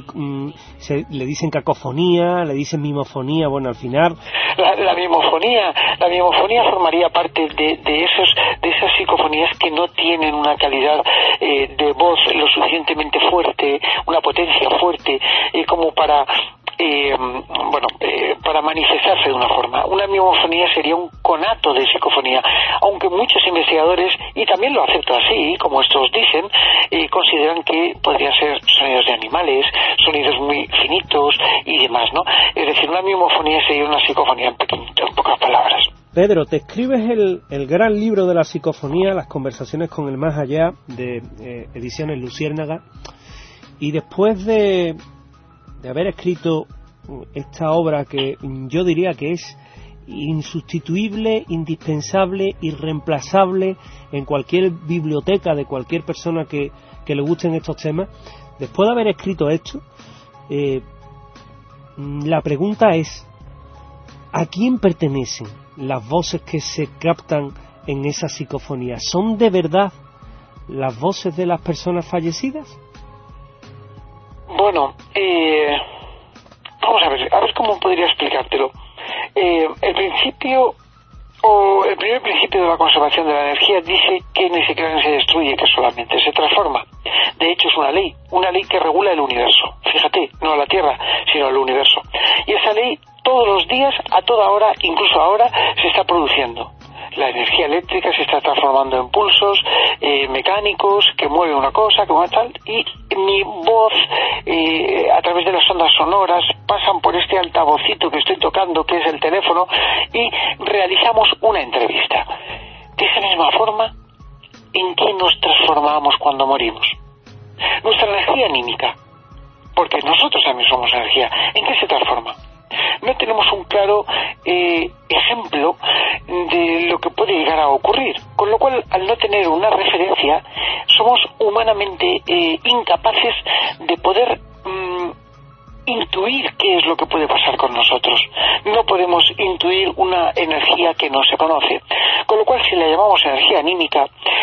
se, le dicen cacofonía, le dicen mimofonía. Bueno, al final la, la mimofonía la mimofonía formaría parte de, de esos de esas psicofonías que no tienen una calidad eh, de voz lo suficientemente fuerte, una potencia fuerte eh, como para Eh, bueno, eh, para manifestarse de una forma. Una mimofonía sería un conato de psicofonía, aunque muchos investigadores, y también lo acepto así, como estos dicen, eh, consideran que podrían ser sonidos de animales, sonidos muy finitos y demás, ¿no? Es decir, una mimofonía sería una psicofonía en, pequeñito, en pocas palabras. Pedro, te escribes el, el gran libro de la psicofonía, Las conversaciones con el más allá, de eh, Ediciones Luciérnaga, y después de de haber escrito esta obra que yo diría que es insustituible, indispensable, irreemplazable en cualquier biblioteca de cualquier persona que, que le gusten estos temas, después de haber escrito esto, eh, la pregunta es, ¿a quién pertenecen las voces que se captan en esa psicofonía? ¿Son de verdad las voces de las personas fallecidas? Bueno, eh, vamos a ver, a ver cómo podría explicártelo. Eh, el principio, o el primer principio de la conservación de la energía dice que ni se crea ni se destruye, que solamente se transforma. De hecho es una ley, una ley que regula el universo. Fíjate, no a la Tierra, sino al universo. Y esa ley todos los días, a toda hora, incluso ahora, se está produciendo. La energía eléctrica se está transformando en pulsos eh, mecánicos que mueven una cosa, que mueven tal, y mi voz eh, a través de las ondas sonoras pasan por este altavocito que estoy tocando, que es el teléfono, y realizamos una entrevista. De esa misma forma, ¿en qué nos transformamos cuando morimos? Nuestra energía anímica, porque nosotros también somos energía, ¿en qué se transforma? No tenemos un claro eh, ejemplo de lo que puede llegar a ocurrir, con lo cual, al no tener una referencia, somos humanamente eh, incapaces de poder mm, intuir qué es lo que puede pasar con nosotros. No podemos intuir una energía que no se conoce, con lo cual, si la llamamos energía anímica,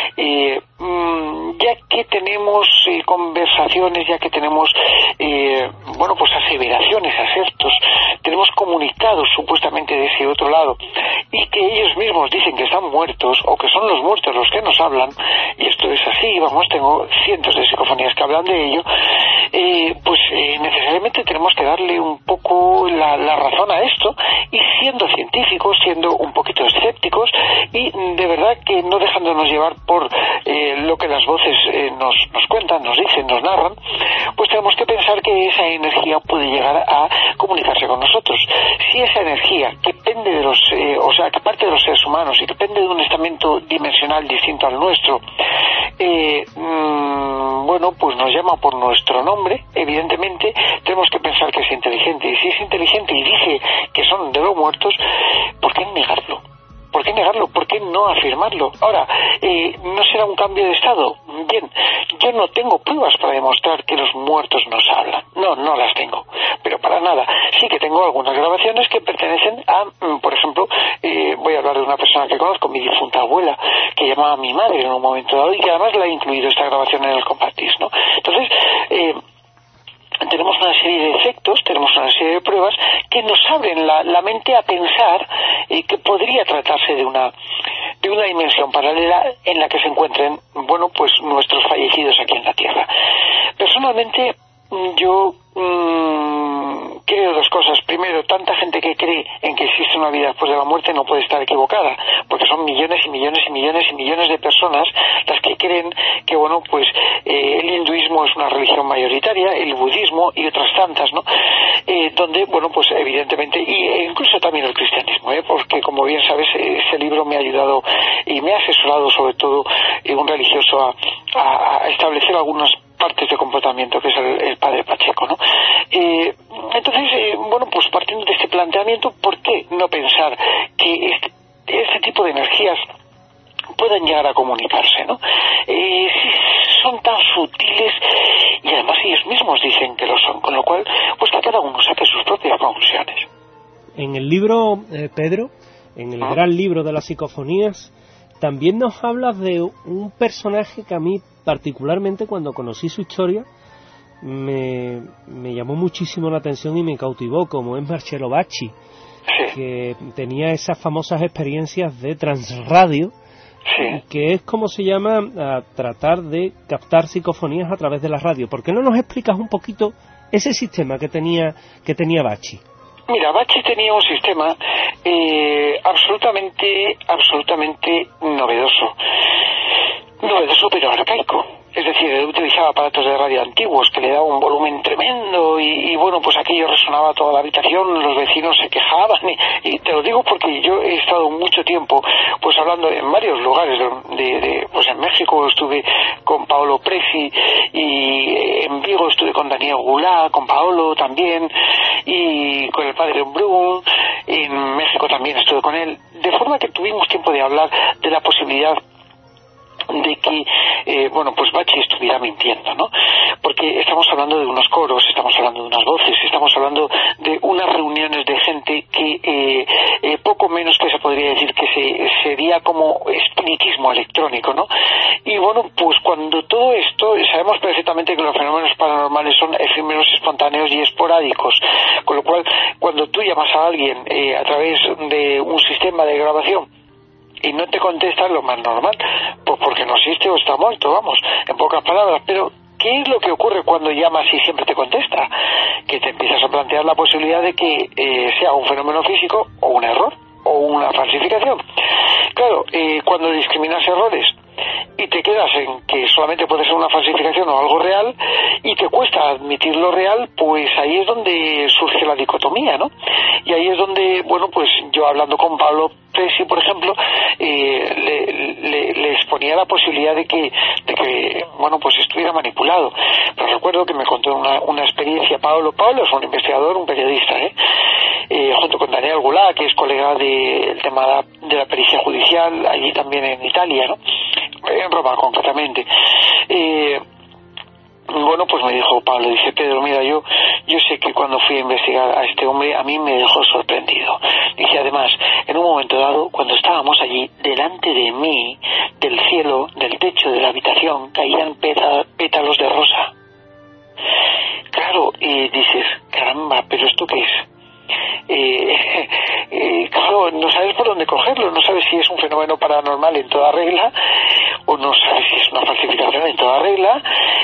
eh, mmm, ya que tenemos eh, conversaciones, ya que tenemos, eh, bueno, pues aseveraciones, asertos, tenemos comunicados supuestamente de ese otro lado, y que ellos mismos dicen que están muertos, o que son los muertos los que nos hablan, y esto es así, vamos, tengo cientos de psicofonías que hablan de ello, eh, pues eh, necesariamente tenemos que darle un poco la, la razón a esto, y siendo científicos, siendo un poquito escépticos, y de verdad que no dejándonos llevar por eh, lo que las voces eh, nos, nos cuentan, nos dicen, nos narran, pues tenemos que pensar que esa energía puede llegar a comunicarse con nosotros. Si esa energía que pende de los, eh, o sea, que parte de los seres humanos y que pende de un estamento dimensional distinto al nuestro, eh, mmm, bueno, pues nos llama por nuestro nombre, evidentemente tenemos que pensar que es inteligente, y si es inteligente y dice que son de los muertos, ¿por qué negarlo? ¿Por qué negarlo? ¿Por qué no afirmarlo? Ahora, eh, ¿no será un cambio de estado? Bien, yo no tengo pruebas para demostrar que los muertos nos hablan. No, no las tengo. Pero para nada. Sí que tengo algunas grabaciones que pertenecen a, por ejemplo, eh, voy a hablar de una persona que conozco, mi difunta abuela, que llamaba a mi madre en un momento dado, y que además la he incluido esta grabación en el Compactis, ¿no? Entonces, eh, tenemos una serie de efectos, tenemos una serie de pruebas que nos abren la, la mente a pensar eh, que podría tratarse de una de una dimensión paralela en la que se encuentren, bueno, pues nuestros fallecidos aquí en la Tierra. Personalmente, yo mmm, creo dos cosas. Primero, tanta gente que cree en que existe una vida después de la muerte no puede estar equivocada, porque son millones y millones y millones y millones de personas las que creen que, bueno, pues eh, el hinduismo es una religión mayoritaria, el budismo y otras tantas, ¿no? Eh, donde, bueno, pues evidentemente, y e incluso también el cristianismo, ¿eh? Porque como bien sabes, ese libro me ha ayudado y me ha asesorado sobre todo eh, un religioso a, a, a establecer algunas partes de comportamiento, que es el, el padre Pacheco, ¿no? Eh, entonces, eh, bueno, pues partiendo de este planteamiento, ¿por qué no pensar que este, este tipo de energías puedan llegar a comunicarse, ¿no? Eh, si son tan sutiles, y además ellos mismos dicen que lo son, con lo cual, pues que cada uno saque sus propias conclusiones. En el libro, eh, Pedro, en el ¿Ah? gran libro de las psicofonías, también nos hablas de un personaje que a mí, particularmente cuando conocí su historia, me, me llamó muchísimo la atención y me cautivó, como es Marcello Bacci, sí. que tenía esas famosas experiencias de transradio, sí. que es como se llama a tratar de captar psicofonías a través de la radio. ¿Por qué no nos explicas un poquito ese sistema que tenía, que tenía Bacci? Mira, Bacci tenía un sistema eh, absolutamente, absolutamente novedoso. Novedoso pero arcaico. Es decir, él utilizaba aparatos de radio antiguos que le daban un volumen tremendo y, y bueno, pues aquello resonaba toda la habitación, los vecinos se quejaban y, y te lo digo porque yo he estado mucho tiempo pues hablando en varios lugares de, de, de pues en México estuve con Paolo Presi y en Vigo estuve con Daniel Goulart, con Paolo también y con el padre Brun, en México también estuve con él, de forma que tuvimos tiempo de hablar de la posibilidad de que, eh, bueno, pues Bacci estuviera mintiendo, ¿no? Porque estamos hablando de unos coros, estamos hablando de unas voces, estamos hablando de unas reuniones de gente que eh, eh, poco menos que se podría decir que se, sería como espiritismo electrónico, ¿no? Y bueno, pues cuando todo esto, sabemos perfectamente que los fenómenos paranormales son efímeros, espontáneos y esporádicos, con lo cual, cuando tú llamas a alguien eh, a través de un sistema de grabación y no te contesta, lo más normal, pues porque no existe o está muerto, vamos, en pocas palabras. Pero ¿qué es lo que ocurre cuando llamas y siempre te contesta? Que te empiezas a plantear la posibilidad de que eh, sea un fenómeno físico o un error o una falsificación. Claro, eh, cuando discriminas errores y te quedas en que solamente puede ser una falsificación o algo real y te cuesta admitir lo real, pues ahí es donde surge la dicotomía, ¿no? Y ahí es donde, bueno, pues yo hablando con Pablo Presi, por ejemplo, eh, le, le, le exponía la posibilidad de que, de que, bueno, pues estuviera manipulado. Pero recuerdo que me contó una, una experiencia Pablo. Pablo es un investigador, un periodista, ¿eh? Eh, junto con Daniel Goulart, que es colega del de, tema de la pericia judicial, allí también en Italia, ¿no? En Roma, concretamente. Eh, bueno, pues me dijo Pablo, dice, Pedro, mira, yo yo sé que cuando fui a investigar a este hombre, a mí me dejó sorprendido. Dice, además, en un momento dado, cuando estábamos allí, delante de mí, del cielo, del techo de la habitación, caían peta- pétalos de rosa. Claro, y dices, caramba, ¿pero esto qué es? Eh, eh, claro, no sabes por dónde cogerlo, no sabes si es un fenómeno paranormal en toda regla o no sabes si es una falsificación en toda regla.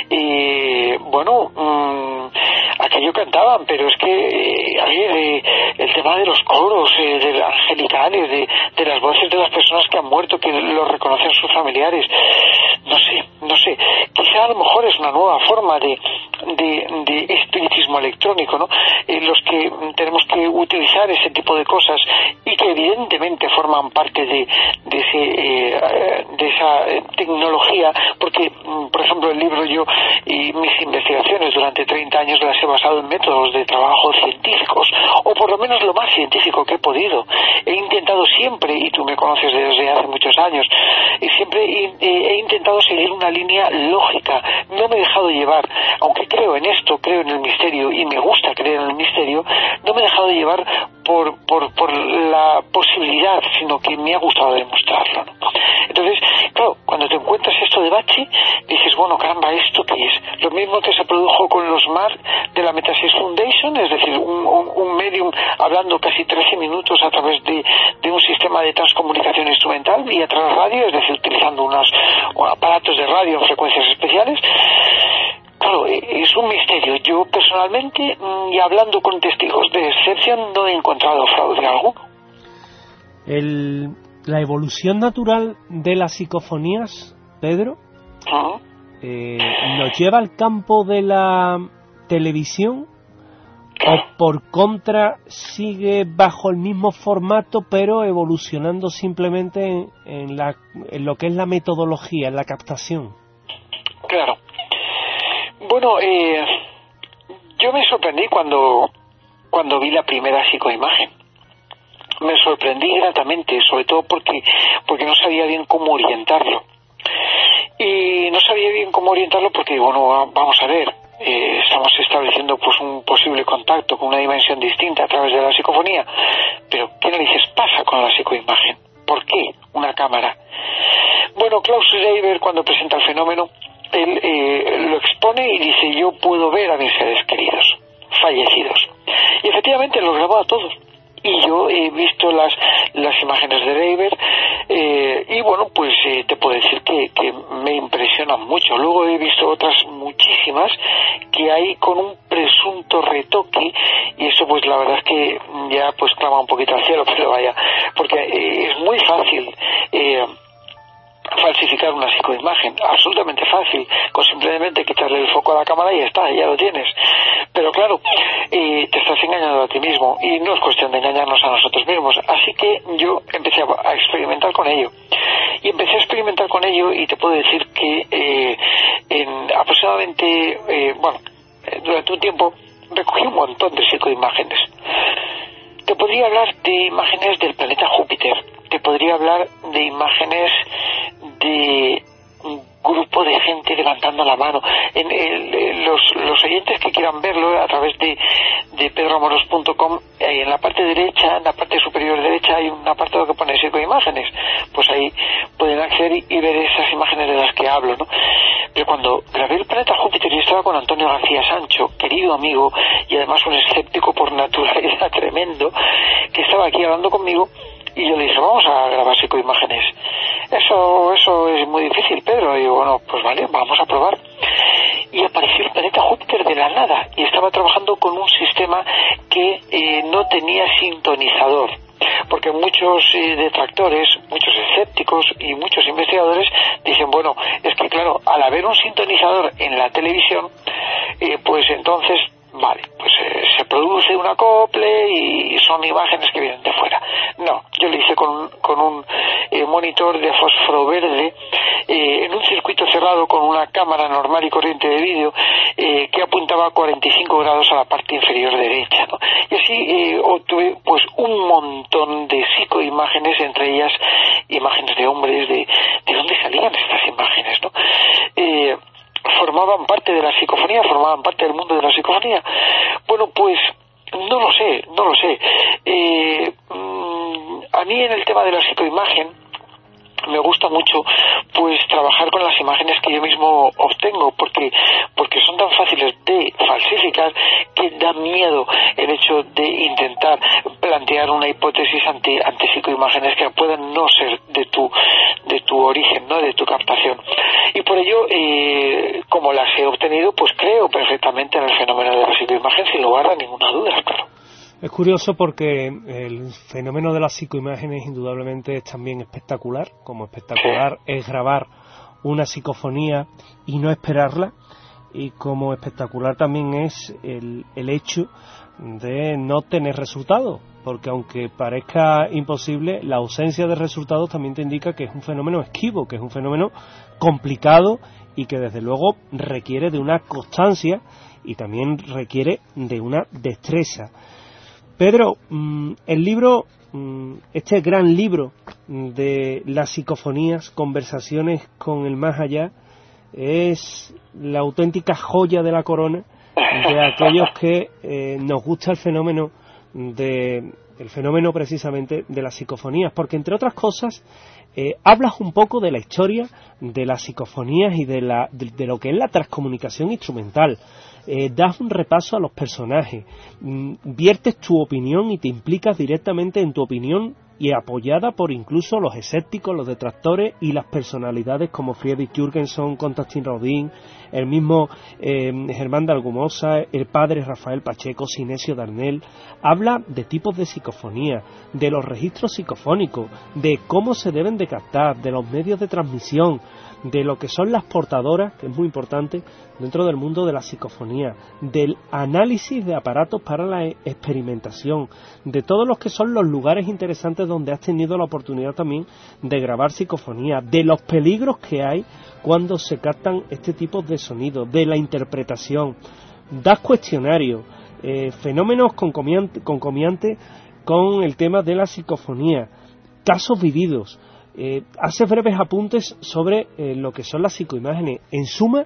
Y bueno, mmm, aquello cantaban, pero es que eh, ayer eh, el tema de los coros, eh, de angelicales, de, de las voces de las personas que han muerto, que lo reconocen sus familiares, no sé, no sé, quizá a lo mejor es una nueva forma de, de, de espiritismo electrónico, ¿no? Eh, los que tenemos que utilizar ese tipo de cosas y que evidentemente forman parte de, de, ese, eh, de esa tecnología, porque, por ejemplo, el libro yo y mis investigaciones durante treinta años las he basado en métodos de trabajo científicos, o por lo menos lo más científico que he podido. He intentado siempre, y tú me conoces desde hace muchos años, y siempre he, he intentado seguir una línea lógica. No me he dejado llevar, aunque creo en esto, creo en el misterio y me gusta creer en el misterio, no me he dejado de llevar por, por, por la posibilidad, sino que me ha gustado demostrarlo, ¿no? Entonces, claro, cuando te encuentras esto de bache, dices, bueno, caramba, ¿esto qué es? Lo mismo que se produjo con los M A R de la Metasis Foundation, es decir, un, un, un medium hablando casi trece minutos a través de, de un sistema de transcomunicación instrumental vía transradio, es decir, utilizando unos aparatos de radio en frecuencias especiales. Claro, es un misterio. Yo personalmente, y hablando con testigos de excepción, no he encontrado fraude alguno. El, la evolución natural de las psicofonías, Pedro, ¿Ah? eh, ¿nos lleva al campo de la televisión o por contra sigue bajo el mismo formato pero evolucionando simplemente en, en, la, en lo que es la metodología, en la captación? Claro. Bueno, eh, yo me sorprendí cuando, cuando vi la primera psicoimagen. Me sorprendí gratamente, sobre todo porque, porque no sabía bien cómo orientarlo. Y no sabía bien cómo orientarlo porque, bueno, vamos a ver, eh, estamos estableciendo pues un posible contacto con una dimensión distinta a través de la psicofonía. Pero, ¿qué narices pasa con la psicoimagen? ¿Por qué una cámara? Bueno, Klaus Reiber, cuando presenta el fenómeno, él eh, lo expone y dice, yo puedo ver a mis seres queridos, fallecidos. Y efectivamente los grabó a todos. Y yo he visto las las imágenes de Reiber eh, y bueno, pues eh, te puedo decir que, que me impresionan mucho. Luego he visto otras muchísimas que hay con un presunto retoque y eso pues la verdad es que ya pues clama un poquito al cielo, pero vaya, porque eh, es muy fácil eh, falsificar una psicoimagen, absolutamente fácil, con simplemente quitarle el foco a la cámara y ya está, ya lo tienes. Pero claro, eh, te estás engañando a ti mismo y no es cuestión de engañarnos a nosotros mismos. Así que yo empecé a, a experimentar con ello y empecé a experimentar con ello y te puedo decir que eh, en aproximadamente, eh, bueno, durante un tiempo recogí un montón de psicoimágenes. Te podría hablar de imágenes del planeta Júpiter, te podría hablar de imágenes de un grupo de gente levantando la mano. En el, los, los oyentes que quieran verlo a través de, de pedro amoros punto com, ahí en la parte derecha, en la parte superior derecha, hay un apartado que pone psicoimágenes. Pues ahí pueden acceder y, y ver esas imágenes de las que hablo, ¿no? Pero cuando grabé el planeta Júpiter y estaba con Antonio García Sancho, querido amigo y además un escéptico por naturaleza tremendo, que estaba aquí hablando conmigo, y yo le dije, vamos a grabar psicoimágenes. Eso, eso es muy difícil, Pedro. Y digo, bueno, pues vale, vamos a probar. Y apareció el planeta Júpiter de la nada y estaba trabajando con un sistema que eh, no tenía sintonizador. Porque muchos eh, detractores, muchos escépticos y muchos investigadores dicen, bueno, es que claro, al haber un sintonizador en la televisión, eh, pues entonces, vale, pues eh, se produce un acople y son imágenes que vienen de fuera. No, yo lo hice con, con un eh, monitor de fósforo verde eh, en un circuito cerrado con una cámara normal y corriente de vídeo eh, que apuntaba a cuarenta y cinco grados a la parte inferior derecha, ¿no? Y así eh, obtuve pues un montón de psicoimágenes, entre ellas imágenes de hombres, de, de dónde salían estas imágenes, ¿no? Eh, formaban parte de la psicofonía, formaban parte del mundo de la psicofonía. Bueno, pues no lo sé, no lo sé. Eh, a mí en el tema de la psicoimagen me gusta mucho pues trabajar con las imágenes que yo mismo obtengo, porque porque son tan fáciles de falsificar que da miedo el hecho de intentar plantear una hipótesis ante ante psicoimágenes que puedan no ser de tu de tu origen, no de tu captación. Y por ello, eh, como las he obtenido, pues creo perfectamente en el fenómeno de la psicoimagen sin lugar a ninguna duda, claro. Es curioso porque el fenómeno de las psicoimágenes indudablemente es también espectacular, como espectacular es grabar una psicofonía y no esperarla, y como espectacular también es el, el hecho de no tener resultados, porque aunque parezca imposible, la ausencia de resultados también te indica que es un fenómeno esquivo, que es un fenómeno complicado y que desde luego requiere de una constancia y también requiere de una destreza. Pedro, el libro, este gran libro de las psicofonías, Conversaciones con el Más Allá, es la auténtica joya de la corona de aquellos que eh, nos gusta el fenómeno de el fenómeno precisamente de las psicofonías, porque entre otras cosas eh, hablas un poco de la historia de las psicofonías y de, la, de, de lo que es la transcomunicación instrumental. Eh, das un repaso a los personajes, mm, viertes tu opinión y te implicas directamente en tu opinión, y apoyada por incluso los escépticos, los detractores y las personalidades como Friedrich Jürgenson, Konstantin Rodin, el mismo eh, Germán de Argumosa, el padre Rafael Pacheco, Sinesio Darnell. Habla de tipos de psicofonía, de los registros psicofónicos, de cómo se deben de captar, de los medios de transmisión, de lo que son las portadoras, que es muy importante dentro del mundo de la psicofonía, del análisis de aparatos para la experimentación, de todos los que son los lugares interesantes donde has tenido la oportunidad también de grabar psicofonía, de los peligros que hay cuando se captan este tipo de sonidos, de la interpretación. Das cuestionarios, eh, fenómenos concomiantes concomiante con el tema de la psicofonía, casos vividos. Eh, hace breves apuntes sobre eh, lo que son las psicoimágenes. En suma,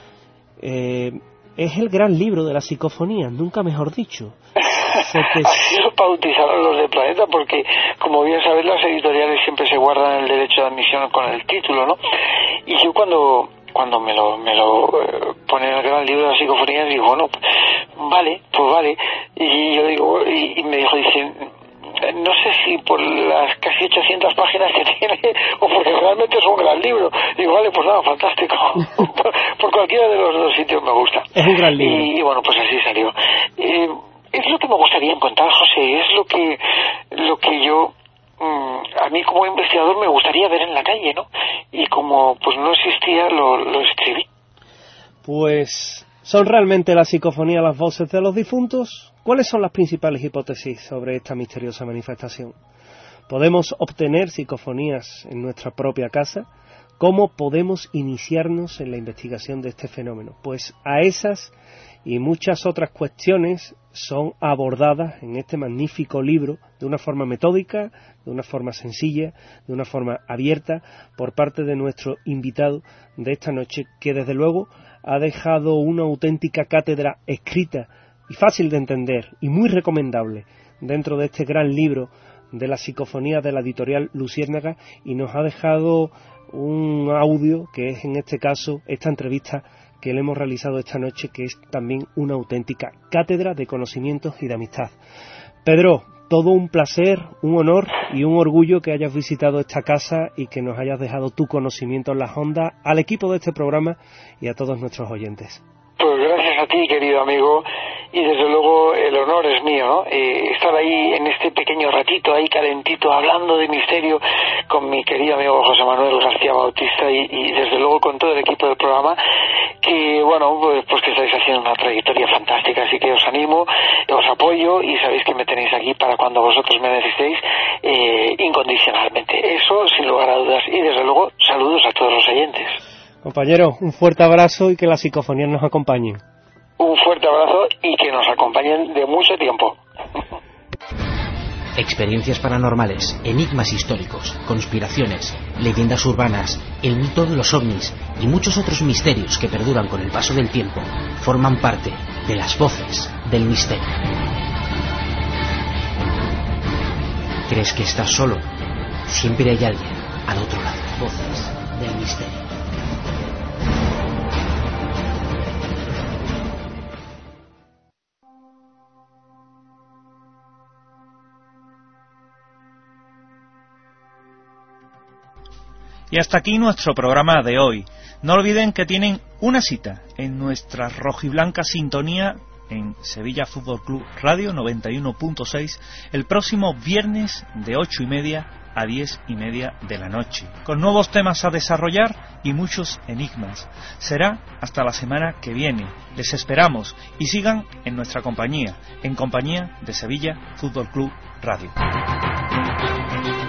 eh, es el gran libro de la psicofonía, nunca mejor dicho. Te... Así lo bautizaron los de Planeta, porque, como bien sabes, las editoriales siempre se guardan el derecho de admisión con el título, ¿no? Y yo cuando cuando me lo me lo eh, pone en el gran libro de la psicofonía, digo, bueno, vale, pues vale. Y yo digo, y, y me dijo, dice, no sé si por las casi ochocientas páginas que tiene o porque realmente es un gran libro. Digo, vale, pues nada, fantástico. por, por cualquiera de los dos sitios me gusta. Es un gran libro. Y, y bueno, pues así salió. Eh, es lo que me gustaría encontrar, José, es lo que lo que yo mmm, a mí como investigador me gustaría ver en la calle, ¿no? Y como pues no existía, lo, lo escribí. Pues, ¿son realmente la psicofonía las voces de los difuntos? ¿Cuáles son las principales hipótesis sobre esta misteriosa manifestación? ¿Podemos obtener psicofonías en nuestra propia casa? ¿Cómo podemos iniciarnos en la investigación de este fenómeno? Pues a esas y muchas otras cuestiones son abordadas en este magnífico libro de una forma metódica, de una forma sencilla, de una forma abierta, por parte de nuestro invitado de esta noche, que desde luego ha dejado una auténtica cátedra escrita y fácil de entender y muy recomendable dentro de este gran libro de la psicofonía de la editorial Luciérnaga, y nos ha dejado un audio que es en este caso esta entrevista que le hemos realizado esta noche, que es también una auténtica cátedra de conocimientos y de amistad. Pedro, todo un placer, un honor y un orgullo que hayas visitado esta casa y que nos hayas dejado tu conocimiento en las ondas, al equipo de este programa y a todos nuestros oyentes. Pues gracias a ti, querido amigo, y desde luego el honor es mío, ¿no? Eh, estar ahí en este pequeño ratito, ahí calentito, hablando de misterio con mi querido amigo José Manuel García Bautista y, y desde luego con todo el equipo del programa, que bueno, pues, pues que estáis haciendo una trayectoria fantástica, así que os animo, os apoyo y sabéis que me tenéis aquí para cuando vosotros me necesitéis eh, incondicionalmente. Eso sin lugar a dudas, y desde luego saludos a todos los oyentes. Compañero, un fuerte abrazo y que las psicofonías nos acompañen. Un fuerte abrazo y que nos acompañen de mucho tiempo. Experiencias paranormales, enigmas históricos, conspiraciones, leyendas urbanas, el mito de los ovnis y muchos otros misterios que perduran con el paso del tiempo forman parte de las voces del misterio. ¿Crees que estás solo? Siempre hay alguien al otro lado. Voces del misterio. Y hasta aquí nuestro programa de hoy. No olviden que tienen una cita en nuestra rojiblanca sintonía en Sevilla Fútbol Club Radio noventa y uno punto seis el próximo viernes de ocho y media a diez y media de la noche, con nuevos temas a desarrollar y muchos enigmas. Será hasta la semana que viene. Les esperamos y sigan en nuestra compañía, en compañía de Sevilla Fútbol Club Radio.